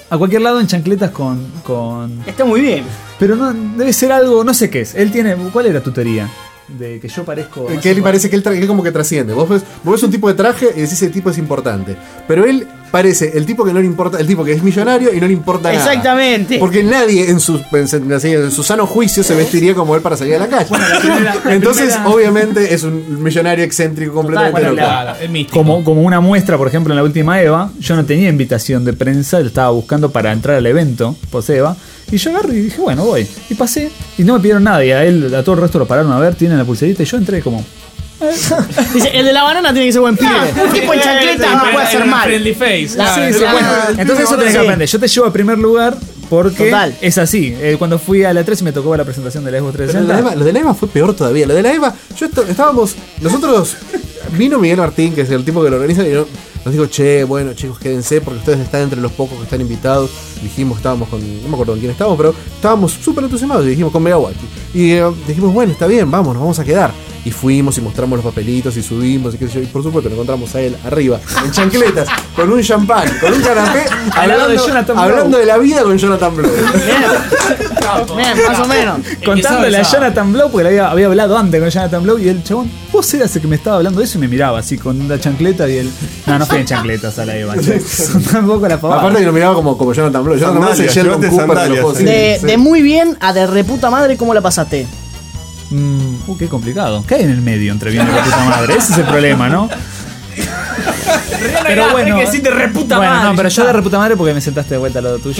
a cualquier lado en chancletas con, con... Está muy bien. Pero no, debe ser algo, no sé qué es. Él tiene... ¿Cuál era tu teoría? De que yo parezco... no Que sé él cuál. parece que él, tra- que él como que trasciende. Vos ves, vos ves un tipo de traje y decís ese tipo es importante. Pero él parece el tipo que no le importa, el tipo que es millonario y no le importa nada. Exactamente. Porque nadie en su, en, así, en su sano juicio se vestiría como él para salir a la calle. la primera- la Entonces, primera- obviamente, es un millonario excéntrico completamente Bueno, loco. la- como, como una muestra, por ejemplo, en la última EVA, yo no tenía invitación de prensa, lo estaba buscando para entrar al evento post EVA. Y yo agarré y dije, bueno, voy. Y pasé, y no me pidieron nada. Y a él, a todo el resto lo pararon a ver, tienen la pulserita. Y yo entré como. Dice, el de la banana tiene que ser buen pibe. Un tipo en chancleta no puede hacer mal. Friendly face. La- claro. sí, sí, Bueno, la- entonces eso tenés que sí. aprender. Yo te llevo a primer lugar porque Total. es así. Eh, cuando fui a la tres y me tocó ver la presentación de la Xbox Pero lo de la trescientos Eva, lo de la Eva fue peor todavía. Lo de la Eva, yo est- estábamos. Nosotros. Vino Miguel Martín, que es el tipo que lo organiza, y no- nos dijo, che, bueno, chicos, quédense porque ustedes están entre los pocos que están invitados. Dijimos, estábamos con. No me acuerdo con quién estábamos, pero estábamos súper entusiasmados y dijimos con Megawaki. Y eh, dijimos, bueno, está bien, vamos, nos vamos a quedar. Y fuimos y mostramos los papelitos y subimos y qué sé yo. Y por supuesto, lo encontramos a él arriba, en chancletas, con un champán, con un canapé, Al lado de hablando, Jonathan Blow. hablando de la vida con Jonathan Blow. Bien, más o menos. Contándole a Jonathan Blow, porque le había, había hablado antes con Jonathan Blow, y el chabón, vos eras el que me estaba hablando de eso, y me miraba así con la chancleta y él. No, no fui en chancletas a la Eva, che. Son tampoco la pavada. Aparte que lo miraba como, como Jonathan Blow. Jonathan Blow es el Sandalias, Sheldon llévate Cooper de los sandalias, juegos. sí. De, Sí. de muy bien a de reputa madre, ¿cómo la pasaste? Mm, uh, qué complicado. ¿Qué hay en el medio entre bien y la puta madre? Ese es el problema, ¿no? Pero bueno. Hay que decir de reputa bueno, madre, no, pero ya yo de está. reputa madre porque me sentaste de vuelta al lado tuyo.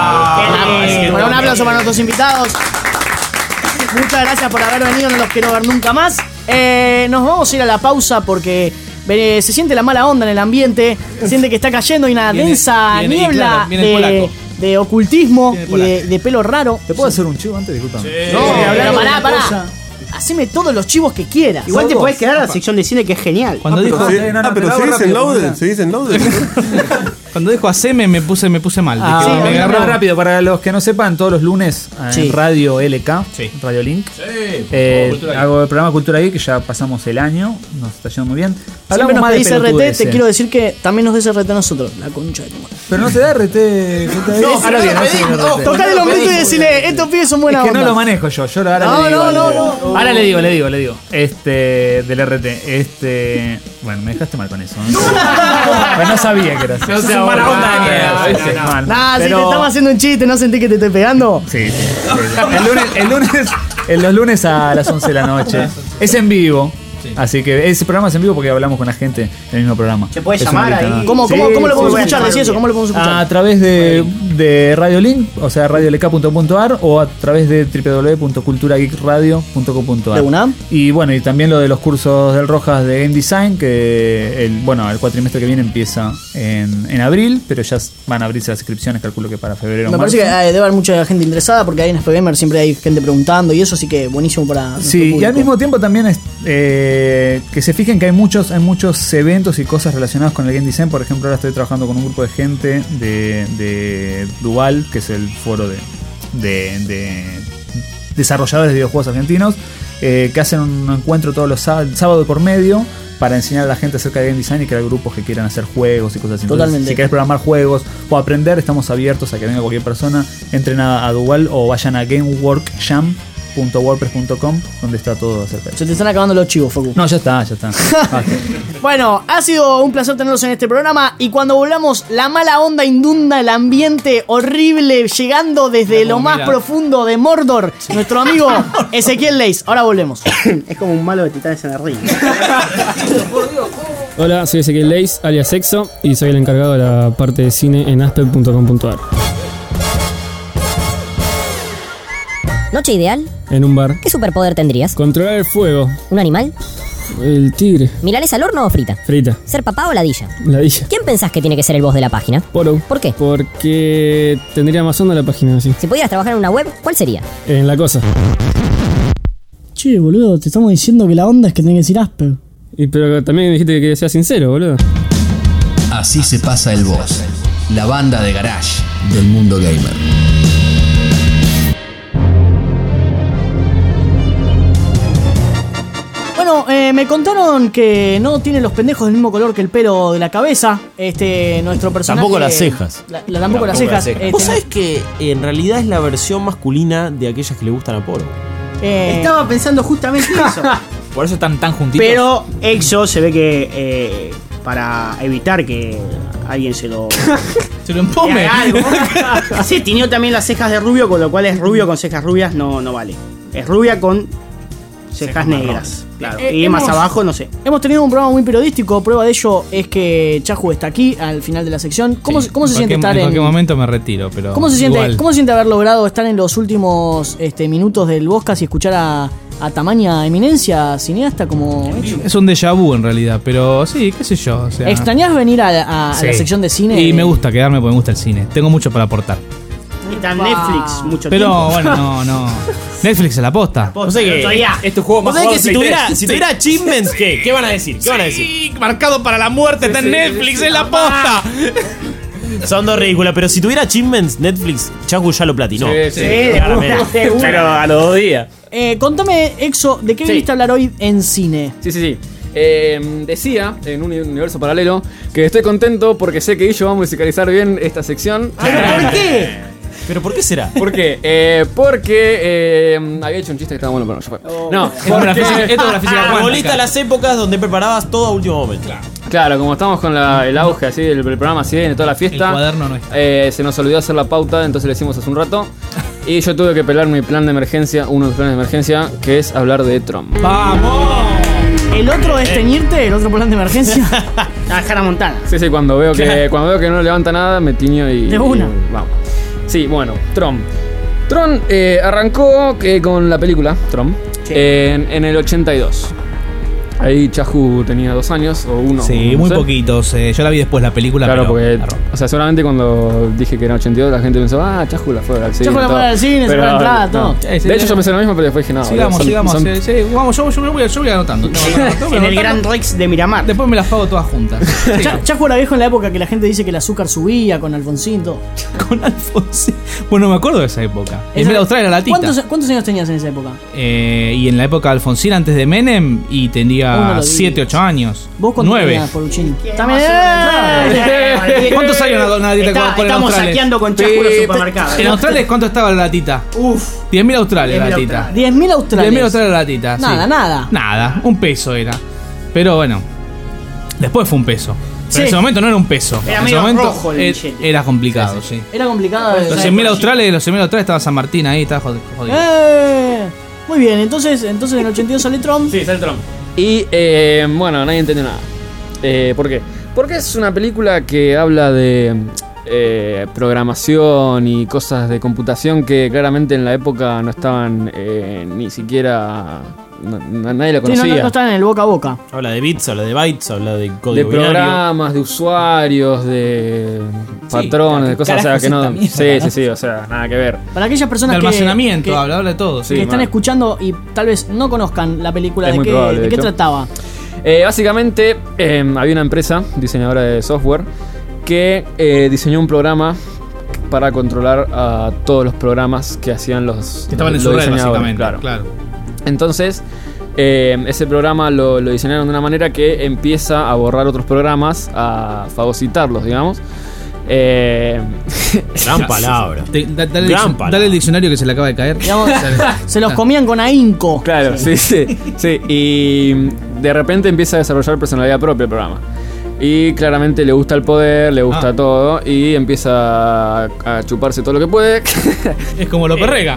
Eh, bueno, un aplauso para nuestros invitados. Muchas gracias por haber venido, no los quiero ver nunca más. Eh, nos vamos a ir a la pausa porque eh, se siente la mala onda en el ambiente, se siente que está cayendo y una Viene- densa viene- niebla claro, viene el de, polaco. de ocultismo Viene el y de, de pelo raro. ¿Te puedo hacer un chivo antes? Disculpame. No, Sí, pero hablando de pará, una pará. cosa. Haceme todos los chivos que quieras. Igual te Todos. podés quedar a la sección de cine que es genial. Cuando Ah, dijo, pero, sí- no, no, ah, pero te lo hago seguís en rápido, Loaded, porque- seguís en Loaded. cuando dijo haceme me puse, me puse mal. Ah, Dije, me sí, agarró. rápido, para los que no sepan, todos los lunes en Sí. Radio L K, Sí. Radio Link. Eh, Eh, Cultura hago el programa Cultura Geek, que ya pasamos el año, nos está yendo muy bien. Siempre Hablamos nos más de pedís R T, te pelotudeces. quiero decir que también nos des R T a nosotros. La concha de tu madre. Pero no te da R T. No, ahora bien, ahora sí que no te- Tocale el hombrito y decirle, estos pibes son buena Es que onda. no lo manejo yo, yo ahora No, le digo. no, al- no, no. Ahora le digo, le digo, le digo. Este, del R T, este. Bueno, me dejaste mal con eso. ¿no? Pues no sabía que era así. No sea buena onda, Ah, Daniel. sí, sí, mal. Nah, si Pero- te estamos haciendo un chiste, ¿no sentí que te estoy pegando? Sí, sí, sí. El lunes, el lunes, en los lunes a las once de la noche. Es en vivo. Así que ese programa es en vivo porque hablamos con la gente del mismo programa. ¿Se puede Es una llamar horita, ahí? ¿no? ¿Cómo, Sí, cómo, cómo lo sí, podemos bueno. escuchar? Decí eso, ¿cómo lo podemos escuchar? A través de, de Radio Link, o sea, radio l k punto com punto a r o a través de w w w punto cultura geek radio punto com punto a r. ¿De una? Y bueno, y también lo de los cursos del Rojas de Game Design, que el, bueno, el cuatrimestre que viene empieza en, en abril, pero ya van a abrirse las inscripciones, calculo que para febrero o Me marzo. parece que eh, debe haber mucha gente interesada porque ahí en S P Gamer siempre hay gente preguntando y eso, así que buenísimo para nuestro Sí, y público. al mismo tiempo también es, eh, que se fijen que hay muchos, hay muchos eventos y cosas relacionadas con el game design. Por ejemplo, ahora estoy trabajando con un grupo de gente de, de Dual, que es el foro de, de, de desarrolladores de videojuegos argentinos, eh, que hacen un encuentro todos los sábados, sábado por medio, para enseñar a la gente acerca de game design y crear grupos que quieran hacer juegos y cosas así. Entonces, Totalmente. si querés programar juegos o aprender, estamos abiertos a que venga cualquier persona. Entren a, a Dual o vayan a gameworksham punto wordpress punto com, donde está todo acerca de eso. Se te están acabando los chivos, Facu. No, ya está, ya está. Basta. Bueno, ha sido un placer tenerlos en este programa y cuando volvamos la mala onda inunda el ambiente horrible llegando desde lo más mira. profundo de Mordor, nuestro amigo Ezequiel Leis. Ahora volvemos. Es como un malo de Titanes en el ring. Hola, soy Ezequiel Leis, alias Sexo, y soy el encargado de la parte de cine en aspect punto com punto a r. ¿Noche ideal? En un bar. ¿Qué superpoder tendrías? Controlar el fuego. ¿Un animal? El tigre. ¿Milanesa al horno o frita? Frita. ¿Ser papá o ladilla? Ladilla. ¿Quién pensás que tiene que ser el boss de la página? Poro. ¿Por qué? Porque tendría más onda la página así. Si pudieras trabajar en una web, ¿cuál sería? En la cosa. Che, boludo, te estamos diciendo que la onda es que tenés que decir Asper. Y pero también dijiste que sea sincero, boludo. Así se pasa el boss. La banda de garage del mundo gamer. Bueno, eh, me, me contaron que no tiene los pendejos del mismo color que el pelo de la cabeza. Este, nuestro personaje. Tampoco las cejas. La, la- tampoco, las cejas. Este, Vos sabés que en realidad es la versión masculina de aquellas que le gustan a Polo. eh, Estaba pensando justamente eso. Por eso están tan juntitos. Pero Exo se ve que eh, para evitar que alguien se lo. Se lo empome. le haga algo. Sí, tiñó también las cejas de rubio, con lo cual es rubio con cejas rubias, no, no vale. Es rubia con cejas negras. Claro. Eh, y hemos- más abajo, no sé. Hemos tenido un programa muy periodístico. Prueba de ello es que Chahu está aquí al final de la sección. ¿Cómo, se- cómo se En siente cualquier- estar en en. cualquier momento me retiro, pero. ¿Cómo se siente, igual. ¿Cómo se siente haber logrado estar en los últimos este, minutos del Boscas y escuchar a, a tamaña eminencia cineasta como hecho? Es un déjà vu en realidad, pero sí, qué sé yo. O sea, ¿Extrañás venir a, a- a sí. la sección de cine? Y me gusta quedarme porque me gusta el cine. Tengo mucho para aportar. Está en Netflix mucho Pero tiempo. bueno, no, no. Netflix es la posta. O sea que Todavía. Es tu juego vos más sabés jugado que si de Play tuviera, tres. si tuviera achievements, ¿qué? ¿Qué van a decir? ¿Qué van a decir? Sí, marcado para la muerte, está en Netflix, es la posta. Son dos ridículas, pero si tuviera achievements, Netflix, Chacu ya lo platinó. Sí, sí. Claramente. Pero a los dos días. Eh, contame, Exo, ¿de qué Sí. viniste a hablar hoy en cine? Sí, sí, sí. Eh, decía, en un universo paralelo, que estoy contento porque sé que yo va a musicalizar bien esta sección. ¿Por qué? ¿Pero por qué será? ¿Por qué? Eh, porque eh, había hecho un chiste que estaba bueno, pero no, ya fue. No, como la física- esto es la física cuántica. Volviste a las épocas donde preparabas todo a último momento. Claro, como estamos con la- el auge así del, del programa así de toda la fiesta, El cuaderno no está. eh, se nos olvidó hacer la pauta, entonces le hicimos hace un rato. Y yo tuve que pelar mi plan de emergencia, uno de los planes de emergencia, que es hablar de Tron. ¡Vamos! ¿El otro es teñirte? ¿El otro plan de emergencia? A Hannah Montana. Sí, sí, cuando veo que cuando veo que no levanta nada, me tiño y. De una. y vamos. Sí, bueno, Tron. Tron eh, arrancó que con la película Tron en, en el ochenta y dos. Ahí Chahu tenía dos años o uno. Sí, no muy sé. poquitos. eh, yo la vi después la película. Claro, pero porque, la rompe. o sea, seguramente cuando dije que era ochenta y dos, la gente pensó, ah, Chahu la fue al cine. Chahu la todo. fue al cine, se Pero, fue a la entrada, no. todo. Sí, sí, De hecho, sí. yo pensé lo mismo, pero después dije, no. Sigamos, son- sigamos. son- sí, sí, vamos, yo, yo, me voy, yo voy anotando. Tengo que anotar, tengo que En el anotar. Gran Rex de Miramar. Después me las pago todas juntas. Ya, Chahu era viejo en la época que la gente dice que el azúcar subía con Alfonsín y todo. Con Alfonsín. Bueno, me acuerdo de esa época. En Esa- vez de Australia la latita. ¿Cuántos, ¿Cuántos años tenías en esa época? Eh, y en la época de Alfonsín, antes de Menem, y Oh, no tenía lo siete, digas. ocho años. ¿Vos cuánto nueve. tenías, Poruchini? También. ¿Cuántos años una, una latita Está- con, con Estamos Australes? saqueando con Chahu los supermercados. ¿En Australia cuánto estaba la latita? Uf. diez mil australes la diez mil latita. diez mil australes. diez mil australes la latita. Nada, sí. nada. Nada, un peso era. Pero bueno, después fue un peso. Pero Sí. en ese momento no era un peso. Era en ese medio momento rojo el er- billete. era complicado, sí. Era complicado. Los cien mil australes, los cien mil australes estaba San Martín ahí, estaba jod- jodido. Eh, muy bien, entonces, entonces en el ochenta y dos sale Trump. Sí, sale Tron. Y eh, bueno, nadie entendió nada. Eh, ¿Por qué? Porque es una película que habla de eh, programación y cosas de computación que claramente en la época no estaban eh, ni siquiera. no- no- nadie la Sí, no, conocía. no, no están en el boca a boca. Habla de bits, habla de bytes, habla de de código binario. programas, de usuarios, de patrones, de cosas, o sea, que no. Sí, sí, sí, o sea, nada que ver. Para aquellas De personas que, almacenamiento, que- habla, habla de todo. que Sí, están mal. escuchando y tal vez no conozcan la película, Es de muy qué, probable, de de qué hecho. trataba. Eh, básicamente, eh, había una empresa diseñadora de software que eh, diseñó un programa para controlar a todos los programas que hacían los, Que estaban en los su red, diseñadores, básicamente. claro. Claro. Entonces, eh, ese programa lo, lo diseñaron de una manera que empieza a borrar otros programas, a fagocitarlos, digamos. Eh, Gran palabra. Te- da- dale, Gran el- palabra. dale el diccionario que se le acaba de caer. Digamos, se los comían con ahínco. Claro, sí, sí, sí. Y de repente empieza a desarrollar personalidad propia el programa. Y claramente le gusta el poder, le gusta Ah. todo y empieza a, a chuparse todo lo que puede. Es como lo perrega.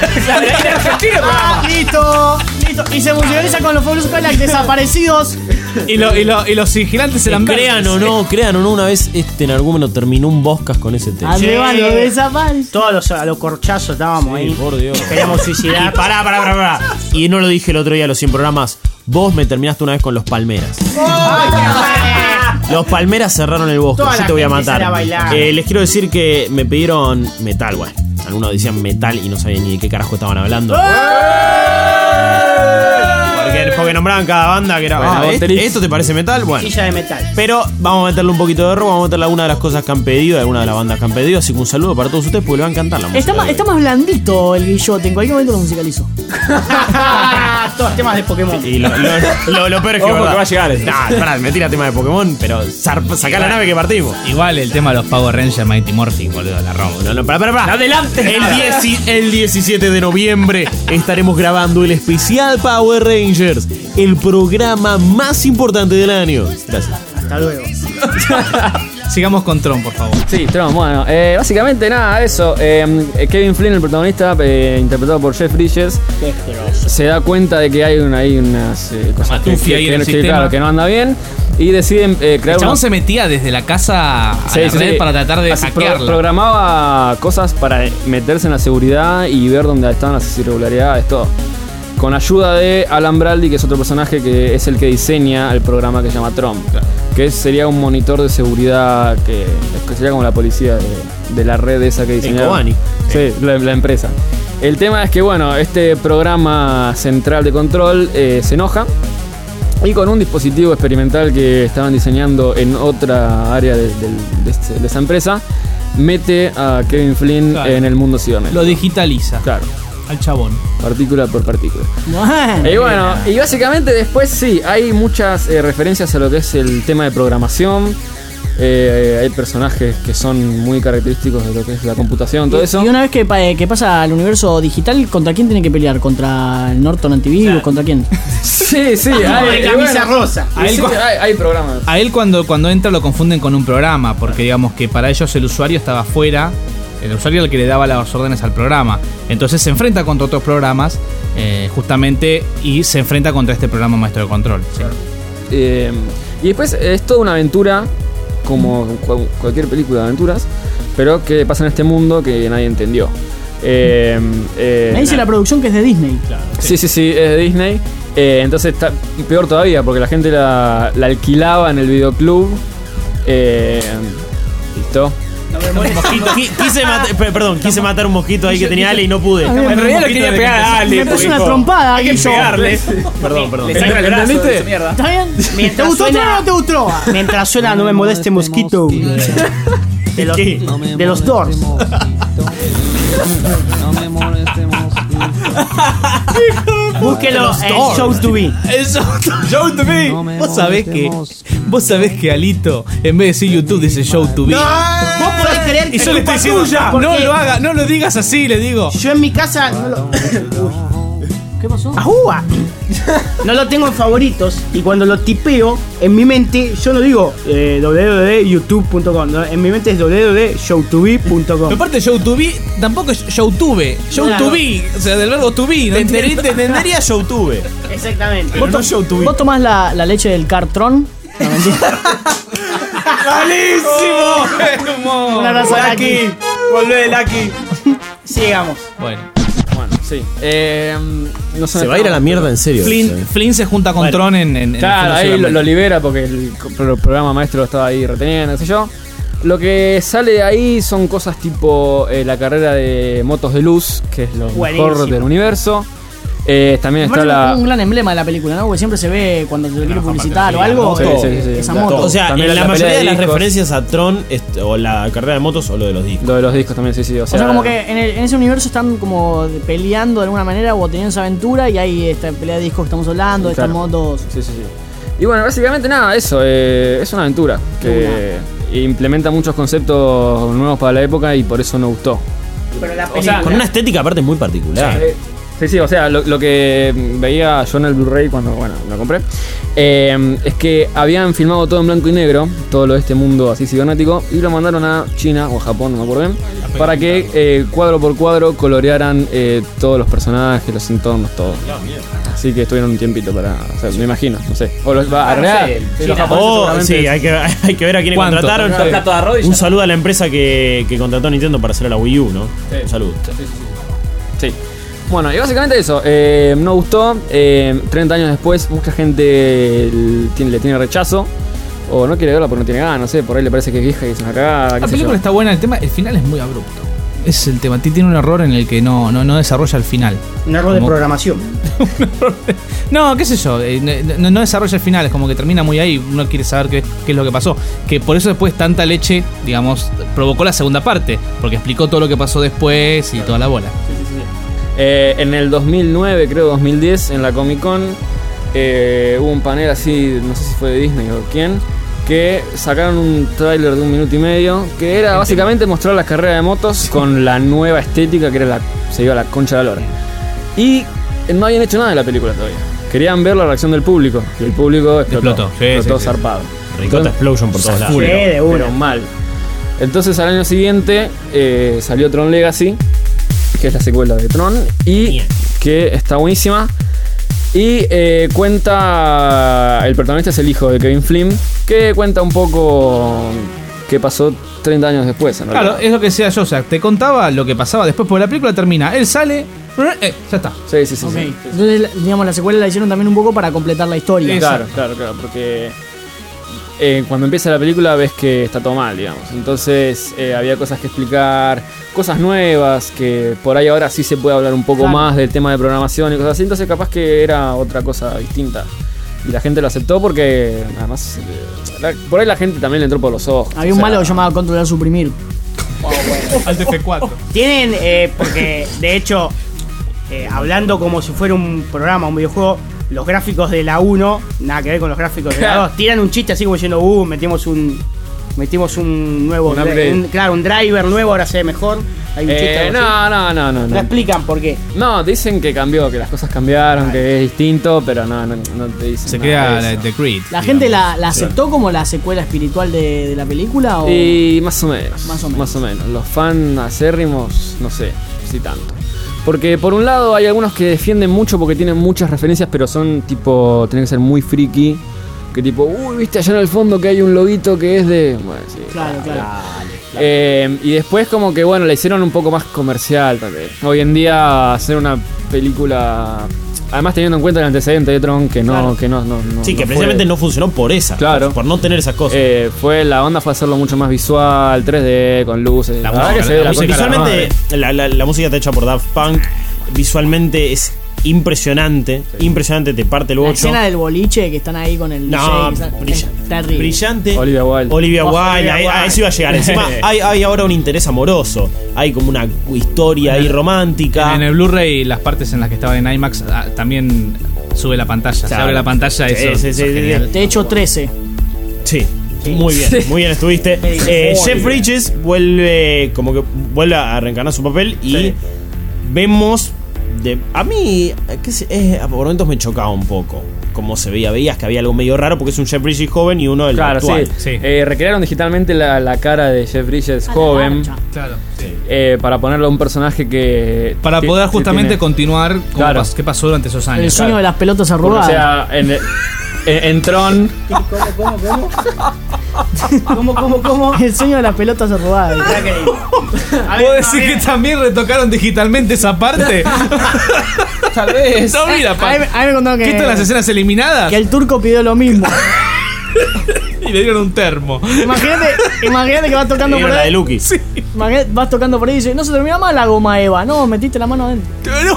Ah, listo, listo. Y se musicaliza con los fabulosos Cadillac desaparecidos. Y, lo- y lo- y los vigilantes eran Crean o no, crean o no, una vez este Nargúmeno terminó un Boscas con ese tema. Además, lo desaparece. Todos los, a los corchazos estábamos ahí. Por Dios. Queríamos suicidar. Y pará, pará, pará, pará. Y no lo dije el otro día a los cien programas. Vos me terminaste una vez con los Palmeras. Los Palmeras cerraron el bosque, Toda así la te voy a gente matar. sale a bailar. Eh, les quiero decir que me pidieron metal, güey. Algunos decían metal y no sabían ni de qué carajo estaban hablando. Porque, porque nombraban cada banda que era. Bueno, ah, ¿est- Asterix. ¿Esto te parece metal? Bueno. Silla de metal. Pero vamos a meterle un poquito de rock, vamos a meterle alguna de las cosas que han pedido, de alguna de las bandas que han pedido. Así que un saludo para todos ustedes porque le va a encantar la música. Está más, está más blandito el guillote, en cualquier momento lo musicalizo. Todos temas de Pokémon. Y lo, lo, lo, lo peor es que, Ojo, verdad. que va a llegar eso. Nah, pará, me tira tema de Pokémon, pero zar- sacá la nave que partimos. Igual el tema de los Power Rangers Mighty Morphin, boludo, la rompo. No, no, pará, pará, pará. Adelante. El, dieci- el diecisiete de noviembre estaremos grabando el especial Power Rangers, el programa más importante del año. Gracias. Hasta luego. Sigamos con Tron, por favor. Sí, Tron, bueno, eh, básicamente nada, eso. eh, Kevin Flynn, el protagonista, eh, interpretado por Jeff Bridges, se da cuenta de que hay, una, hay unas eh, cosas que, matufia que- ahí en que- el que, sistema. claro, que no anda bien y deciden eh, El crear chabón una- se metía desde la casa a Sí, la sí, red sí. para tratar de Así, pro- hackearla. programaba cosas para meterse en la seguridad y ver dónde estaban las irregularidades, todo. Con ayuda de Alan Braldy, que es otro personaje que es el que diseña el programa que se llama Tron. Que sería un monitor de seguridad que, que sería como la policía de, de la red esa que diseñaron. Kobani. Sí, la, la empresa. El tema es que, bueno, este programa central de control eh, se enoja y con un dispositivo experimental que estaban diseñando en otra área de, del- de este- de esa empresa, mete a Kevin Flynn Claro. en el mundo cibernético. Lo digitaliza. Claro. Al chabón. Partícula por partícula. Bueno. Y bueno, y básicamente después sí, hay muchas eh, referencias a lo que es el tema de programación. Eh, hay personajes que son muy característicos de lo que es la computación, todo Y- eso. Y una vez que, pa- que pasa al universo digital, ¿contra quién tiene que pelear? ¿Contra el Norton Antivirus? ¿Contra quién? Sí, sí, Ah, hay, de y camisa bueno, rosa. y A él sí, cu- hay, hay programas. A él cuando, cuando entra lo confunden con un programa, porque digamos que para ellos el usuario estaba fuera, el usuario era el que le daba las órdenes al programa. Entonces se enfrenta contra otros programas, eh, justamente, y se enfrenta contra este programa maestro de control. Sí. Eh, y después es toda una aventura, como cu- cualquier película de aventuras, pero que pasa en este mundo que nadie entendió. Eh, eh, Me dice la producción que es de Disney. Sí, sí, sí, es de Disney. Eh, entonces está peor todavía porque la gente la, la alquilaba en el videoclub. Eh, ¿Listo? Mosquito. Qui- Quise matar, pe- perdón, quise matar un mosquito ahí que tenía Ale y no pude. En realidad le quería pegar a Ale, Me puse porque una dijo, trompada hay que Guillo. pegarle. Perdón, perdón. Le saca el brazo de esa mierda. ¿Está bien? ¿Te Mientras gustó suena- o no te gustó? Mientras suena No me moleste mosquito. De los, de los Doors. Búsquelo en Show to Be. Eso, Show to Be. Vos sabés que, vos sabés que Alito, en vez de decir YouTube, dice Show to Be. Vos podés creer que Y yo le estoy es diciendo, tuya. no Porque lo haga, no lo digas así, le digo. Yo en mi casa no lo. ¿Qué pasó? ¡Ajúa! No lo tengo en favoritos y cuando lo tipeo en mi mente, yo no digo eh, w w w punto youtube punto com, ¿no? En mi mente es w w w punto show to be punto com. Pero aparte, Show to Be tampoco es Show Tube. Show Claro. to Be, o sea, del verbo to be. ¿no? Te entendería- te entendería Youtube. Exactamente. Pero no Youtube. ¿Vos tomás la, la leche del Cartron? No, mentira. ¡Malísimo! Un abrazo a Lucky. Volvé, Lucky. Sigamos. Bueno, Bueno, sí. Eh, no sé Se va a ir a la mierda en serio. Flynn, eso, eh. Flynn se junta con Bueno. Tron en, en, en Claro, el ahí fondo lo, lo libera porque el, pro- programa maestro lo estaba ahí reteniendo, qué sé yo. Lo que sale de ahí son cosas tipo eh, la carrera de motos de luz, que es lo Buenísimo. mejor del universo. Eh, también Me está parece la... como un gran emblema de la película, ¿no? Porque siempre se ve cuando se lo quiere publicitar o algo. Sí, sí, sí, sí. Esa Claro. moto. O sea, También en la la, pelea mayoría de de las discos. referencias a Tron, es- o la carrera de motos o lo de los discos. Lo de los discos también, sí, sí. O O sea, sea, como que en, el- en ese universo están como peleando de alguna manera o teniendo esa aventura y hay esta pelea de discos que estamos hablando, de estas Claro. motos. Sí, sí, sí. Y bueno, básicamente nada, eso. eh, es una aventura que implementa muchos conceptos nuevos para la época y por eso no gustó. Pero la O sea, película. Con una estética aparte muy particular. Sí, sí, sí, o sea, lo, lo que veía yo en el Blu-ray cuando, bueno, lo compré, eh, es que habían filmado todo en blanco y negro, todo lo de este mundo así cibernético, y lo mandaron a China o a Japón, no me acuerdo bien, para que eh, cuadro por cuadro colorearan eh, todos los personajes, los entornos, todo. Así que estuvieron un tiempito para, o sea, me imagino, no sé. O los va a Ah, no arreglar. sé, Sí, los China. japoneses Oh, seguramente- sí, hay que, hay que ver a quiénes ¿Cuánto? contrataron. Un plato de arroz y Un ya. saludo a la empresa que, que contrató a Nintendo para hacer a la Wii U, ¿no? Un saludo. Sí. Bueno, y básicamente eso, eh, no gustó, eh, treinta años después mucha gente l- tiene- le tiene rechazo, o no quiere verla porque no tiene ganas, no sé, por ahí le parece que es vieja y es una cagada, qué La sé película yo. está buena, el tema, el final es muy abrupto. ese es el tema. Tiene un error en el que no, no, no desarrolla el final. Un error de Como- programación. No, qué sé yo, eh, no, no desarrolla el final, es como que termina muy ahí, uno quiere saber qué, qué es lo que pasó. Que por eso después tanta leche, digamos, provocó la segunda parte, porque explicó todo lo que pasó después y toda la bola. Eh, en el dos mil nueve, creo dos mil diez, en la Comic Con, eh, hubo un panel así, no sé si fue de Disney o quién, que sacaron un tráiler de un minuto y medio, que era básicamente mostrar las carreras de motos con la nueva estética, que era la, se iba a la concha de la lora. Y no habían hecho nada de la película todavía. Querían ver la reacción del público, y el público explotó, Explotó, sí, explotó sí, sí. zarpado. Ricota Explosion por todos lados. Full, Sí, de una. pero mal. Entonces al año siguiente eh, salió Tron Legacy, que es la secuela de Tron, y que está buenísima. Y eh, cuenta, el protagonista es el hijo de Kevin Flynn, que cuenta un poco qué pasó treinta años después. En Claro, realidad. es lo que decía yo, o sea, te contaba lo que pasaba después, porque la película termina, él sale, eh, ya está. Sí, sí, sí. Ok. sí. Entonces, la- digamos, la secuela la hicieron también un poco para completar la historia. Claro, claro, claro, porque eh, cuando empieza la película ves que está todo mal, digamos. Entonces eh, había cosas que explicar, cosas nuevas, que por ahí ahora sí se puede hablar un poco Claro. más del tema de programación y cosas así. Entonces capaz que era otra cosa distinta. Y la gente lo aceptó porque, además, eh, la- por ahí la gente también le entró por los ojos. Había O un sea, malo llamado Controlar Suprimir. Alt F cuatro. Tienen, eh, porque de hecho, eh, hablando como si fuera un programa, un videojuego, los gráficos de la uno, nada que ver con los gráficos de la dos, tiran un chiste así como diciendo, uh, metimos un metimos un nuevo, Un upgrade. un- claro, un driver nuevo, ahora se ve mejor. Hay un chiste Eh, algo así. no, no, no, no, No no. explican por qué. No, dicen que cambió, que las cosas cambiaron, que es distinto, pero no, no, no te dicen. Se nada queda de la- eso. The Creed. ¿La gente la, la aceptó como la secuela espiritual de, de la película? O... Y más o menos. Más o menos. Más o menos. Los fans acérrimos, no sé, si tanto. Porque por un lado hay algunos que defienden mucho porque tienen muchas referencias, pero son tipo, tienen que ser muy friki. Que tipo, uy, viste allá en el fondo que hay un loguito que es de. Bueno, sí. Claro, claro. Eh, y después como que bueno, la hicieron un poco más comercial también. Hoy en día hacer una película, además teniendo en cuenta el antecedente de Tron, que no, Claro. que no, no, no Sí, que no precisamente fue- no funcionó por esa. Claro. Por no tener esas cosas. Eh, fue la onda fue hacerlo mucho más visual, tres D, con luces. La verdad música, que se ve la la música, concha de la visualmente, madre. la, la- la música está hecha por Daft Punk. Visualmente es impresionante. Impresionante, te parte el La bocho. escena del boliche que están ahí con el No, D J, que está- brilla- es terrible. brillante. Olivia Wilde. Olivia Oh, Wilde, Olivia a, a Wilde. eso iba a llegar. Encima hay, hay ahora un interés amoroso. Hay como una historia ahí romántica. En el Blu-ray, las partes en las que estaban en IMAX ah, también sube la pantalla. Se Claro. abre la pantalla, Sí, eso, sí, eso sí, es sí, genial. De hecho, trece. Sí. Muy bien, muy bien estuviste. Eh, Muy Jeff bien. Bridges vuelve como que vuelve a reencarnar su papel y Sí. vemos de a mí qué sé, eh, por momentos me chocaba un poco cómo se veía, veías que había algo medio raro porque es un Jeff Bridges joven y uno el Claro, actual. sí. Eh, recrearon digitalmente la, la cara de Jeff Bridges joven. Claro, sí. eh, para ponerlo a un personaje que. Para que- poder que justamente tiene- continuar con Claro. qué pasó durante esos años. El sueño de las pelotas Porque, arrugadas. o sea, en, en, en Tron. ¿Cómo, cómo, cómo? ¿Cómo, cómo, cómo? El sueño de las pelotas arrugadas. ¿Puedo decir que también retocaron digitalmente esa parte? Tal vez. No, mira, pa- A mí, a mí me contaron que, ¿qué están las escenas eliminadas? que el turco pidió lo mismo. Y le dieron un termo. Imagínate, imagínate que vas tocando Vieron por la de ahí. Lucky. Imagínate, vas tocando por ahí y dice, no se termina más la goma Eva. No, metiste la mano adentro.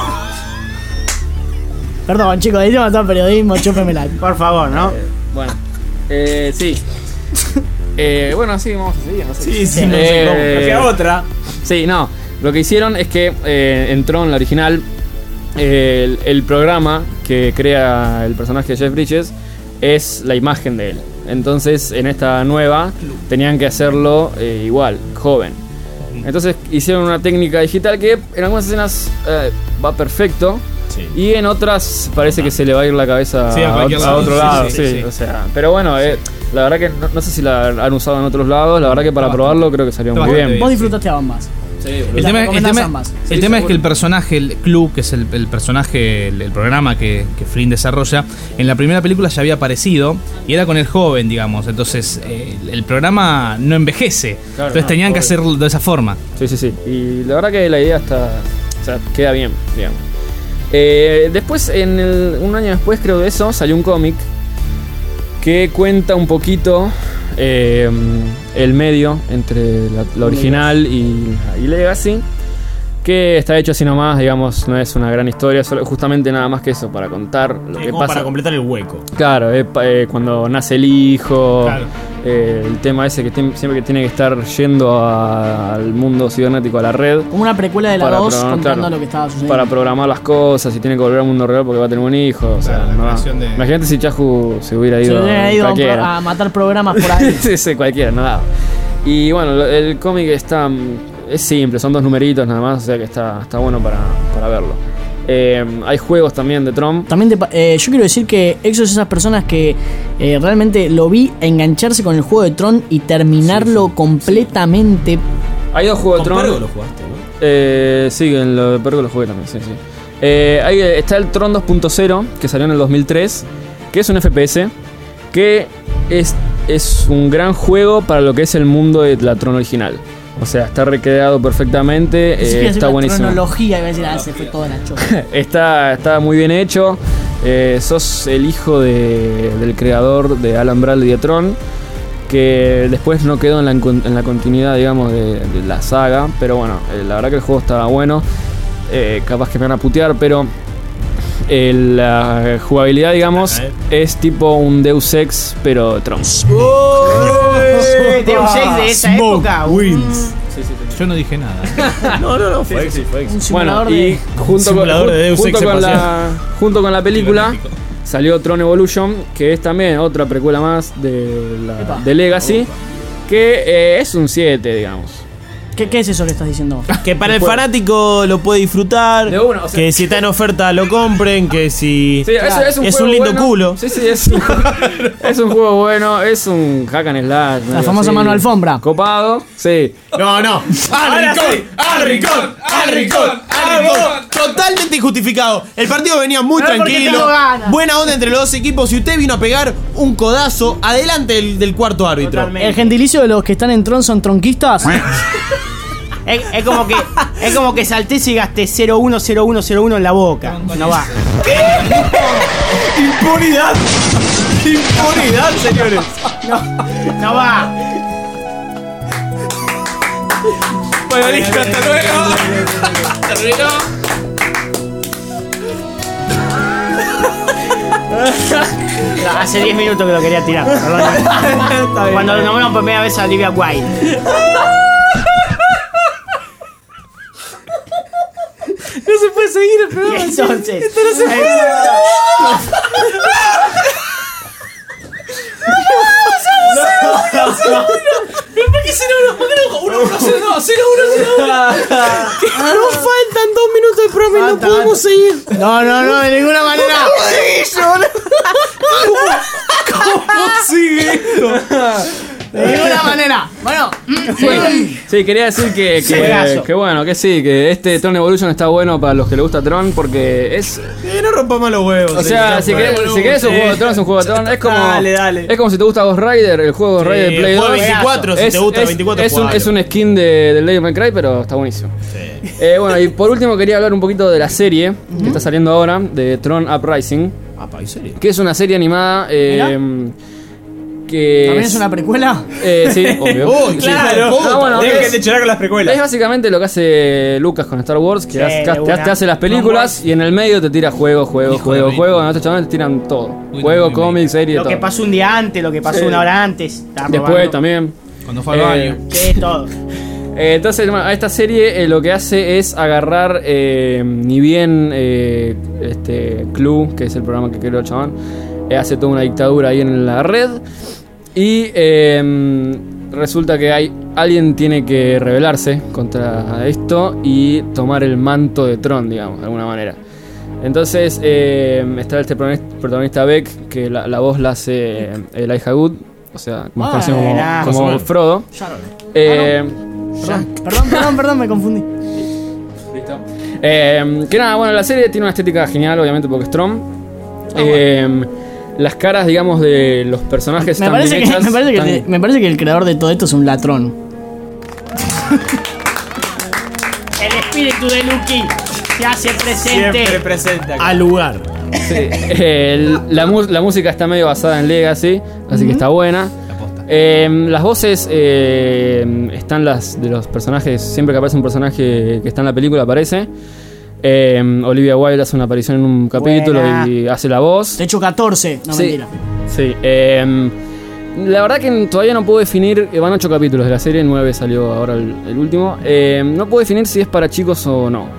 Perdón, chicos, ahí tengo todo periodismo, chúpemela. Por favor, ¿no? Bueno, eh, sí. Eh, bueno, sí, vamos a seguir. No sé. Sí, sí, no sé cómo. Eh, Que otra. Sí, no. Lo que hicieron es que eh, en Tron, la original, eh, el, el programa que crea el personaje de Jeff Bridges es la imagen de él. Entonces, en esta nueva, tenían que hacerlo eh, igual, joven. Entonces, hicieron una técnica digital que en algunas escenas eh, va perfecto. Sí. Y en otras parece que se le va a ir la cabeza Sí, a a, cualquier otro, a lado. otro Sí, lado. sí, Sí, sí, sí. O sea, pero bueno, eh, la verdad que no, no sé si la han usado en otros lados. La verdad que para Está probarlo creo que salió está muy bastante bien. Vos disfrutaste ambas. El La tema, el recomendás tema- ambas. el Sí, tema es seguro. que el personaje, el club, que es el, el personaje, el, el programa que, que Flynn desarrolla, en la primera película ya había aparecido y era con el joven, digamos. Entonces, eh, el, el programa no envejece. Claro, Entonces no, tenían que obvio. hacerlo de esa forma. Sí, sí, sí. Y la verdad que la idea está. O sea, queda bien, digamos. Eh, después, en el- un año después, creo de eso, salió un cómic que cuenta un poquito eh, el medio entre la, la original y, y Legacy. que está hecho así nomás, digamos, no es una gran historia, solo justamente nada más que eso, para contar lo Sí, que como pasa. para completar el hueco. Claro, eh, pa- eh, cuando nace el hijo, Claro. eh, el tema ese que tiene- siempre que tiene que estar yendo a- al mundo cibernético, a la red. Como una precuela de la Para dos programar, contando claro, lo que estaba sucediendo. Para programar las cosas y tiene que volver al mundo real porque va a tener un hijo. O sea, no va. Imagínate si Chahu se hubiera Se ido, hubiera ido a, un pro- cualquiera. a matar programas por ahí. sí, sí, cualquiera, no daba. Y bueno, lo- el cómic está mm, es simple, son dos numeritos nada más, o sea que está, está bueno para, para verlo. Eh, hay juegos también de Tron. También te pa- eh, yo quiero decir que Exo es esas personas que eh, realmente lo vi engancharse con el juego de Tron y terminarlo completamente. Hay dos juegos de Con Tron. Pergo lo jugaste, ¿no? Eh, sí, en lo de Pergo lo jugué también, sí, sí. Eh, ahí está el Tron dos punto cero, que salió en el dos mil tres, que es un F P S, que es, es un gran juego para lo que es el mundo de la Tron original. O sea, está recreado perfectamente, Pensé que eh, iba a decir está una buenísimo. cronología, iba a decir, ah, se fue toda la choca. está, está muy bien hecho. Eh, sos el hijo de- del creador de Alan Bradley de Tron, que después no quedó en la, en la continuidad, digamos, de, de la saga. Pero bueno, eh, la verdad que el juego estaba bueno. Eh, capaz que me van a putear, pero eh, la jugabilidad, digamos, es tipo un Deus Ex, pero Tron. Eh, Deus Ex de esa época. Wins. Yo no dije nada. No, no, no, fue Sí, sí, Exi, fue Exi. Un Bueno, simulador y de... junto con, simulador de Deus junto Ex con la, espacial. junto con la película salió Tron Evolution, que es también otra precuela más de, la, Epa. de Legacy, que eh, es un siete, digamos. ¿Qué, ¿Qué es eso que estás diciendo? Que para el fanático lo puede disfrutar. De una, o sea- que si está en oferta lo compren. Que si. Sí, eso es un, es juego un lindo bueno. culo. Sí, sí, es, es un juego bueno, es un hack and slash. La medio famosa así, mano alfombra. Copado, sí. No, no. ¡Al rincón! ¡Al rincón! ¡Al rincón! ¡Al rincón! Totalmente injustificado. El partido venía muy No es porque tranquilo. tengo ganas. Buena onda entre los dos equipos. Y usted vino a pegar un codazo adelante del, del cuarto árbitro. El gentilicio de los que están en Tron son tronquistas. Es, es como que es como que saltés y gasté cero uno cero uno cero uno en la boca. No va. Impunidad. Impunidad, señores. No, no va. Bueno, listo, hasta luego. Hasta luego. No, hace diez minutos que lo quería tirar. Perdón. Cuando lo nombraron por primera vez a Olivia Wilde. No se puede seguir el programa. Y entonces. Esto no se puede. ¿Por qué cero uno? ¿Por qué no? uno uno cero no, cero uno cero uno. Nos faltan dos minutos de programa y no Falta, podemos falta. seguir. No, no, no, de ninguna manera. ¿Cómo sigue esto? De ninguna manera. Bueno. Sí, sí, quería decir que, que, Juegazo. que bueno, que sí, que este Tron Evolution está bueno para los que les gusta Tron porque es. Eh, no rompamos los huevos. O sea, eh, si ya querés, fue. si querés un juego de Tron, es un juego de Tron. Es como. Dale, dale. Es como si te gusta Ghost Rider, el juego Ghost Sí, Rider de Play el juego dos. veinticuatro, si es, te gusta es- veinticuatro, es un, jugalo. es un skin de, de Devil May Cry, pero está buenísimo. Eh, bueno, y por último quería hablar un poquito de la serie que está saliendo ahora, de Tron Uprising. Apa, ¿en serio? Que es una serie animada. Eh, que ¿También es una precuela? Eh, sí, obvio. Uy, Sí. claro. Ah, bueno, Dejen es- de chorar con las precuelas. Es básicamente lo que hace Lucas con Star Wars, que Sí, hace- de te, una. te hace las películas y en el medio te tira juego, juego, Hijo de juego, mil. juego. En este chaval te tiran todo. Uy, Juego, no, cómic, serie, Lo todo. que pasó un día antes, lo que pasó Sí. una hora antes. Está Después robando. también. Cuando fue al Eh, baño. Sí, todo. Eh, entonces, bueno, esta serie eh, lo que hace es agarrar, eh, ni bien eh, este Clue, que es el programa que creó el chabón, eh, hace toda una dictadura ahí en la red. Y eh, resulta que hay alguien tiene que rebelarse contra esto y tomar el manto de Tron, digamos, de alguna manera. Entonces eh, está este protagonista, protagonista Beck, que la, la voz la hace eh, Elijah Wood, o sea, más Ah, conocido como, era. como Más o Frodo. Sharon. Eh, Perdón, perdón, perdón, perdón, me confundí. Listo. Eh, que nada, bueno, la serie tiene una estética genial, obviamente, porque es Tron. Eh, las caras, digamos, de los personajes Me están parece, bien que, hechas. me, parece que, están- te- me parece que el creador de todo esto es un latrón. El espíritu de Lucky se hace presente. Siempre presenta. Al lugar. Sí, eh, el- la, mu- la música está medio basada en Legacy, así que está buena. Eh, las voces eh, están las de los personajes. Siempre que aparece un personaje que está en la película aparece. Eh, Olivia Wilde hace una aparición en un capítulo Buena. y hace la voz. De hecho, catorce, no Sí. mentira. Sí. Eh, la verdad que todavía no puedo definir. eh, Van ocho capítulos de la serie, nueve salió ahora el, el último. Eh, no puedo definir si es para chicos o no.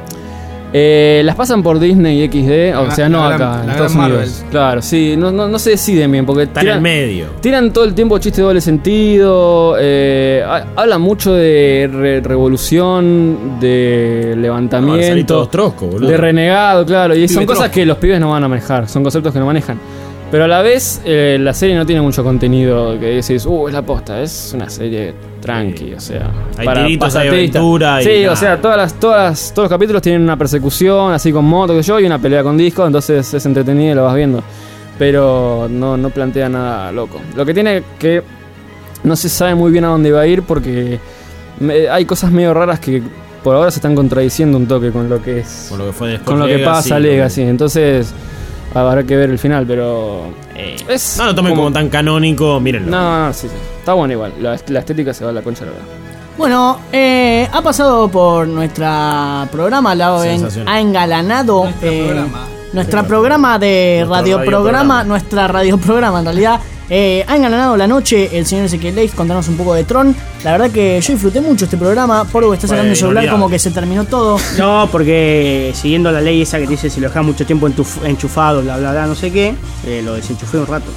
Eh, las pasan por Disney y equis de, o La- sea, no la acá, gran- en la Estados gran Unidos. Marvel. Claro, sí, no, no, no se deciden bien porque Está en el medio. tiran todo el tiempo chistes de doble sentido, eh, ha- hablan mucho de re- revolución, de No, van a levantamiento, salir todos troscos, boludo. de renegado, claro, y Pibe son cosas trosco. que los pibes no van a manejar, son conceptos que no manejan. Pero a la vez, eh, la serie no tiene mucho contenido que decís, uh, es la posta, es una serie tranqui, o sea. Hay tiritos, hay pasatistas. aventura y Sí, nada. o sea, todas las, todas las- todos los capítulos tienen una persecución, así con moto, que yo, y una pelea con disco, entonces es entretenido y lo vas viendo. Pero no, no plantea nada loco. Lo que tiene que no se sabe muy bien a dónde va a ir porque me- hay cosas medio raras que por ahora se están contradiciendo un toque con lo que es. Con lo que fue después Con lo que Legacy, pasa lo que- Legacy. Entonces habrá que ver el final, pero. es No lo tomen como, tan canónico, mírenlo. No, no, sí, sí. Está bueno igual. La, la estética se va a la concha, la verdad. Bueno, eh, ha pasado por nuestra programa, la ha en- Sensacional. ha engalanado Nuestro eh, programa. nuestra programa de Nuestro radioprograma, radioprograma. nuestra radioprograma en realidad. Eh, ha engalanado la noche el señor Ezequiel Leif contarnos un poco de Tron. La verdad que yo disfruté mucho este programa. Porgo está sacando Fue el celular inolvidable. como que se terminó todo. No, porque siguiendo la ley esa que te dice si lo dejas mucho tiempo entuf- enchufado, bla, bla, bla, no sé qué, eh, lo desenchufé un rato.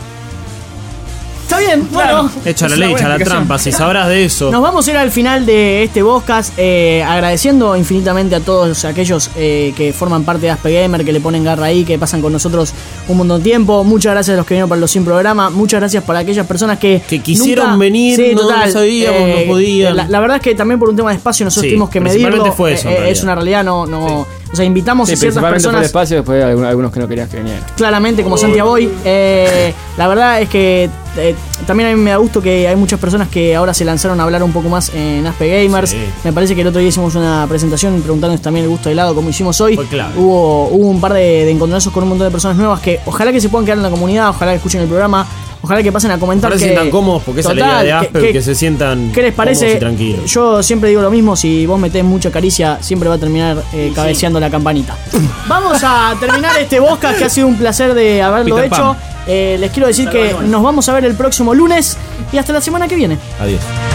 Está bien, bueno. Echa la Es ley, una echa la buena trampa, si sabrás de eso. Nos vamos a ir al final de este podcast eh, agradeciendo infinitamente a todos aquellos eh, que forman parte de Aspe Gamer, que le ponen garra ahí, que pasan con nosotros un montón de tiempo. Muchas gracias a los que vinieron para los sin programa. Muchas gracias para aquellas personas que, Que quisieron venir, no sabíamos, no podían. La, la verdad es que también por un tema de espacio nosotros Sí, tuvimos que principalmente medirlo. fue eso, en Eh, eh, realidad. es una realidad, no, no. O sea, invitamos Sí, a ciertas principalmente por el personas. espacio, después hay algunos, algunos que no querías que vinieran. Claramente, como Santiago Boy. Eh, la verdad es que eh, también a mí me da gusto que hay muchas personas que ahora se lanzaron a hablar un poco más en Aspe Gamers. Sí. Me parece que el otro día hicimos una presentación preguntándonos también el gusto de helado, como hicimos hoy. Fue clave. Hubo, hubo un par de, de encontronazos con un montón de personas nuevas que ojalá que se puedan quedar en la comunidad, ojalá que escuchen el programa, ojalá que pasen a comentar. Ojalá se que, sientan cómodos porque esa es la idea Total, de que- Asper, que- que, se sientan ¿Qué les cómodos parece? y tranquilos. Yo siempre digo lo mismo, si vos metés mucha caricia, siempre va a terminar eh, cabeceando la campanita. Vamos a terminar este podcast que ha sido un placer de haberlo Peter hecho. Pan. Eh, les quiero decir que nos vamos a ver el próximo lunes y hasta la semana que viene. Adiós.